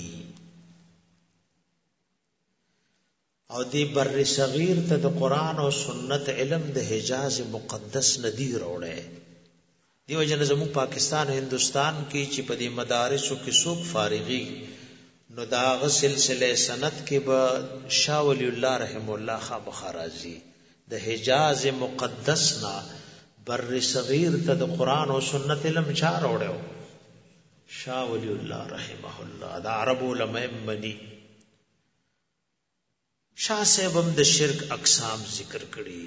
او دی بر صغیر ته د قران او سنت علم د حجاز مقدس ندی وروړي دیو جن زمو پاکستان هندستان کې چې په دې مدارسو کې څوک فارغي نو دا غ سلسله سند کې به شاه ولی الله رحم الله خامخرازي د حجاز مقدس نا بر صغیر ته د قران او سنت علم چا وروړو شاه ولی الله رحمه الله دا عرب علماء منی شاہ صاحب هم د شرک اقسام ذکر کړي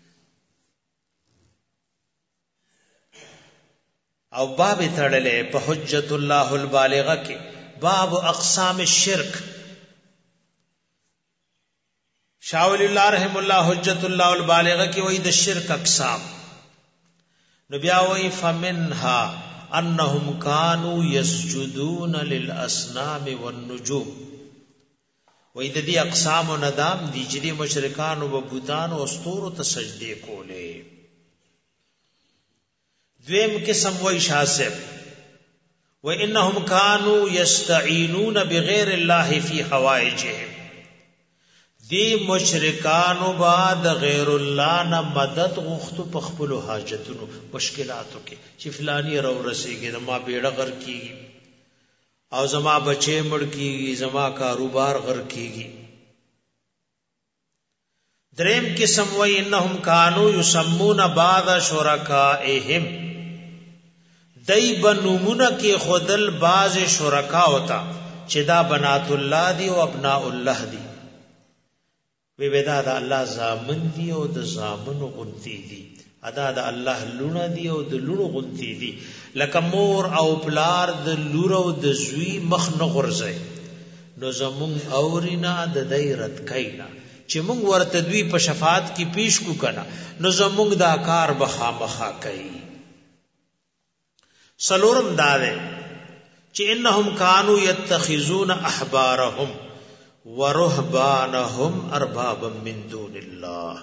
او باب تړلې په حجت الله البالغه کې باب اقسام الشرک شاہ ولی اللہ رحم اللہ حجت اللہ البالغه کې وایي د شرک اقسام نو بیا وایي فمنها انهم كانوا يسجدون للاصنام والنجوم وې د دې اقسام او ندام دي چې د مشرکان او بوتان او استورو ته سجدي کولې دویم قسم وې شاسب وانهم كانوا يستعينون بغير الله في حوائجهم دی مشرکان او بعد غیر الله نه مدد غوښتو په خپل حاجتونو مشکلاتو کې چې فلانی رو رسیږي ما بیړه غر کیږي او زما بچے مړ کیږي زما کاروبار غر کیږي دریم قسم وای انهم کانوا یسمون بعض شرکائهم دای بنمونه کې خودل بعض شرکا ہوتا چې دا بنات الله دی او ابناء الله دی وی ودا دا الله زامن دی او د زامن غنتی دی ادا د الله لونه دی او د لونو غنتی دی لکه مور او پلار د لور او د زوی مخ نه غرزي نو زمون اورینا د دایرت کینا چې مونږ ورته دوی په شفاعت کې پیش کو کنا نو زمونږ دا کار بخا مخا کوي سلورم داوه چې انهم کانوا يتخذون احبارهم ورهبانهم اربابا من دون الله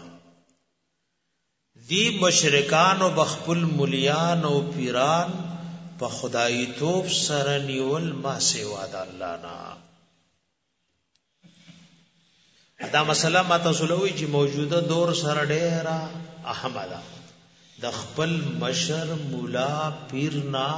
دی مشرکان او بخپل مليان او پیران په خدای توپ سره نیول ما سیوا د الله نه دا مسله ما تاسو لوي چې موجوده دور سره ډېره اهمه ده د خپل مشر مولا پیر نا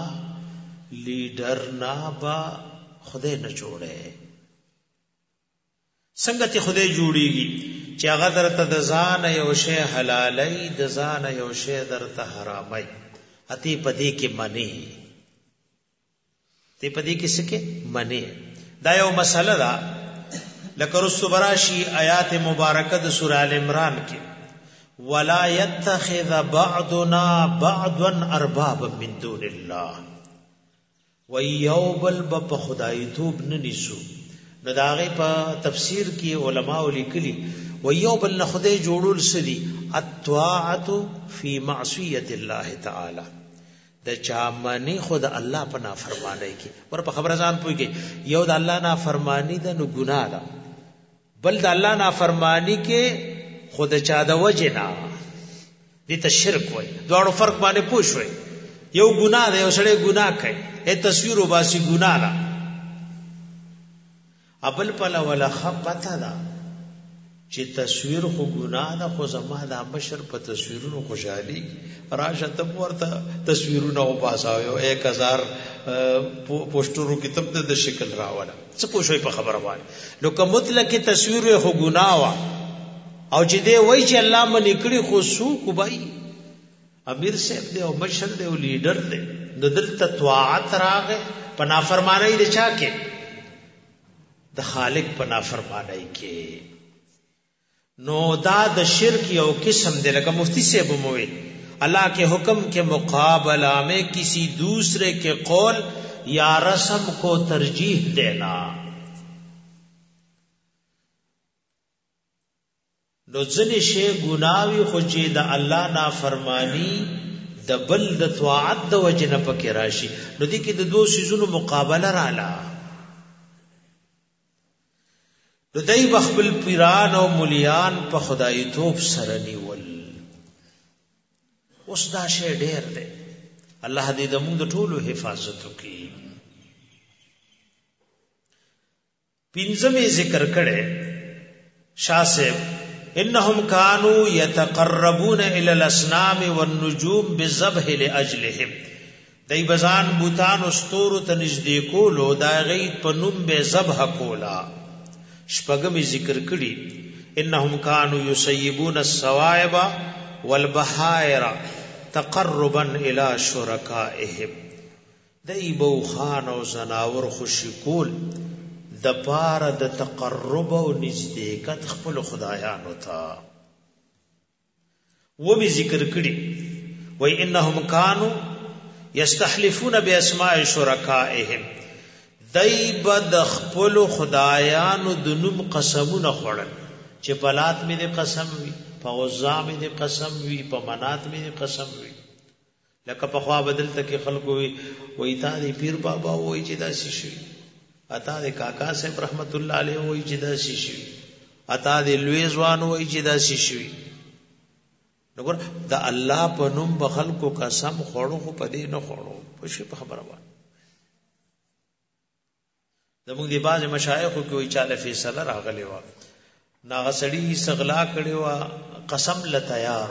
لیډر نا با خدای نه جوړه څنګه ته خدای جوړیږي چې هغه درته د ځان یو شی حلالای د ځان یو شی درته حرامای اتی پدې کې منی ته پدې کې څه کې منی دا یو مسله ده لکه رسو براشی آیات مبارکه د سورہ ال عمران کې ولا يتخذ بعضنا بعضا اربابا من دون الله ويوبل بپ خدای توب نه نسو نو داغه په تفسیر کې علما لیکلي ويوبل نه خدای جوړول سدي الطاعه فی معصیه الله تعالی د چا معنی خود الله په نافرمانی کې ور په خبره ځان پوي کې یو د الله نافرمانی ده نو ګناه ده بل د الله نافرمانی کې خود چا د وجنا دي ته شرک وای دوړو فرق باندې پوښوي یو ګناه ده یو سړی ګناه کوي اے تصویر وباسي ګناه ده ابل پلا ولا خپتا ده چې تصویر خو ګناه ده خو زما د بشر په تصویرونو خوشحالي راشه ته ورته تصویرونه وباساو 1000 پوسټرو کتاب د شکل راوړل څه پوښوي په خبره باندې نو کوم مطلق تصویر خو ګناه وا او چې دی وای چې الله منی کړي خو سو کوبای امیر صاحب دی او مشر دی او لیډر دی نو دلته طاعت راغه په نافرمانی د چا کې د خالق په نافرمانی کې نو دا د شرک یو قسم دی لکه مفتی صاحب موي اللہ کے حکم کے مقابلہ میں کسی دوسرے کے قول یا رسم کو ترجیح دینا نو ځنې شی ګناوي خو چې د الله نافرمانی د بل د طاعت د وجنه پکې راشي نو دې کې د دوه سيزونو مقابله رااله نو دای بخبل پیران او مليان په خدای توپ سره نیول اوس دا شی ډېر دی الله دې د موږ ټولو حفاظت وکړي پنځمه ذکر کړي شاه صاحب انهم كانوا يتقربون الى الاصنام والنجوم بالذبح لاجلهم دای بزان بوتان استور ته نږدې کولو دا غي په نوم به ذبح کولا شپږم ذکر کړي انهم كانوا يسيبون الصوائب والبحائر تقربا الى شركائهم دای بو خان او زناور خوشی کول د پاره د تقرب او نزدېکت خپل خدایانو ته و می ذکر کړي وای انهم كانوا يستحلفون باسماء شركائهم دای بد خپل خدایانو د نوم قسمونه خورل چې بلات می دې قسم وي په غزا می دې قسم وي په منات می دې قسم وي لکه په خوا بدل تک خلکو وي تا دې پیر بابا وای چې دا شي اتا دې کاکا صاحب رحمت الله علیه وای چې دا شي اتا دې لوی ځوان وای چې دا شي نګور د الله په نوم به خلکو قسم خوړو خو په دې نه خوړو په شي په خبره وای زموږ دی باز مشایخو کې وی چاله فیصله راغلی و ناغسړی سغلا کړي و قسم ل تیار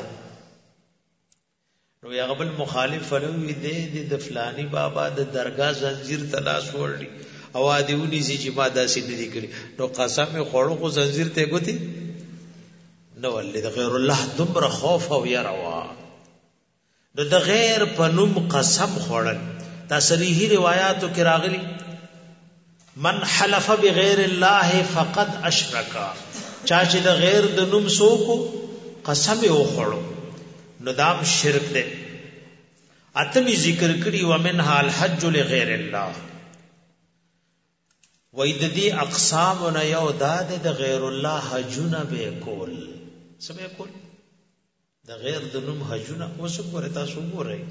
نو یا قبل مخالف فلوی دې د فلانی بابا د درگاه زنجیر تلاش وړي او دیونی سي چې ما داسې نه دي کړی نو قسم خوړو خو زنجیر ته ګوتی نو ولې د غیر الله دمر خوف او يروا نو د غیر په نوم قسم خوړل دا صریحي روایتو کې راغلي من حلف بغیر الله فقد اشرک چا چې د غیر د نوم سوکو قسم یې وخړو نو دام شرک دی اتمی ذکر کړي ومنها الحج لغیر الله وای د دې اقسام نه یو داد د غیر الله حجونه به کول سمې کول د غیر د نوم حجونه اوس ګورئ تاسو ګورئ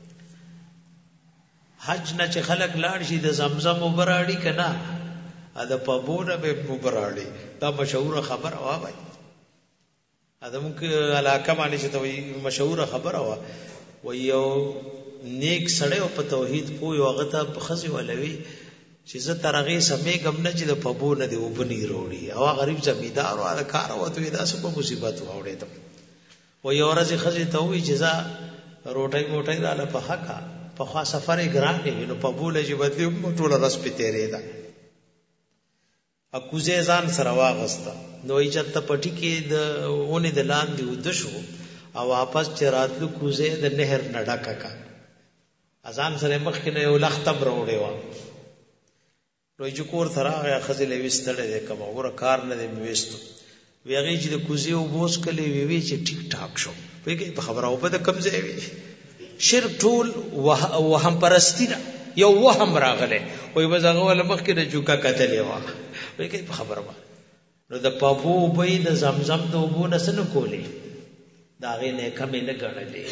حج نه چې خلک لاړ شي د زمزم وبراړي کنا ا د پبونه به وبراړي دا مشهور خبر وا وای ادم کې علاقه باندې چې ته مشهور خبر وا و یو نیک سړی او په توحید پوي هغه ته خزي ولوي چې زه ترغه سمې غم نه چې د پبونه دی وبني وروړي او غریب زمیدار او کار وته دا سبب مصیبت وړي ته و یو ورځ خزي ته وی چې زه روټي موټي را په حقا په خوا سفر ګران دی نو په بوله چې بدلی ټول رس په تیرې ده اکوزه ځان سره واغسته نو یې چته پټی کې د اونې د لاندې ودشو او واپس چراتلو کوزه د نهر نډکا کا اذان سره مخ کې یو لختم وروړې و نو یې کور ترا خزل وستړې ده کوم اور کار نه دی وېستو ویغه چې د کوزه وبوس کلی وی چې ټیک ټاک شو ویګه په خبره او په کمزې وی شرک ټول وهم پرستی نه یو وهم راغله وای بزغه ول مخ کې د جوکا کتلې و ویګه په خبره نو د پابو وبې د زمزم د وبو نسن کولې دا غي نه کمې نه غړلې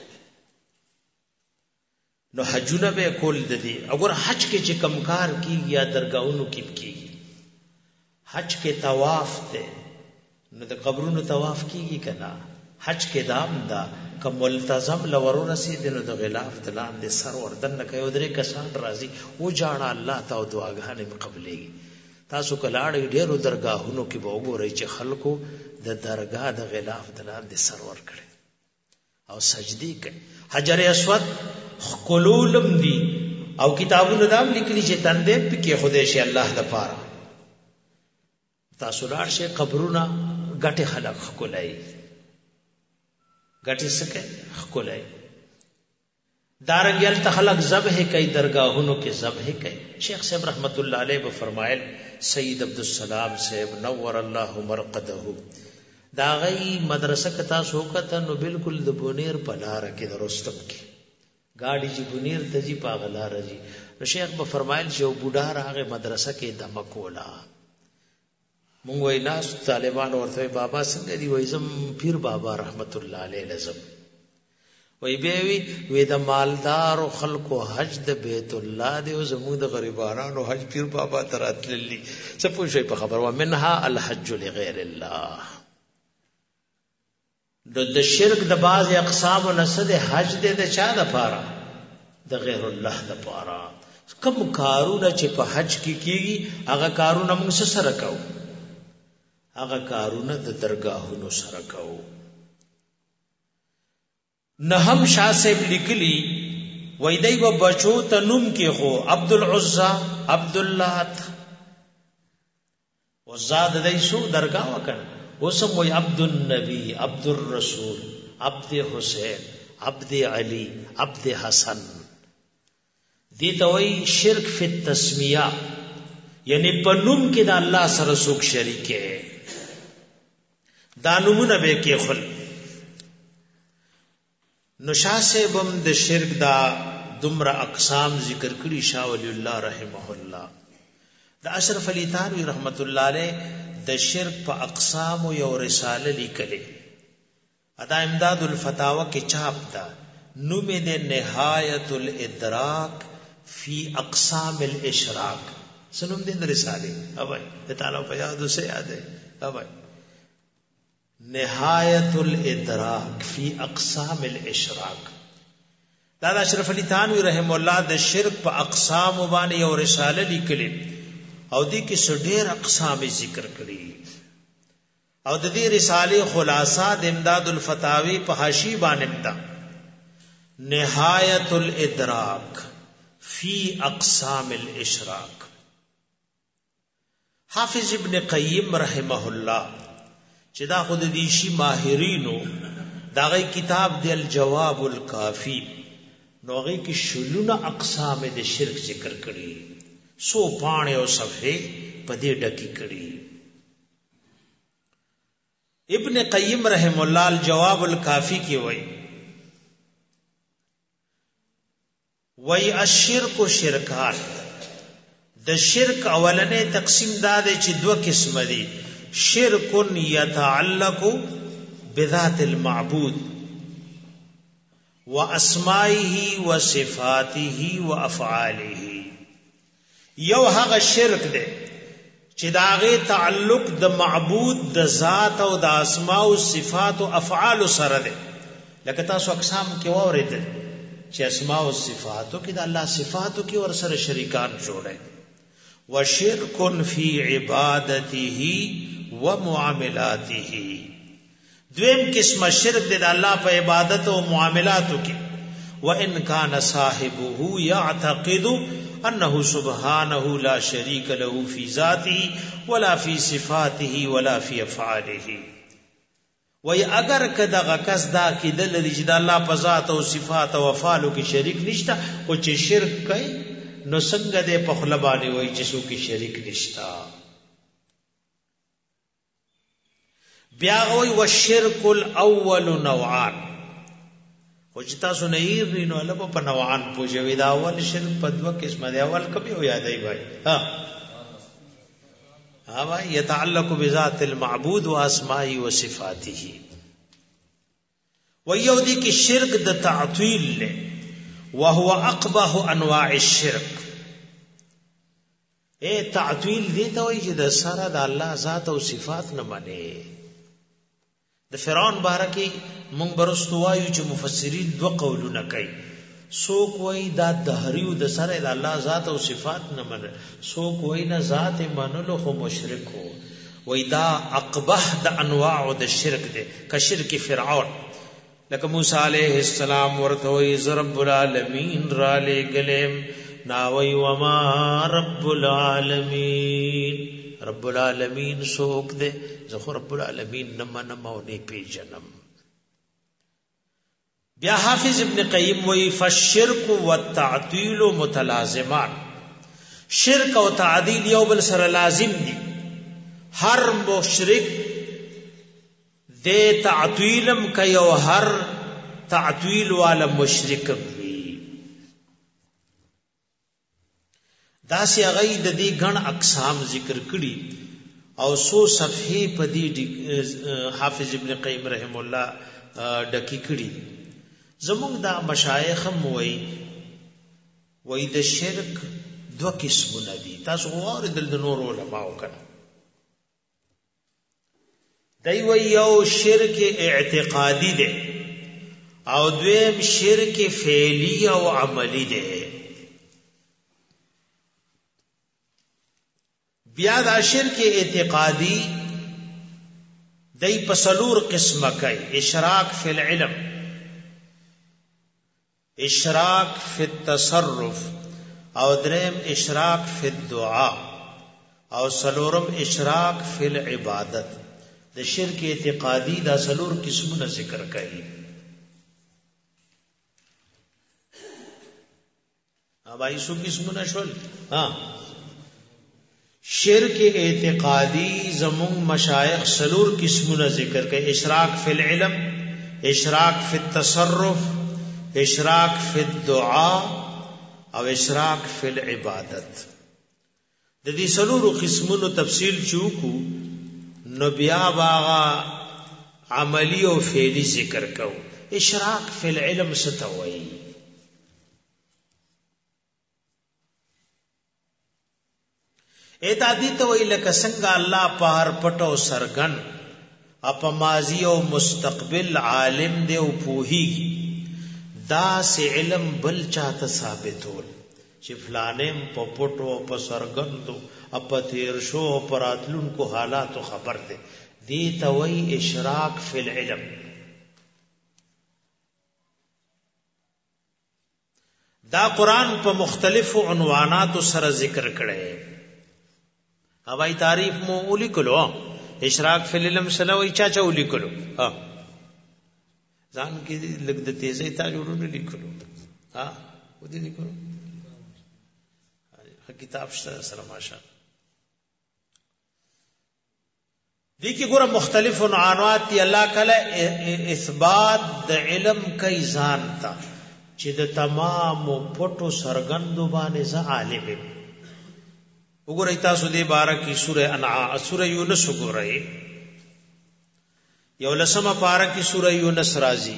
نو حجونه به کول د دې اگر حج کې چې کمکار کیږي یا درگاہونو کې کیږي حج کې طواف ته نو د قبرونو طواف کیږي کنا حج کې دام دا کوم ملتزم لورو رسید نو د غلاف دلان دې سر وردن نه کوي درې کسان راضي و جانا الله تعالی دعاګانې قبلېږي تاسو کلاړ ډېرو درگاہونو کې به وګورئ چې خلکو د درگاه د غلاف دلان دې سر ور کړي او سجدي کوي حجر اسود خلولم دی او کتابونو دام لیکلي چې تندې پکې خدای شي الله د پاره تاسو لاړ شي قبرونه غټه خلق خلای غټه سکه خلای دارنګل تخلق ذبح کوي درگاہونو کې ذبح کوي شیخ صاحب رحمت الله علیه و فرمایل سید عبدالسلام صاحب نور الله مرقده دا غي مدرسه کتا سوکته نو بالکل د بونیر په لار کې درستم کې گاڑی چې بونیر ته جی پاغلا رجی نو شیخ به فرمایل چې بوډا راغه مدرسه کې دمکولا مونږ وای ناس طالبان ورته بابا څنګه دی وای زم پیر بابا رحمت الله علیه لزم وای به وی د مالدار او خلکو حج د بیت الله دی او زموږ د غریبانو حج پیر بابا تراتللی څه پوښي په خبر و منها الحج لغیر الله د شرک د باز اقسام نسد حج دې د چا د پاره د غیر الله د پاره کوم کارونه چې په حج کې کیږي هغه کارونه موږ سره کوو هغه کارونه د درگاہونو سره کوو نه هم شاه صاحب لیکلی وای دی و بچو تنم کې خو عبد العزى عبد اللات وزاد دای شو درگاه وکړ وسم وی عبد النبی عبد الرسول عبد حسین عبد علی عبد حسن دیتا وی شرک فی التسمیہ یعنی پنوم کې د الله سره څوک شریک ہے دا نمونه به کې خل نشا سے بم د شرک دا دمر اقسام ذکر کړي شاه ولی الله رحمه الله د اشرف علی تھانوی رحمت الله علیه د شرک په اقسام یو رساله لیکلې ادا امداد الفتاوا کې چاپ دا نوم دې نهایت الادراک فی اقسام الاشراک سنوم دې رساله اوبای ته تعالی په یاد اوسه یاد ہے اوبای نهایت الادراک فی اقسام الاشراک دا اشرف علی تھانوی رحم الله د شرک په اقسام باندې یو رساله لیکلې او دې کې ډېر اقسام ذکر کړي او د دې رسالې خلاصہ د امداد الفتاوی په حاشی باندې دا نهایت الادراک فی اقسام الاشراک حافظ ابن قیم رحمه الله چې دا خود دې شی ماهرینو دا غي کتاب دی الجواب الکافی نو غي کې شلونه اقسام د شرک ذکر کړي 105 او صفحه پدې ډکی کړي ابن قیم رحم الله الجواب الکافی کې وای الشرک شرکات د شرک اولنې تقسیم دا دی چې دوه قسم دي شرک یتعلق بذات المعبود واسمائه وصفاته وافعاله یو هغه شرک دی چې داغه تعلق د معبود د ذات او د اسماء او صفات او افعال سره دی لکه تاسو اقسام کې واورېدل چې اسماء او صفاتو کې د الله صفاتو کې ور سره شریکان جوړي وشرک فی عبادته ومعاملاته دویم قسم شرک د الله په عبادت او معاملاتو کې وان کان صاحبه يعتقد انه سبحانه لا شريك له في ذاته ولا في صفاته ولا في افعاله. وای اگر کداغه کس دا کیدل لري چې د الله په ذات او صفات او افعالو کې شریک نشتا، او چې شرک کوي نو څنګه دې په خپل باندې وای چې څوک شریک نشتا. بیا وای والشرك الاول نوعان، او چې تاسو نه یې نو الله په نوعان پوجوي. دا اول شرک په دوه قسمه دی. اول کبي او یادای وای ها يتعلق بذات المعبود واسماء وصفاته. ويو دي کی شرک د تعطیل له، وهو اقبح انواع الشرك. تعطیل دي ته وایي چې د سره د الله ذات او صفات نه مني. د فرعون بارکه مونږ برستو وایو چې مفسرین دو قولونه کوي. سوک وای دا دهریو د سره د الله ذات او صفات نه منل، سوک وای نه ذات منلو خو مشرک هو. وای دا اقبح د انواع د شرک دی، که شرک فرعون. لکه موسی علیہ السلام ورته وای رب العالمین را لګلم، ناوی وما رب العالمین. رب العالمین سوک دے؟ زخو رب العالمین نمنم او نی پیجنم. بیا حافظ ابن قیم وی فالشرک والتعطیل متلازمان. شرک او تعدیل یو بل سره لازم دي. هر مشرک دے تعطیلم کوي او هر تعطیل والا مشرکم وي. داسې هغه د دې ګڼ اقسام ذکر کړي او 100 صفحې په دې حافظ ابن قیم رحم الله ډکی کړي. زمونږ دا مشایخ هم وای د شرک دو قسمونه دي. تاسو واردل د نور علماء کړه. دی وای یو شرک اعتقادي دی او دویم شرک فعلی او عملی دی. بیا دا شرک اعتقادی دی پسلور قسمه کوي. اشراک فی العلم، اشراک فی التصرف، او درم اشراک فی الدعاء، او سلورم اشراک فی العبادت. د شرک اعتقادی دا سلور قسمونه ذکر کوي. اوبای سو قسمونه شول. شرک اعتقادی زمون مشایخ سلور قسمونه ذکر کوي. اشراک فی العلم، اشراک فی التصرف، اشراک فی الدعاء، او اشراک فی العبادت. د دې سلور قسمونو تفصیل چوکو نو بیا باغا عملی او فعلی ذکر کو. اشراک فی العلم ستوي؟ اعتادی تو وی لکه څنګه الله په هر پټو سرګن اپ ماضی او مستقبل عالم دی او پوهیږي. دا سه علم بل چاته ثابتول چې فلانم په پټو په سرګندو اپ تیر شو پراتلون کو حالات خبر ده. دی ته وی اشراک فی العلم. دا قرآن په مختلفو عنوانات سره ذکر کړي. هوائی تعریف مو اولی کلو. اشراک فی العلم سلوی چاچا اولی کلو. ځان کې لګ د تیزی تا جوړونه لیکلو. و دې لیکلو کتاب سره ماشاء دې کې ګوره مختلف عنوانات دی. الله کله اثبات د علم کوي ځان ته چې د تمام پټو سرګندو باندې ز عالم. وګورئ تاسو دې بارکه سوره انعام سوره یونس وګورئ. یو لسمه بارکه سوره یونس راځي.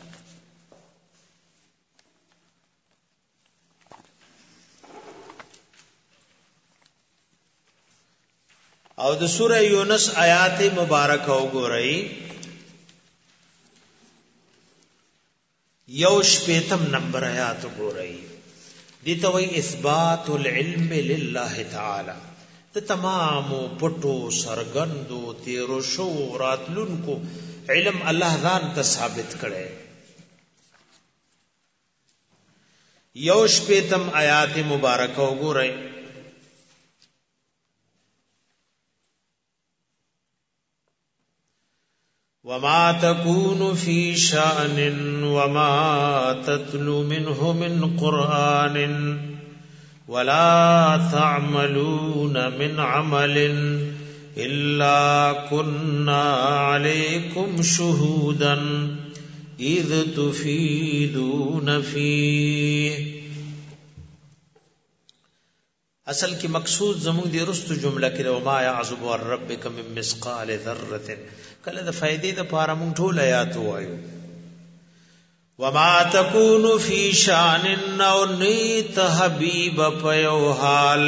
او د سوره یونس آیات مبارکه وګورئ. یو شپیتم نمبر آیات وګورئ. دیتا وی اثبات العلم للہ تعالی. د تمام پټو سرګندو تیرو شو راتلون کو علم الله ځان ته ثابت کړي. یوش پیتم آیات مبارکه وګورئ. وما تكون في شأن وما تتلو منه من قرآن ولا تعملون من عمل إلا كنا عليكم شهودا إذ تفيدون فيه. اصل کی مقصود زمون دی رستو جمله کې وما يعزب عن ربك من مثقال ذره کله د فائدې د پاره مونږ ټول آیات وایو. وما تكون في شان او نیت حبیب په یو حال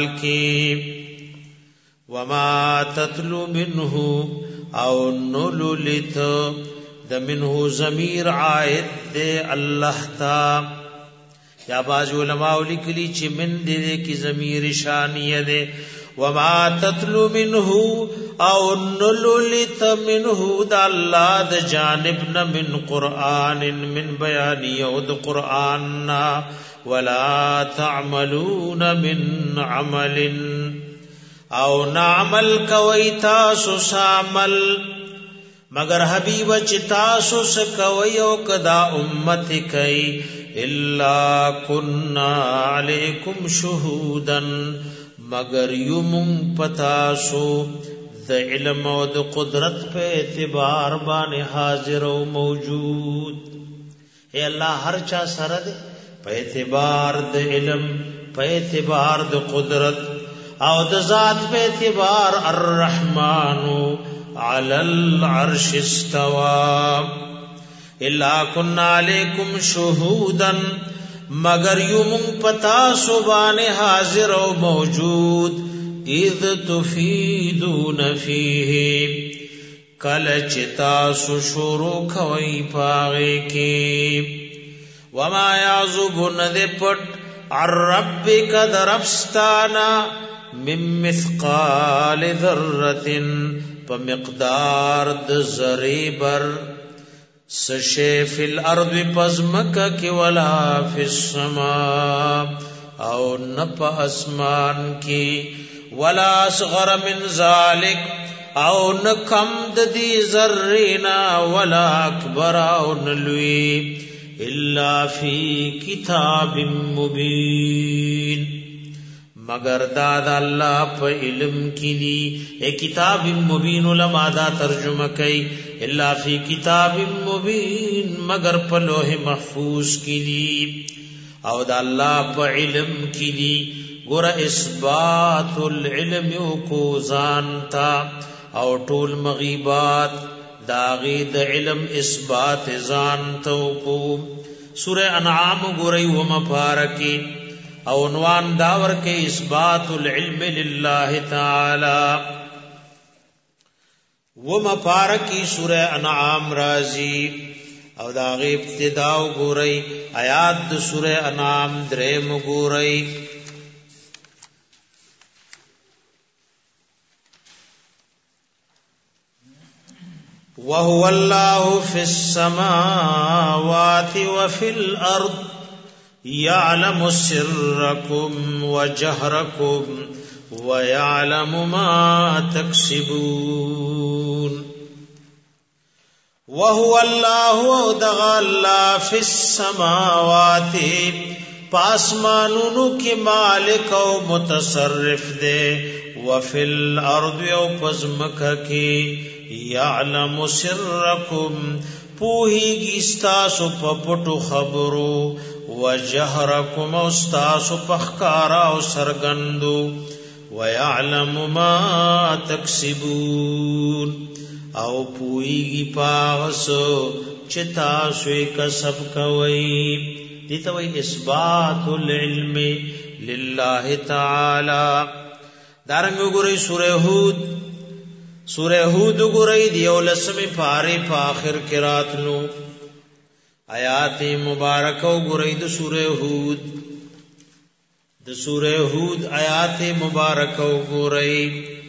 کې وما تتلو منه او نللت د منه ضمیر عائد دے الله تا یا باز علماء لیکلی چې من دې کی ضمیر شانیه دے. وما تتلو منه او نللت منه د الله د جانب نه من قران من بیان او د قران ولا تعملون من عمل او نعمل کوي تاسو عمل مگر حبیب چې تاسو سکوي او کدا امت کوي الا كنا عليكم شهودا مگر یوم پتاسو د علم او د قدرت په اعتبار باندې حاضر او موجود. اے الله هر چا سره دے په اعتبار د علم په اعتبار د قدرت او د ذات په اعتبار الرحمن علی العرش استوى. الا كنا عليكم شهودا مگر یوم پتا سبحان حاضر او موجود اذ تفیدون فیه کل چتا سو شروع کوي پاغه کې. وما يعزب ند پټ عن ربک درفستانا من مثقال ذره په مقدار د ذره بر سشے فی الارض پزمکا کی ولا فی السماء او نپ اسمان کی ولا اصغر من ذالک او نکم دی ذرینا ولا اکبر او نلوی الا فی کتاب مبین مگر داد اللہ پا علم کی دی اے کتاب مبین علماء دا ترجمہ کئی الا فی کتاب مبین مگر پا لوح محفوظ کی دی او دا اللہ پا علم کی دی گورا اثبات العلم کو زانتا او طول مغیبات داغید علم اثبات زانتو کو. سورہ انعام گوری ومپارکی او عنوان داور کے اثبات العلم للہ تعالی. ومپارکی سورہ انعام رازی او داغی ابتداء گورئی آیات سورہ انعام درم گورئی. وَهُوَ اللَّهُ فِي السَّمَاوَاتِ وَفِي الْأَرْضِ يَعْلَمُ سِرَّكُمْ وَجَهْرَكُمْ وَيَعْلَمُ مَا تَكْسِبُونَ. وَهُوَ اللَّهُ دَغَ اللَّهُ فِي السَّمَاوَاتِ پاسمانونو کی مالک او متصرف دے وفی الارض او پزمکہ کی یعلم سرکم پوہیگی استاسو پپٹو خبرو وجہرکم استاسو پخکارا او سرگندو ویعلم ما تکسبون او پوہیگی پاغسو چتاسو کسب کوئی. دیتا وی اثبات العلم للہ تعالی. دارنگ گرئی سورہ ہود گرئی دیولسمی پاری پا آخر کراتنو آیات مبارکو گرئی دو سورہ ہود آیات مبارکو گرئی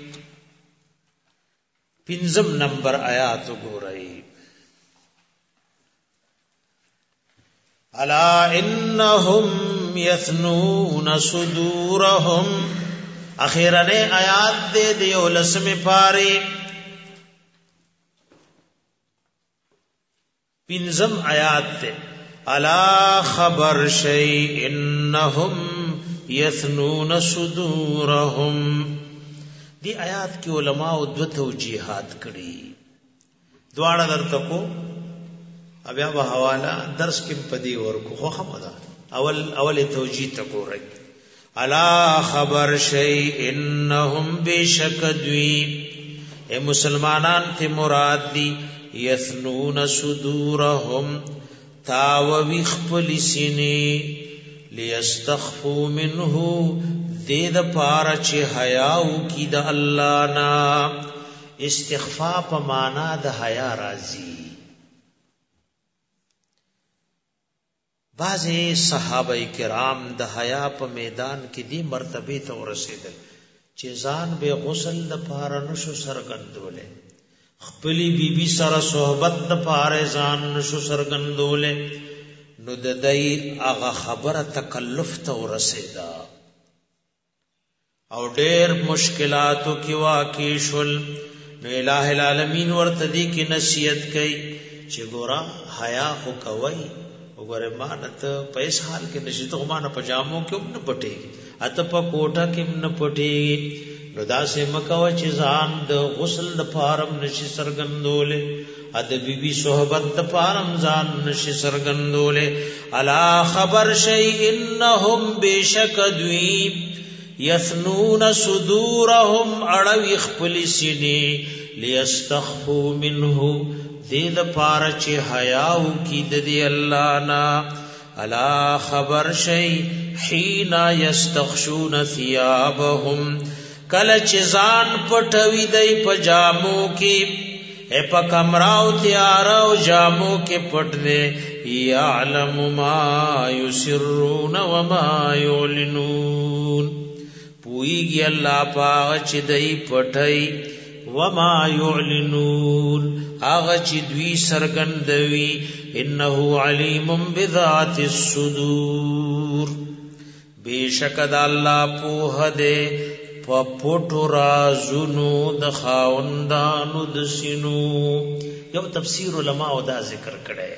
پنزم نمبر آیات گرئی. الا انهم یثنون صدورهم اخیرنے آیات دے دیو لسم پاری پنزم آیات دے الا خبر شئی انهم یثنون صدورهم دی آیات کی علماء دو توجیحات کړي دواړه درته کو بیا به حواله درس کې پدی ورکو خو خمدا اول توجیه تکورای الا خبر شی انهم بشکدوی اے مسلمانان ته مراد دی یثنون صدورهم تاوی خپل سینې لیستخفوا منه دید پارا چه حیاو کی د الله نا استخفا په معنا د حیا راځي بعضی صحابه کرام د حیا په میدان کې دی مرتبه ته ورسېدل چې ځان به غسل د پاره نشو سرګندولې خپلی بیبي سره صحبت د پاره ځان نشو سرګندولې نو د دای هغه خبره تکلف ته ورسېدا او ډېر مشکلاتو کې واقع شول نو الٰه العالمین ورته دی کې نصیحت کوي چې ګورا حیا خو کوي وګوره مانت په اس حال کې نشي ته مانه پجامو کې هم نه پټيږي اته په کوټه کې هم نه پټيږي نو دا سه مکو چې ځان د غسل د فارم نشي سرګندولې اد بیبي صحبت د فارم ځان نشي سرګندولې الا خبر شي انهم بشکدوی یثنون صدورهم اړوي خپل سینې لیستخفوا منه دید پارا چه حیاو کی ددی اللہ نا الا خبر شئی حینا یستخشون ثیابهم کل چزان پٹوی دی پجامو کی اے پا کمراو تیاراو جامو کے پٹ دے یعلم ما یسرون وما یعلنون پوئیگی اللہ پاغ چی دی پٹھئی وما یعلنون آغا چی دوی سرگندوی انہو علیم بذات الصدور بے شکد اللہ پوہ دے پا پوٹو رازنو دخاوندانو دسنو یو تفسیر علماء دا ذکر کرے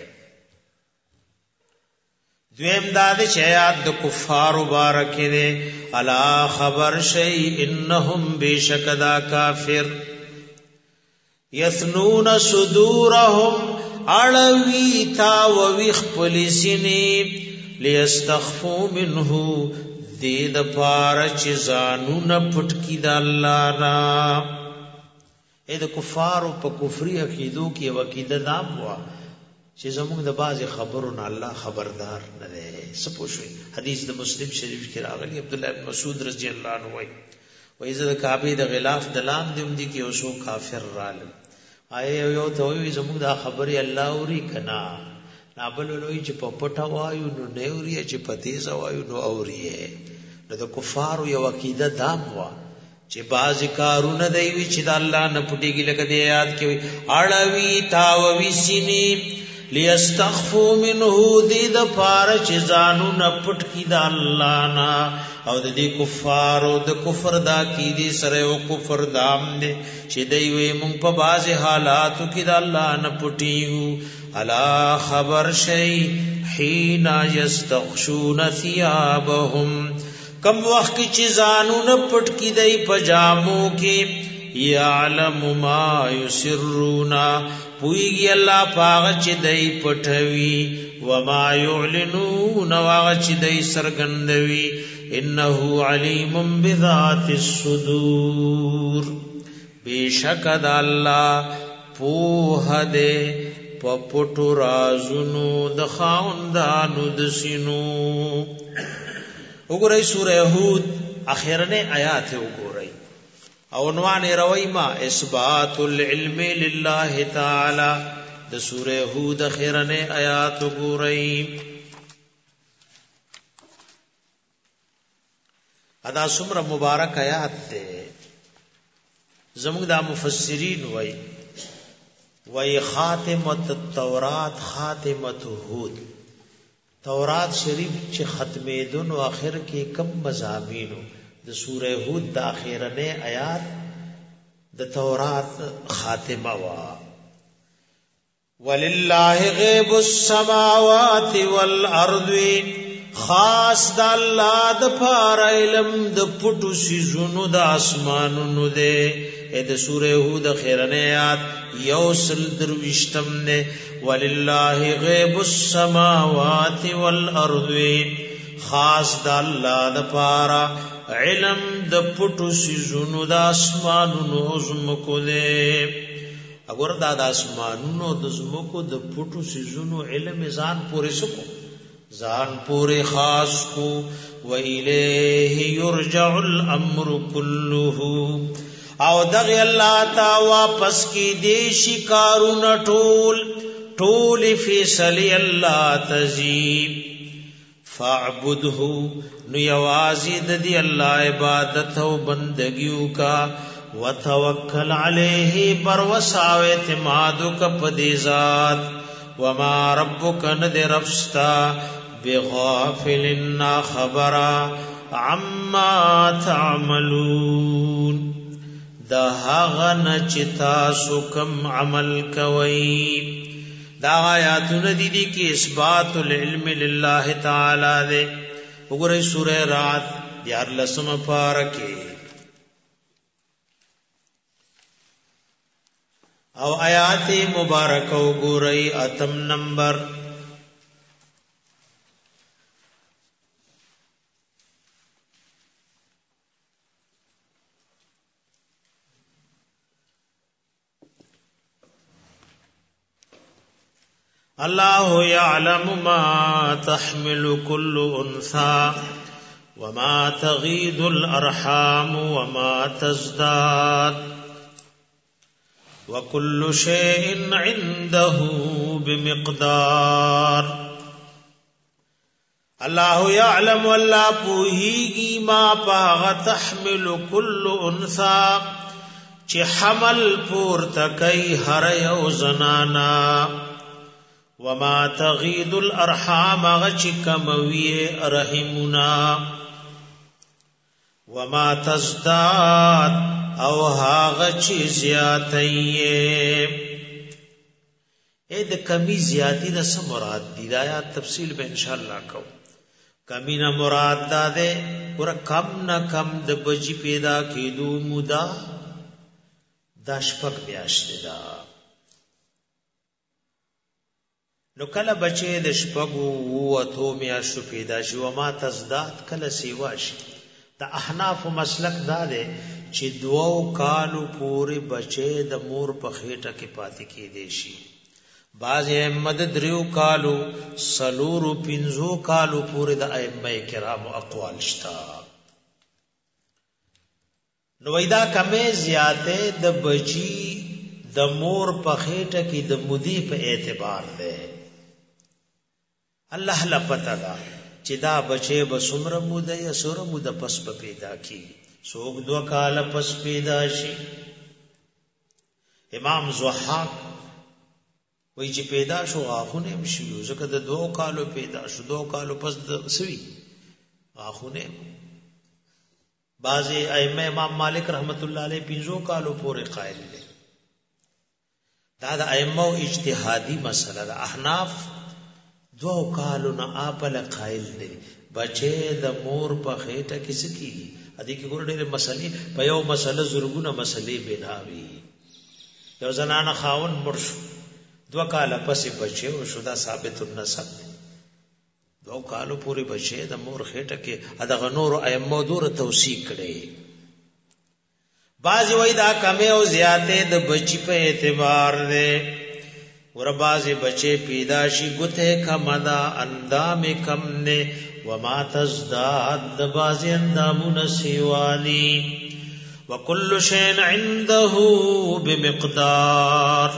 دویم دادے چیاد دا کفار بارکی دے الا خبر شئی انہم بے شکدا کافر یثنون صدورهم اړوي تاوي خپل سینې لیستخفوا منه دید پار چې ځانونه پټ کی د الله را اې د کفارو په کفري عقیدو کې وکیده دام وا چې زموږ د بعض خبرو نه الله خبردار نه دی سپوږی حدیث د مسلم شریف کې راغلی عبد الله بن مسعود رضی الله عنه وایي وایي د کعبه د غلاف د لام دیم دي کې اوسو کافر رال آئے یو ته وی زموږ دا خبري الله اوري کنا نابل لوی چې په پټه وایو نو نه اوري چې په تیز وایو نو اوري نو د کفارو یو عقیده دام وا چې باز کارونه دی وی چې د الله نه پټيږي لکه د یاد کې اړوي تاوي سینې لیستخفوا منه دید پار چې ځانو نه پټ کی د الله نه او د دې کفارو د کفر دا کی دي سره او کفر دام دي چې دوی وي مونږ په باز حالاتو کې د الله نه پټیو الا خبر شي حين يستخشون ثيابهم کم وخت چې ځانو نه پټ کی دی پجامو کې یعلم ما یسرون پویږي الله پاغ چې دی پټوي وما يعلنون واغ چې دی سرګندوي انه علیم بذات الصدور بیشکد الله پوه دې په پټو رازونو د خاوندانو د سینو وګورئ سورہ هود اخرنه آیات وګورئ او عنوان روي ما اثبات العلم لله تعالی د سورہ هود اخرنه آیات وګورئ ادا سمره مبارک آیات ده زموږ د مفسرین وای خاتمه التورات خاتمه هود تورات شریف چې ختمېدون او اخر کې کم مضامینو د سوره هود د اخیرنه آیات د تورات خاتمه وا وللله غیب السماوات والارض خاص د الله د پاره علم د پټو سيزونو د اسمانونو ده د سوره هود اخیرنه آیات یوصل درويشتم نه وللله غیب السماوات والارض خاص د الله د پاره علم د پټو سيزونو د اسمانونو زمکو ده اگر دا د اسمانونو د زمکو د پټو سيزونو علم ځان پورې سکو ځان پورې خاص کو و الیه یرجع الامر كله او دغه الله تا واپس کی دی شکارونه ټول فیصله الله تزیب فاعبده نو یوازې د دی الله عبادت او بندگیو کا وتوکل علیه پر وساو اعتماد ک پدی ذات وما ربک ند ربستا بغافل خبرا عما تعملون دا هغه نچتا سکم عمل کوي دا آیاتونه دي کې اثبات العلم لله تعالی ده وګورئ سوره رات 14 پارکه او آیات مبارک وګورئ اتم نمبر الله يعلم ما تحمل كل انثى وما تغيض الارحام وما تزداد وكل شيء عنده بمقدار الله يعلم ولا پوهیږي ما پاغ تحمل كل انثى چې حمل پور تکي هر یو زنانا وما تغيض الارحام غچ کموي رحمنا وما تزداد او هاغه چی زیاتیه اې د کمی زیاتی د سم مراد دی دا یا تفصیل به ان شاء الله کو کمی نه مراد ده ور کم نه کم د بچی پیدا کیدو مودا د شپک بیاشته دا نو کله بچی د شپګو وته میاشتو پیدا شي و ما تزداد کله سیوا شي د احناف مسلک دا ده چې 2 کالو پورې بچی د مور په خېټه کې پاتې کې دي شي بعض احمد 3 کالو سلورو 5 کالو پورې د ائمه کرام اقوال شتا نو وېدا کمه زیاته د بچی د مور په خېټه کې د مودي په اعتبار ده الله لا پتا دا چې دا بچي بسمره موده یا سوره موده پس په پیدا کی سوګ 2 کال پس پیدا شي امام زوحاق وای چې پیدا شو اخونه مشي ځکه د 2 کالو پیدا شو 2 کالو پس د سوي اخونه بعضی ائمه امام مالک رحمت الله علیه 5 کالو پورې قائل دي دا د ائمه اجتهادي مسله ده احناف 2 کالو نه اپل قائل دي بچي د مور په خېټه کې سکی ادي کې ګور ډېر مسلې په یو مسله زرګونه مسلې بناوي یو زنانه خاون مرش 2 کال پسې بچي او شدا ثابت النسب 2 کالو پوری بچي د مور خېټه کې ادغه نور ائمه دور توثیق کړي بعض وای دا کمه او زیاته د بچی په اعتبار ده ور بعض بچي پیدا شي ګته کمدا اندام کم نه وما تزداد د بعض اندامون سیوالی وكل شيء عنده بمقدار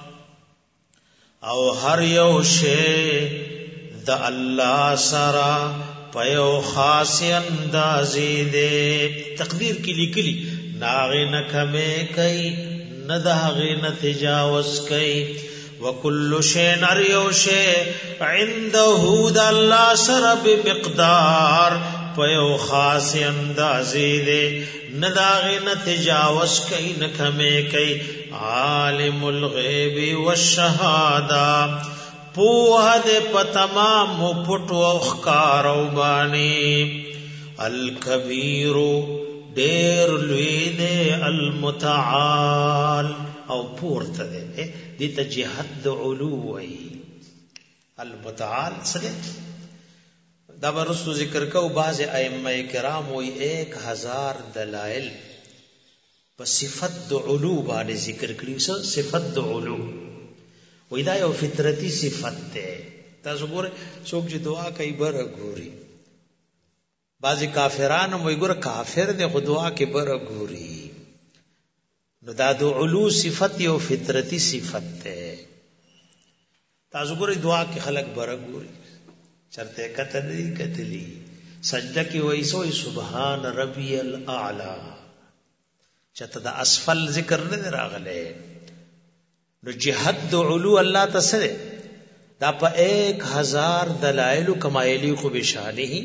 او هر یو شی د الله سره په یو خاص اندازې ده تقدیر کې لیکلي ناغه نه کمه کوي نه داغه نه تجاوز کوي وکل شین اریوشے عنده د الله سره بمقدار پیو خاص اندازې دے نداغی نتجاوز کئی نکھمے کئی عالم الغیب والشہادہ پوہ دے پتمام پٹو اخکارو بانی الکبیر دیر لوی دے المتعال او پورت دے دیتا جہد علوی المتعال سدے دا برسو ذکر کو بعض ائمہ کرام وی 1000 دلائل پس صفت دو علو باندې ذکر کړي صفت دو علو وی دا یو فطرتی صفت ده تاسو ګوره څوک چې دعا کوي بر ګوري بعضی کافران وی ګوره کافر دي خو دعا کې بر ګوري نو دا دو علو صفت یو فطرتی صفت ده تاسو ګوره دعا کې خلق بر ګوري چرته کتلی سجدہ کی ویسو سبحان ربی الاعلی چته د اسفل ذکر نه راغله نو جهد علو الله تسره دا په 1000 دلائل کمایلی خو بشانه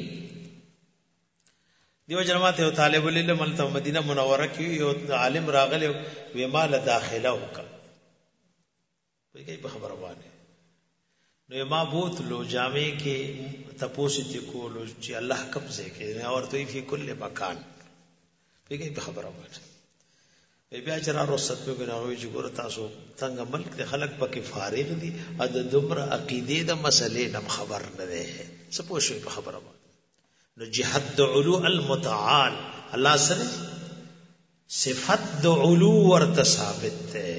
دیو جنمات یو طالب العلم ملته مدینه منوره کې یو عالم راغله و مال داخله وکړه په کې خبره وانه نو ما بوتلو جامع کې تپوسی تی کولو چې الله قبضه کې اور تو فی کل مکان پیګه خبره وایي بیا چې را رخصت په غوړي چې ګور تاسو څنګه ملک د خلک پکې فارغ دي ا د دمر عقیده د مسلې نم خبر نه ده څه پوښي په خبره وایي نو جهد علو المتعال الله سره صفت د علو ورته ثابت ده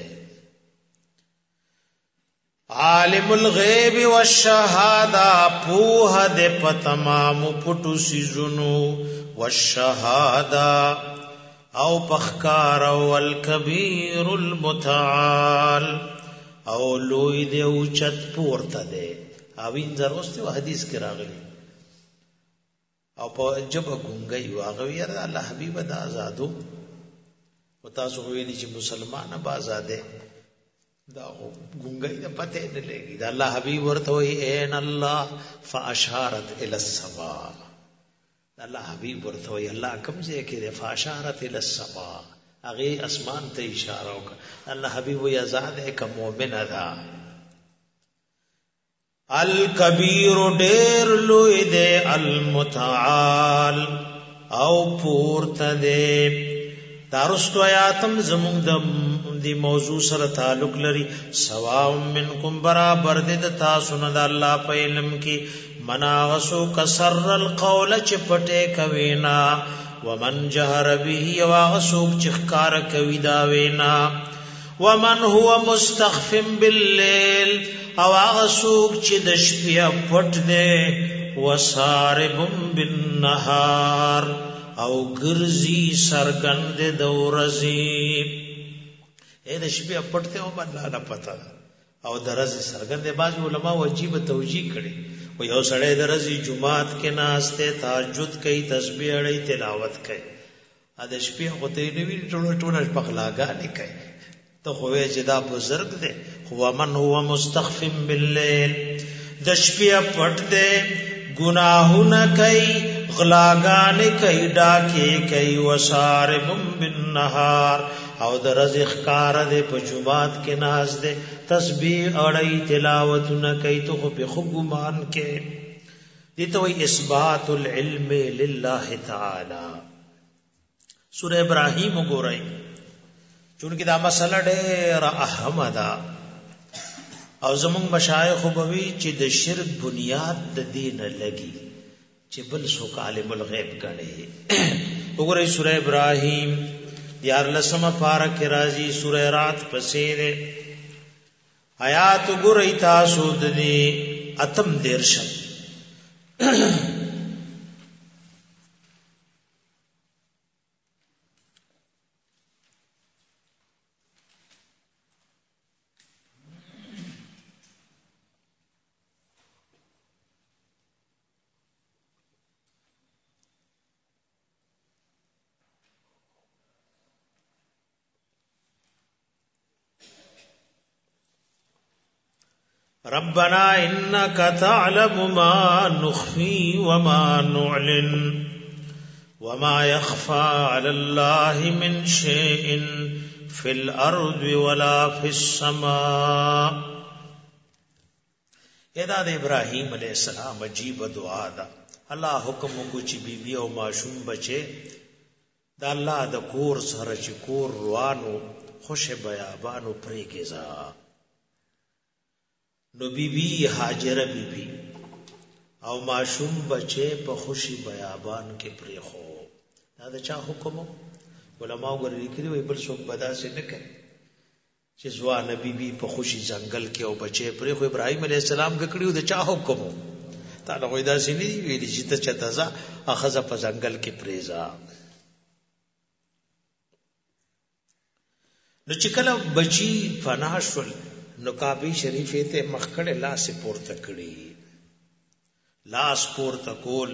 عالم الغیب والشہادہ پوہ دے پتمام پٹو سیزنو والشہادہ او پخکار والکبیر المتعال او لوی دے اوچت پورتا دے اوین ذروستی و حدیث کی راغلی او پا جب گنگئی واغوی یار اللہ حبیب دا آزادو و تاسو ہوئی چی مسلمان با آزادے دا گنگئی دا پتے نہ لگی دا اللہ حبیب ورته وی این اللہ فاشارت الى السماء دا اللہ حبیب ورته وی اللہ کم ځای کې ده فاشارت الى السماء هغه اسمان ته اشاره وکړه الله حبیب وی آزاد ایک مؤمن ادا الکبیر ډیر لوی ده المتعال او پورته ده دارستو آیاتم زمون دی موضوع سره تعلق لري سواء منکم برابر د تاسو نه د الله په علم کې مناغسو کسر القول چپټه کوینا ومن جهر به واغسو چخکار کوي دا وینا ومن هو مستخف بالليل او واغسو چې د شپې پټ دی وسارب بالنهار او ګرځي سرګند د ورځې اے د شپې پټته او باندې نه پتا او درز سرګند باز علماء واجب توجیه کړي و یو سړی درزي جمعات کې ناشته تهجد کوي تسبیح اړي تلاوت کوي ا د شپې غته نیوی ټوله پخلاګانې کوي ته خو چې دا بزرګ دی هو من هو مستخف بالليل د شپې پټ دی گناهونه کوي غلاګانې کوي ډاکې کوي وسارب بالنهار او د رزق کار دے په جمعات کې ناز دے تسبیح اڑئی تلاوت نہ کئی تو په خو ګمان کې دي ته وی اثبات العلم لله تعالی سورہ ابراہیم وګورئ چونکه دا مسله ډېره اهم ده او زموږ مشایخ وبوي چې د شرک بنیاد د دین لګي چې بل څوک عالم الغیب غني وګورئ سورہ ابراہیم یار لسمه پارک راضی سورہ رات پسې ده آیات ګورئ تاسو د دې اتم دیرشم ربنا انك تعلم ما نخفي وما نعلن وما يخفى على الله من شيء في الارض ولا في السماء. دا د ابراهیم علیہ السلام عجیب دعا ده. الله حکم کو چې بیبي او ماشوم بچي دا الله د کور سره چې کور روانو خوش بیابانو پرېږي. نو بیبي هاجره بیبي او ماشوم بچي په خوشي بیابان کې پرېخو. دا د چا حکم؟ علماء ګورې کړي وي بل څوک بدا سي نه کوي چې ځوان بیبي په خوشي ځنګل کې او بچي پرېخو. ابراهيم عليه السلام کې کړیو د چا حکم؟ تعالی وای دا سي نه ویلي چې ته چته ځه اخذ په ځنګل کې پرېځه. نو چې کله بچي فنا شول نو کعبه شریفه ته مخکړه لاس پورته کړی. لاس پورته کول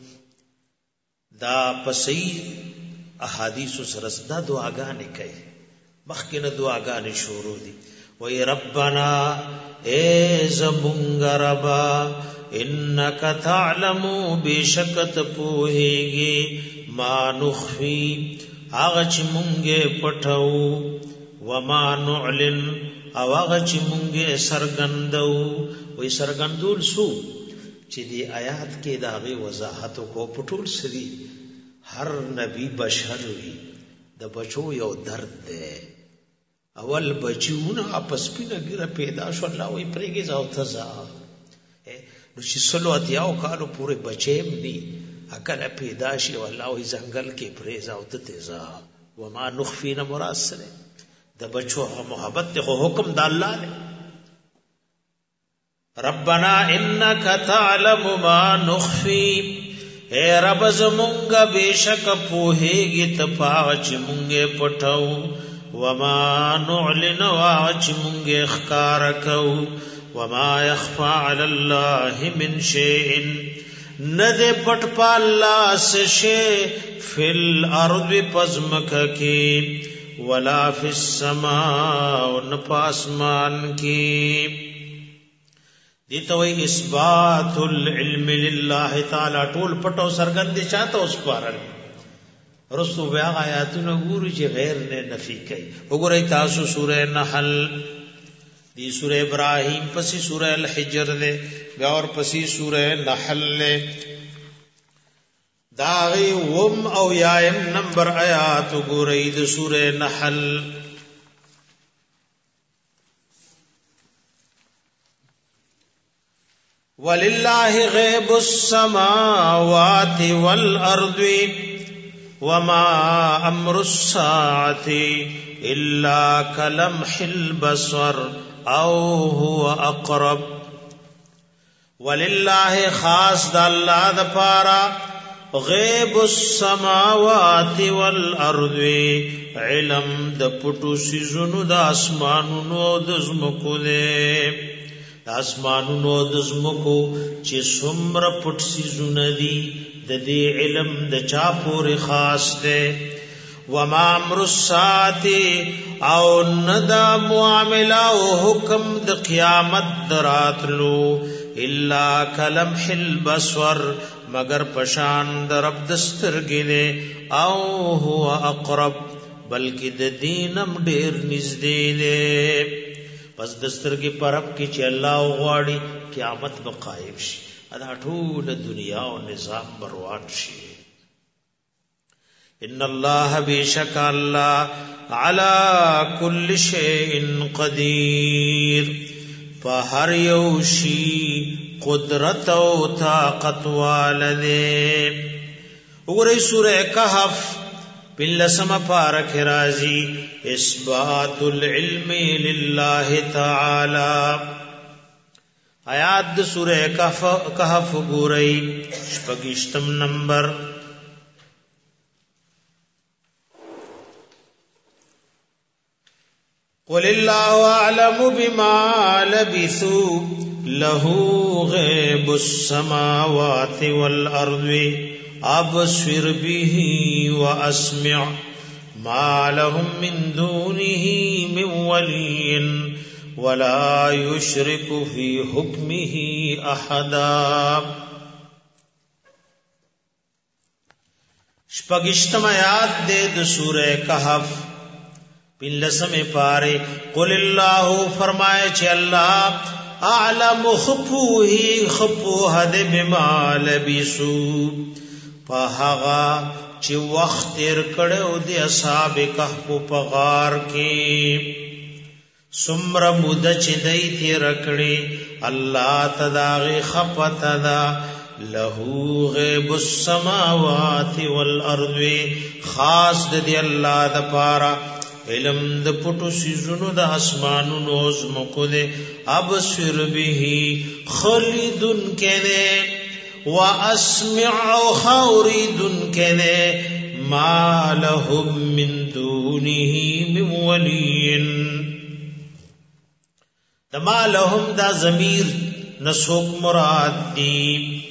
دا پسې احادیث سره دا دعاګانې کوي. مخکې دعاګانې شروع دي. وای ربنا اے زمونږ ربا انک تعلم بشکت پوهیږي ما نخفي هغه چې مونږه پټو وما نعلن او هغه چې مونږه سرګندو. وای سرګندول سو چې دی آیات کې دا غي وضاحت کو پټول سری. هر نبی بشر وی د بچو یو درد ده. اول بچونه اپس پینه ګره پیدا شو الله وی پرېږي ځاو ته ځا. نو چې سلو اتیاو کالو پورې بچیم دی اکل پیدا شي والله وی ځنګل کې پرې ځاو ته ځا. وما نخفي نه مراد سره د بچو محبت ته حکم د الله نه. ربنا انک تعلم ما نخفي اے رب زمونږ بشک پوهیږي ته پاچ مونږه پټو وما نعلن واچ مونږه اخکار کو وما يخفى على الله من شيء ند پټ پالا سشي فی الارض پزمک کی ولا فی السماء نپاسمان کی. دیتا وی اثبات العلم لله تعالی ټول پټو سرګند چاته اوس پارل رسو بیا آیاتونه ګورو چې غیر نه نفي کوي. وګورئ تاسو سوره نحل دی سوره ابراهیم پسې سوره الحجر له بیا اور پسې سوره نحل له داغي وم او یایم نمبر آیات وګورئ د سوره نحل. ولله غیب السماوات والارض وما امر الساعه الا كلمح البصر او هو اقرب. ولله خاص د الله د پارا غیب السماوات والارض علم د پټو سيزونو د اسمانونو د زمکو ده. د اسمانونو د زمکو چې څومره پټ سيزونه دي د دې علم د چا پورې خاص ده. وما امر الساعه او ندا معامله او حکم د قیامت دراتلو الا کلمح البصر مگر پشان د رب دسترګې نه او هو اقرب بلکې د دینم ډیر نږدې ده. پس دسترګې پرب کې چې الله غواړي قیامت به قائم شي دا ټول دنیا او نظام بروان شي. ان الله بیشک الله علی کل شیء قدیر په هر یو شی قدرت او طاقت والده. وګورئ سورہ کهف بلسم پارک رازی اثبات العلم لله تعالی. آیات سورہ کهف وګورئ شپږشتم نمبر. قل الله اعلم بما لبثوا له غیب السماوات والارض ابصر به واسمع ما لهم من دونه من ولي ولا يشرك في حكمه احدا. شپږشتم آیات د سورہ کہف پنلسمه پاره. قل الله فرمائے چې الله اعلم خپوه د بما لبسو په هغه چې وخت تیر کړو د اصحاب کهف په غار کې سمر مود چې دای تیر کړي الله تداغه خپتدا له غیب السماوات والارض خاص د دی الله د پاره علم د پټو سيزونو د اسمانونو زمکو دے ابصر به خالدن کنے واسمع خاردن کنے ما لهم من دونه من ولین. د ما لهم دا ضمیر نسوک مراد دی.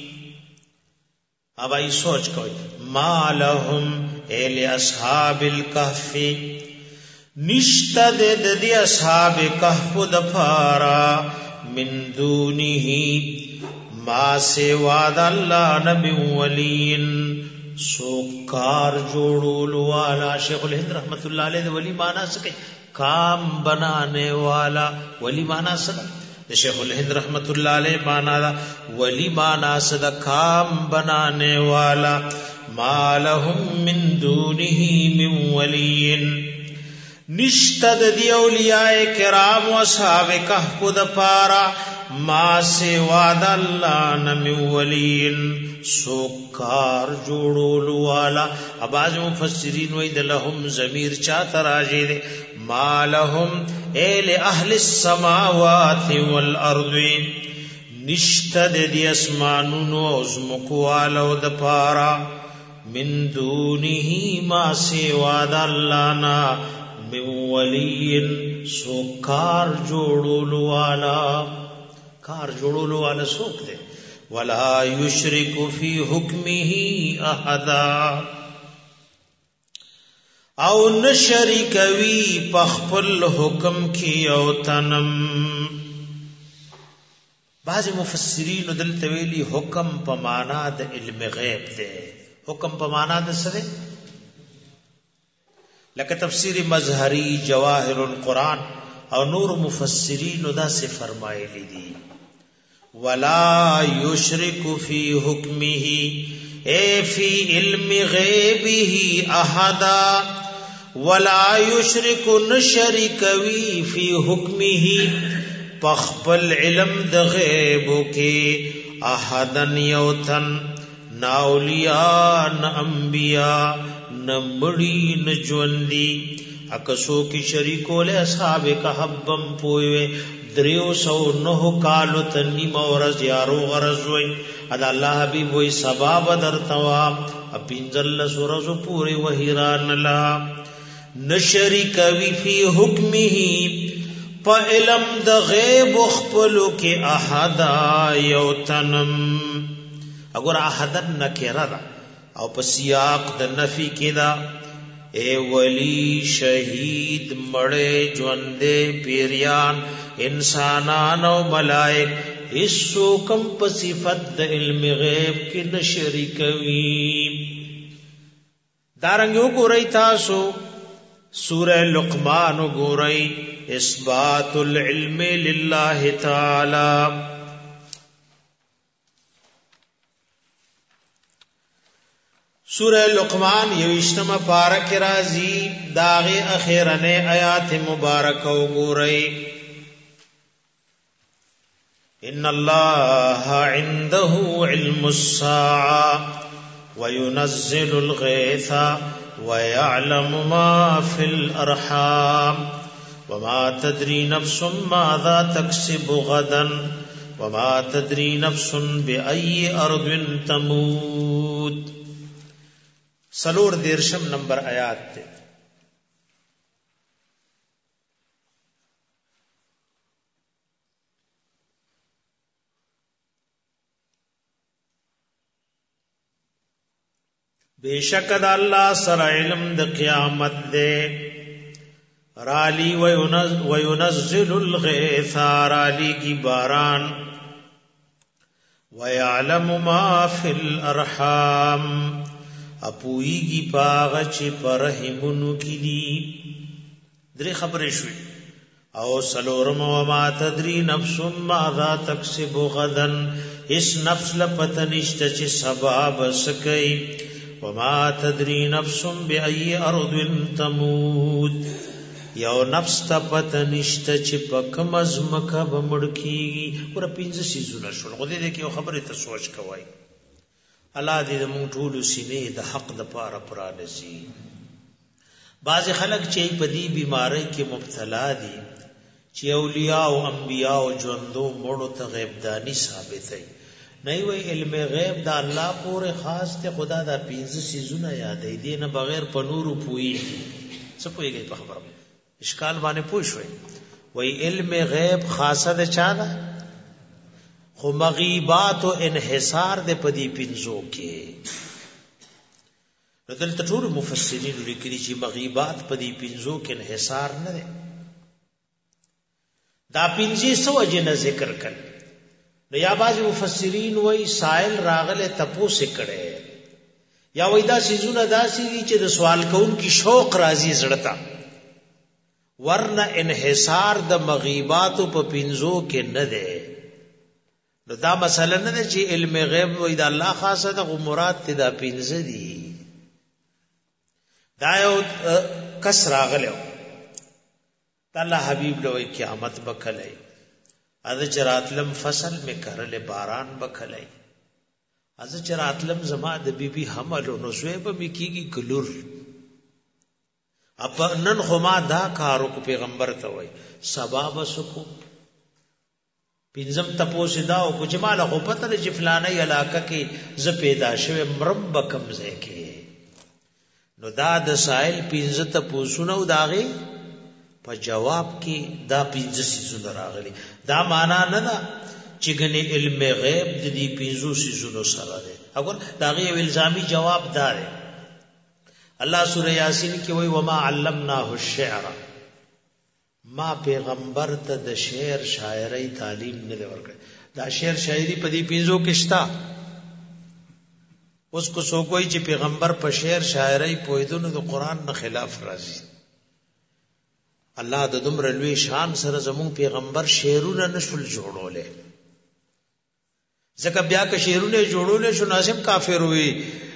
اب ای سوچ کوئی ما لهم اے اصحاب الکهف نشتا د دی اصحاب کهف د پارا من دونه ما سوا د الله نبی ولین سوکار جوړول والا. شیخ الہند رحمت اللہ علیہ ولی مانا سکے کام بنانے والا. ولی مانا سکے د شیخ الہند رحمت اللہ علیہ مانا دا ولی مانا سدا کام بنانے والا. ما لهم من دونه من ولین نشتد دی اولیاء کرام و اصحاب کهف د پارا ما سوا د الله نمی ولین سوکار جوړول والا. اباظ مفسرین وای د لهم ضمیر چا تراجی دے ما لهم ایل اهل السماوات والارض نشتد دی اسمانونو ازمکو والو د پارا من دونه ما سوا د الله نا من ولین سوکار جوړولو والا. کار جوړولو والا سوک دے ولا یشرک فی حکمه احدا او نشریک وی پخپل حکم کی او تنم. بعض مفسرین دلته ویلی حکم په معنا د علم غیب دے. حکم په معنا د سره لکه تفسیر مظهری جواهر القرآن او نور مفسرین دا سے فرمائلی دی ولا یشرک فی حکمه اے فی علم غیبه احدا ولا یشرک نشرک وی فی حکمه پخپل علم د غیب کې احدن یوتن نا اولیاء نا انبیاء نمڑی نجوندی اکسو کی شریکو لے اصحاب کہبم پوئے 309 کالو تنی مورز یارو غرز وی ادا اللہ حبیب وی سباب در توام اپینزل سورزو پوری وحیران لا نشریک وی فی حکمه پا علم دا غیب اخپلو کے احدا یوتنم. اگر احدن نکرہ دا او په سیاق د نفی کدا اے ولی شہید مړې ژوندې پیریان انسانان او ملائک هیڅ کم په صفت د علم غیب کې نشریک وي. دارنګ وګورئ تاسو سورہ لقمان وګورئ اثبات العلم لله تعالی. سورہ لقمان یوشتم پارک رازی داغی اخیرن آیات مبارک وګورئ ان اللہ عنده علم الساعة وينزل الغيث ويعلم ما في الارحام وما تدري نفس ماذا تكسب غدا وما تدري نفس بأي ارض تموت. سلور دیرشم نمبر آیات تے بے شک دا اللہ سر علم دا قیامت دے رالی وینزل الغیث رالی کی باران ویعلم ما فی الارحام اپویگی پاغچ پرحمونو کی دی دری خبر شوی او سلورم وما تدری نفس ماذا تکسب غدن اس نفس لپتنشت چی سباب سکی وما تدری نفس بأي ارض تموت یو نفس تا پتنشت چی پکم ازمکا بمڑکیگی ورہ پینز سیزونا شل خودی دیکھ یو خبری تا سوچ کوائی اللہ دی دا مونٹولو سینے دا حق دا پارا پرانسی بعض خلق چی پدی بیماری کے مبتلا دی چی اولیاء و انبیاء و جوندو موڑو تا غیبدانی ثابت ہے نہیں وی علم غیب دا اللہ پورے خاص تے خدا دا پینز سیزونا یاد ہے دین بغیر پنورو پوئی سب پوئی گئی پا خبرم اشکال بانے پوش ہوئی وی علم غیب خاصا دے چاہدا خو مغیبات و انحصار دے پدی پینزو کے ندل تطور مفسرین لکلی چی مغیبات پدی پینزو کے انحصار نہ دے دا پینزی سو اجن ذکر کر یا بعض مفسرین وی سائل راغل تپو سے کڑے یا وی دا سیزون دا سیدی چی دا سوال کون کی شوق رازی زڑتا ورنہ انحصار دا مغیباتو پا پینزو کے نہ دے نو دا مسئلہ نہ دے چی علم غیب وی دا اللہ خاصا دا غو مراد تی دا پینز دی دا یو کس راغل ہو دا اللہ حبیب لوئی قیامت بکھلئی از چراتلم فصل میں کرل باران بکھلئی از چراتلم زما د بی بی حملو نو سویب می کیگی کلور اپا نن خما دا کارو کو پیغمبر توئی سباب سکو پینزم تپو سداو کچھ مالا خو پتر چی فلانی علاقہ کی ز پیدا شوی مرب کم زیکے نو دا د سائل پینز تپو سنو داغی پا جواب کی دا پینز سیزون راغلی دا مانا ندا چگنی علم غیب دی پینزو سیزونو سرا دے اگر داغی او الزامی جواب دارے اللہ سورہ یاسین کی وی وما علمناہ الشعر ما پیغمبر تا دا شعر شاعری تعلیم ندے ورکڑے دا شعر شاعری پا دی پینزو کشتا اس کو سوکوئی چی پیغمبر پا شعر شاعری پویدون دا قرآن نا خلاف رازی اللہ د دمر لوی شان سره زمون پیغمبر شعرونه نشول جوړولې ځکه بیا که شعرونه جوړولې شو ناظم کافر وي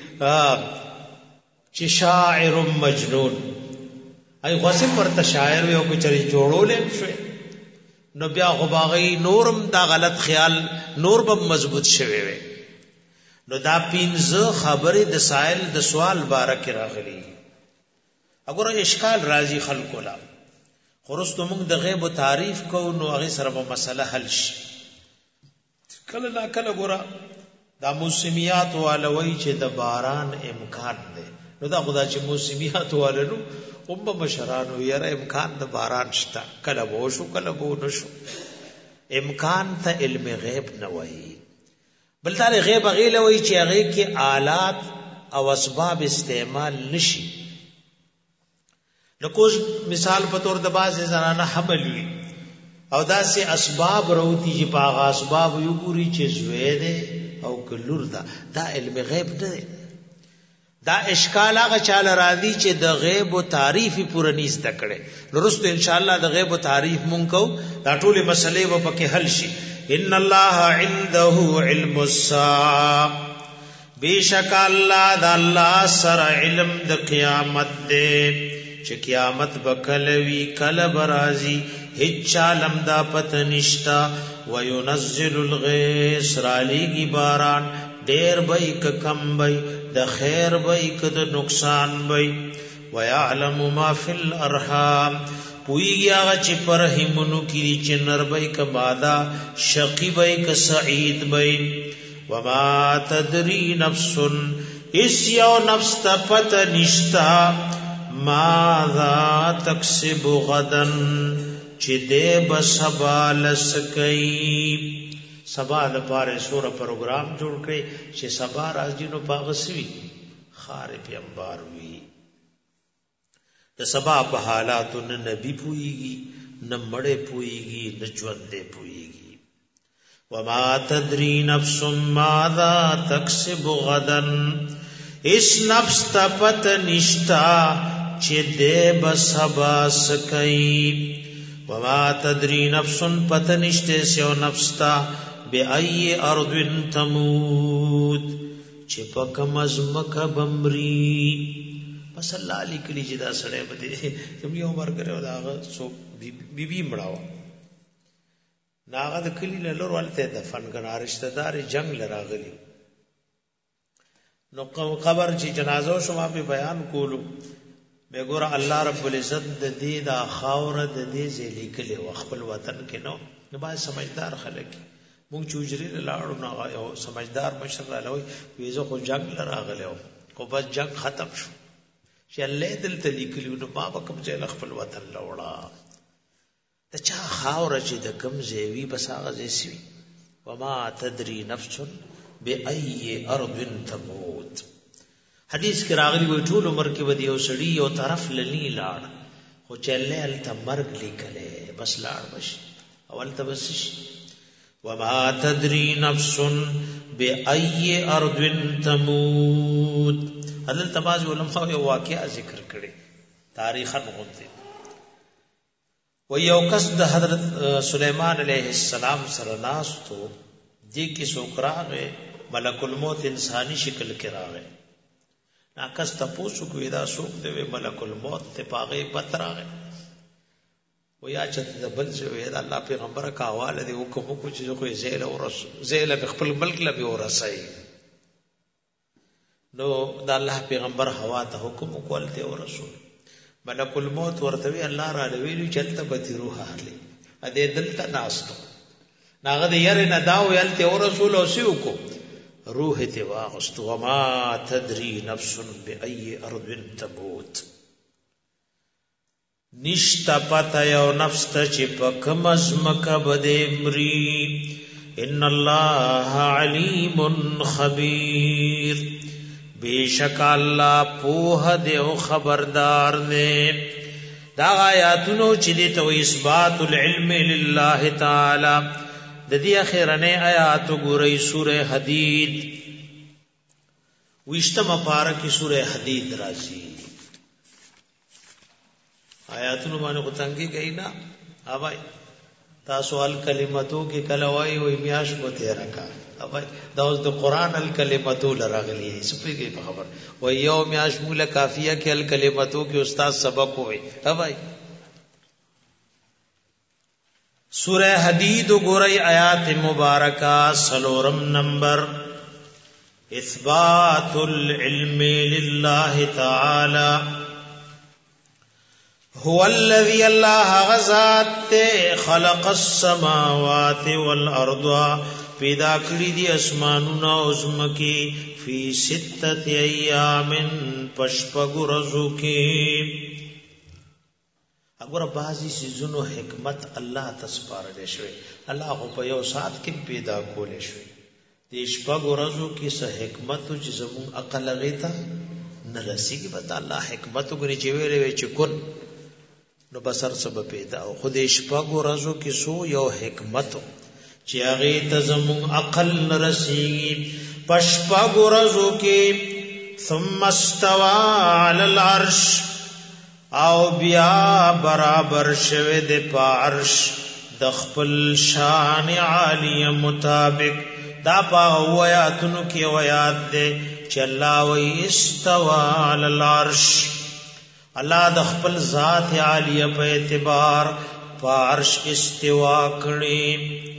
چې شاعر مجنون ای غصب ورته شاعر وي او کچري جوړولې شو نو بیا غباغي نورم دا غلط خیال نور به مضبوط شوي وي نو دا پینځه خبره د سائل د سوال بارک راغلي اگر اشکال راځي خلکو لا خرستو مونږ د غیب و تعریف کو نو هغه سره به مسله حل شي کله نا کله ګورا دا موسمیات والوي چې د باران امکان دی نو دا خدا چې موسمیات والو هم مشرانو یاره امکان د باران شته کله وو شو کله وو نشو امکان ته علم غیب نه وایي بلته غیب غیله وایي چې هغه کې آلات او اسباب استعمال نشي لکوز مثال په تور د باز زنانه حمل وی او دا سي اسباب روتی چې پاغه اسباب یو ګوري چې زوی ده او کلور ده دا علم غیب نه دا اشکال هغه چاله راځي چې د غیب او تعریف پوره نیست کړي نورست ان شاء الله د غیب او تعریف مونږ کو دا ټول مسلې و پکې حل شي ان الله عنده علم الساعه بیشک الله د الله سره علم د قیامت ده چې قیامت بکلوی کل برازی هیچ عالم دا پته نشتا وینزل الغیث رالیگی باران ډیر بای ک کم بای د خیر بای ک د نقصان بای ويعلم ما فی الارحام پویږي هغه چې پر همونو کې چې نر بای ک بادا شقی بای ک سعید بای وما تدری نفس اس یو نفس ته پته نشتا ماذا تکسب غدن چې دې بسبا لسکئی سبا د پاره سوره پروګرام جوړ کړي چې سبا راځي نو پاغسوي خارې په انبار وي د سبا په حالاتو نه نبی پويږي نه مړې پويږي نه ژوندې پويږي. وما تدري نفس ماذا تكسب غدا، اس نفس ته پته نشتا چې دې بسبا سکئی. وما تدري نفس پته نشته سو نفس ته بأي ارض تموت چې پکم ازمکه بمری. بس الله علی کلی چې دا سړی بده کوم یو عمر کړو داغه سو بیبي مړاو ناغه د کلی له لور ولته دفن کنا رشتہ دار جنگ لراغلی نو قبر چې جنازو شما په بیان کولو به ګور الله رب العزت د دې دا خاور د دې زلی کلی خپل وطن کې نو با سمجھدار خلک مونږ چوجري لاړو نه یو سمجھدار مشر راوي ویزه خو جنگ لراغلی کو بس جنگ ختم شو چې الله دلته لیکلو نو ما به کوم ځای خپل وطن لوړا ته چا خاور چې د کوم ځای بس هغه ځای سی. وما تدري نفس بأي ارض تموت. حدیث کې راغلی وي ټول عمر کې ودی او سړی یو طرف لنی لاړ خو چې الله ال تمرګ لیکله بس لاړ بش اول ته بس. وما تدري نفس بأي ارض تموت. حضرت بعض علماء یو واقعا ذکر کړي تاریخاً غونډه و یو کس د حضرت سلیمان علیہ السلام سره ناستو دې کې سوکراغه ملک الموت انسانی شکل کې راغی. ناکس تاسو کوی دا سوک دی ملک الموت ته پاغه پتراغه و یا چې د بل څه وی دا الله پیغمبر کا حواله دی حکم کو چې خو زیل او زیل خپل ملک لبي ورسای نو دا الله پیغمبر هوا ته حکم وکولته او رسول ملک الموت ورته الله را لویلو چلته به روح اهلی ا دې دلته ناستو ناغه دې یاره نه داو یلته او رسول او سیو کو روح ته واغست. وما تدري نفس بأي ارض تموت. نشتا پتا یو نفس ته چې پکم ازمکه بده مري. ان الله علیم خبیر. بیشک الله پوه دی او خبردار دی. دا آیاتونو چې دې ته اثبات العلم لله تعالی د دې اخرنه آیات ګورئ سوره حدید وشتمه پارکه سوره حدید راځي. آیاتونو باندې قطنګي گئی نا اوبای تاسو ال کلمتو کې کلوای وې میاش کو تیرا کا اوبای دا اوس د قران ال کلمتو لراغلی سپېږي په خبر و یو میاش مولا کافیه کې ال کلمتو کې استاد سبق وې اوبای سورہ حدید گورئی آیات مبارکہ سلورم نمبر. اثبات العلم للہ تعالی هو الذي الله غزات خلق السماوات والارض پیدا کړی دي اسمانونه او زمکي فی 6 ایام پشپغ ورځو کې. اگر بعضی سيزونو حکمت الله تسپارل شوی الله خو په یو سات کې پیدا کول شوی د شپږ ورځو کې څه حکمت چې زمون عقل غیتا نه رسیږي به الله حکمت وګړي چې ویلې چې کون نو بسر سبب پیدا او خو د شپږ ورځو کې سو یو حکمت چې هغه ته زمون عقل نه رسیږي. پشپږ ورځو کې ثم استوى على العرش او بیا برابر شوه د پارش د خپل شان عالی مطابق. دا په آیاتونو کې آیات ده چې الله وی استوى علی العرش الله د خپل ذات عالی په اعتبار پارش استوا کړي.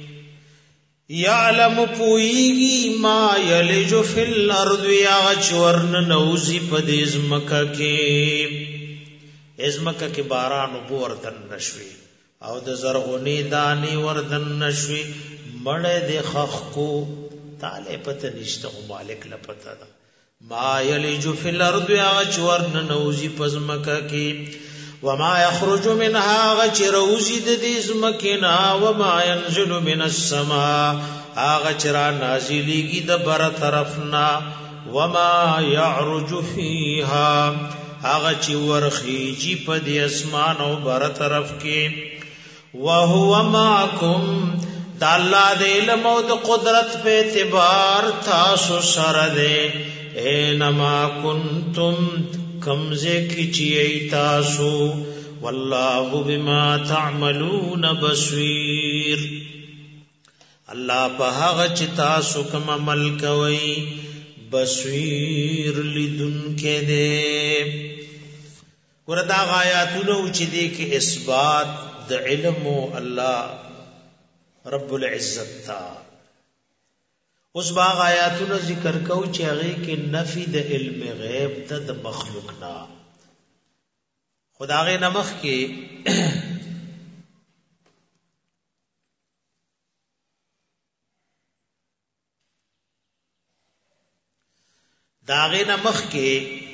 یعلم پویږي ما یلج فی الارض یا چورن نوزی په دې زمکه کې ازمکه کې باران وردن نشوي او د زرغونی دانی وردن نشوي مړه د خخکو تعالی پته نشته مالک لپته ده. ما یلج فی الارض اچورن نوزی پزمکه کې وما یخرج منها غچروزی د دې زمکنا وما ينزل من السماء اغچرا نازلیږي د بر طرفنا وما يعرج فيها هغه چې ورخیږي په دې اسمان او بر طرف کې وهو معکم دا الله د علم او د قدرت په اعتبار تاسو سره ده اینما کنتم کمزه کی چی تاسو والله بما تعملون بصیر الله په هغه چې تاسو کوم عمل کوي بصیر لیدون کې ده وردا آیاتونو چې دي کې اثبات د علم الله رب العزت تا اوس باغ آیاتونو ذکر کو چې هغه کې نفي د علم غیب ته د مخلوق نه خدای نمخ کې داغه نمخ کې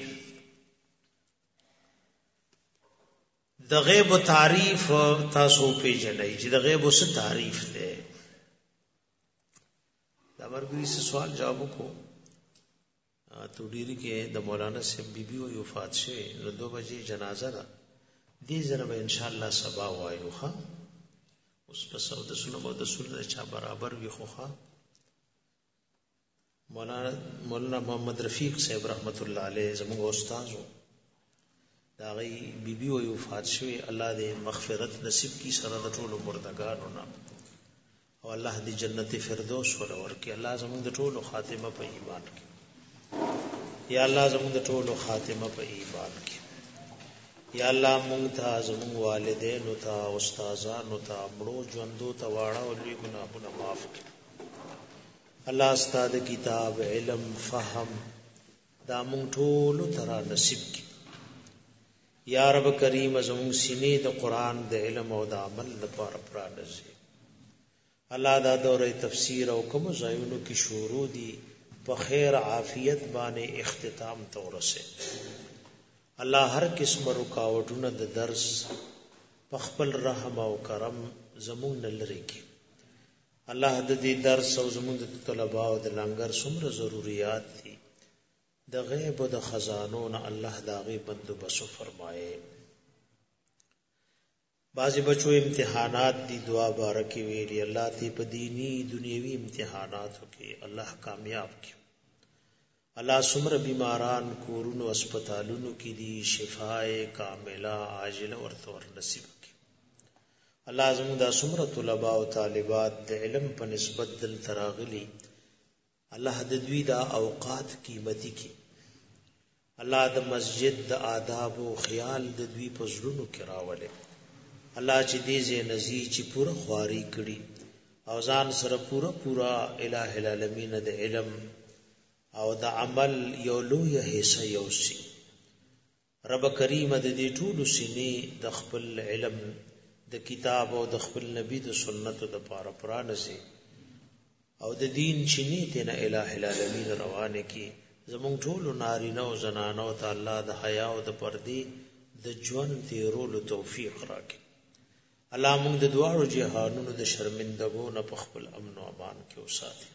د غیب تعریف تاسو پیژنئ چې د غیب څه تعریف ده دا ورګوي څه سوال جواب کو تو ډیری کې د مولانا صاحب بیبي او وفات شوه نو 2 بجې جنازه ده دې ضرب ان شاء الله سبا وایو ښا اوس په سود سنو مو د سنت چا برابر وي خوخه مولانا محمد رفیق صاحب رحمت الله علیه زموږ استاد دا غي بیبي او وفات شوی الله دې مغفرت نصیب کی سره د ټولو مردگانو نه او الله دې جنت فردوس ورکړي الله زموږ د ټولو خاتمه په ایمان کې یا الله زموږ د ټولو خاتمه په ایمان کې یا الله مونږ ته زموږ والدین او ته استادانو ته مړو ژوندو ته واړه او لوی ګناهونه معاف کړي الله استاد کتاب علم فهم دا مونږ ټول ترا نصیب کړي یا رب کریم زموږ سینې د قران د علم او د عمل لپاره پرانځي الله دا دوره تفسیر او کوم ځایونو کې شروع دي په خیر عافیت باندې اختتام تورسه الله هر قسم رکاوټونه د درس په خپل رحم او کرم زموږ لری کې الله د دې درس او زموږ د طلباء او د لنګر څومره ضرورت دي د غیب او د خزانو نه الله دا غي بندوبس فرمائے بعضی بچو امتحانات دی دعا بارکی ویلی الله تی په دینی دنیوي امتحاناتو کې الله کامیاب کړي الله څومره بیماران کورونو هسپتالونو کې دي شفای کامله عاجله ورته ور نصیب کړي الله زموږ د څومره طلباء او طالبات د علم په نسبت دل تراغلي الله د دوی د اوقات قیمتي کی الله د مسجد د آداب او خیال د دوی په زړونو کې راولي الله چې دې زې نزي چې پوره خواري کړي او ځان سره پوره الٰه العالمین د علم او د عمل یو لوی حصہ یوسي رب کریم د دې ټول سینې د خپل علم د کتاب او د خپل نبی د سنت د پاره پرانځي او د دین چینی ته نه الٰه العالمین روانه کی زمون ټول نارینه او زنانه ته الله د حیا او د پردي د ژوند تیرولو توفیق راکړي الله موږ د دواړو جهانونو د شرمندګو نه په خپل امن او امان کې وساتي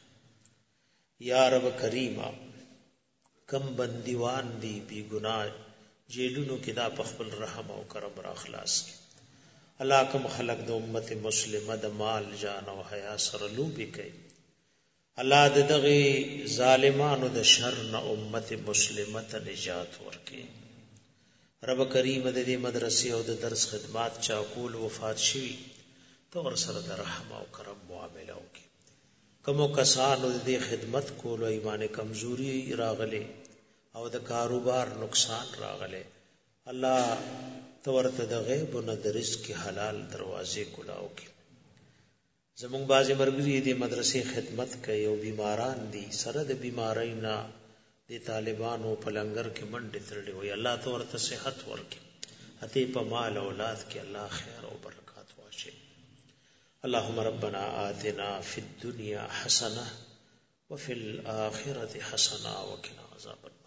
یا رب کریما کم بندیوان دی بی گناہ جیلونو کې دا په خپل رحم او کرم را خلاص کړي الله کوم خلق د امت مسلمه د مال جان او حیا سره لوبي کوي الله دغه ظالمانو د شر نه امت مسلمه ته نجات ورکړي رب کریم د دې مدرسې او د درس خدمات چا کول وفات شي تو ور سره د رحم او کرم معاملې وکړي کوم کسانو د دې خدمت کول او ایمان کمزوري راغلي او د کاروبار نقصان راغلي الله تورته د غیب او د رزق حلال دروازې کلاو کړي زمونږ بازي مرګري دې مدرسې خدمت کوي او بیماران دي سره د بیماری نه د طالبانو په لنګر کې منډه ترلې وي الله تورته صحت ورکړي اته په مال اولاد کې الله خیر او برکات واچي اللهم ربنا آتنا في الدنيا حسنه وفي الاخره حسنه وقنا عذاب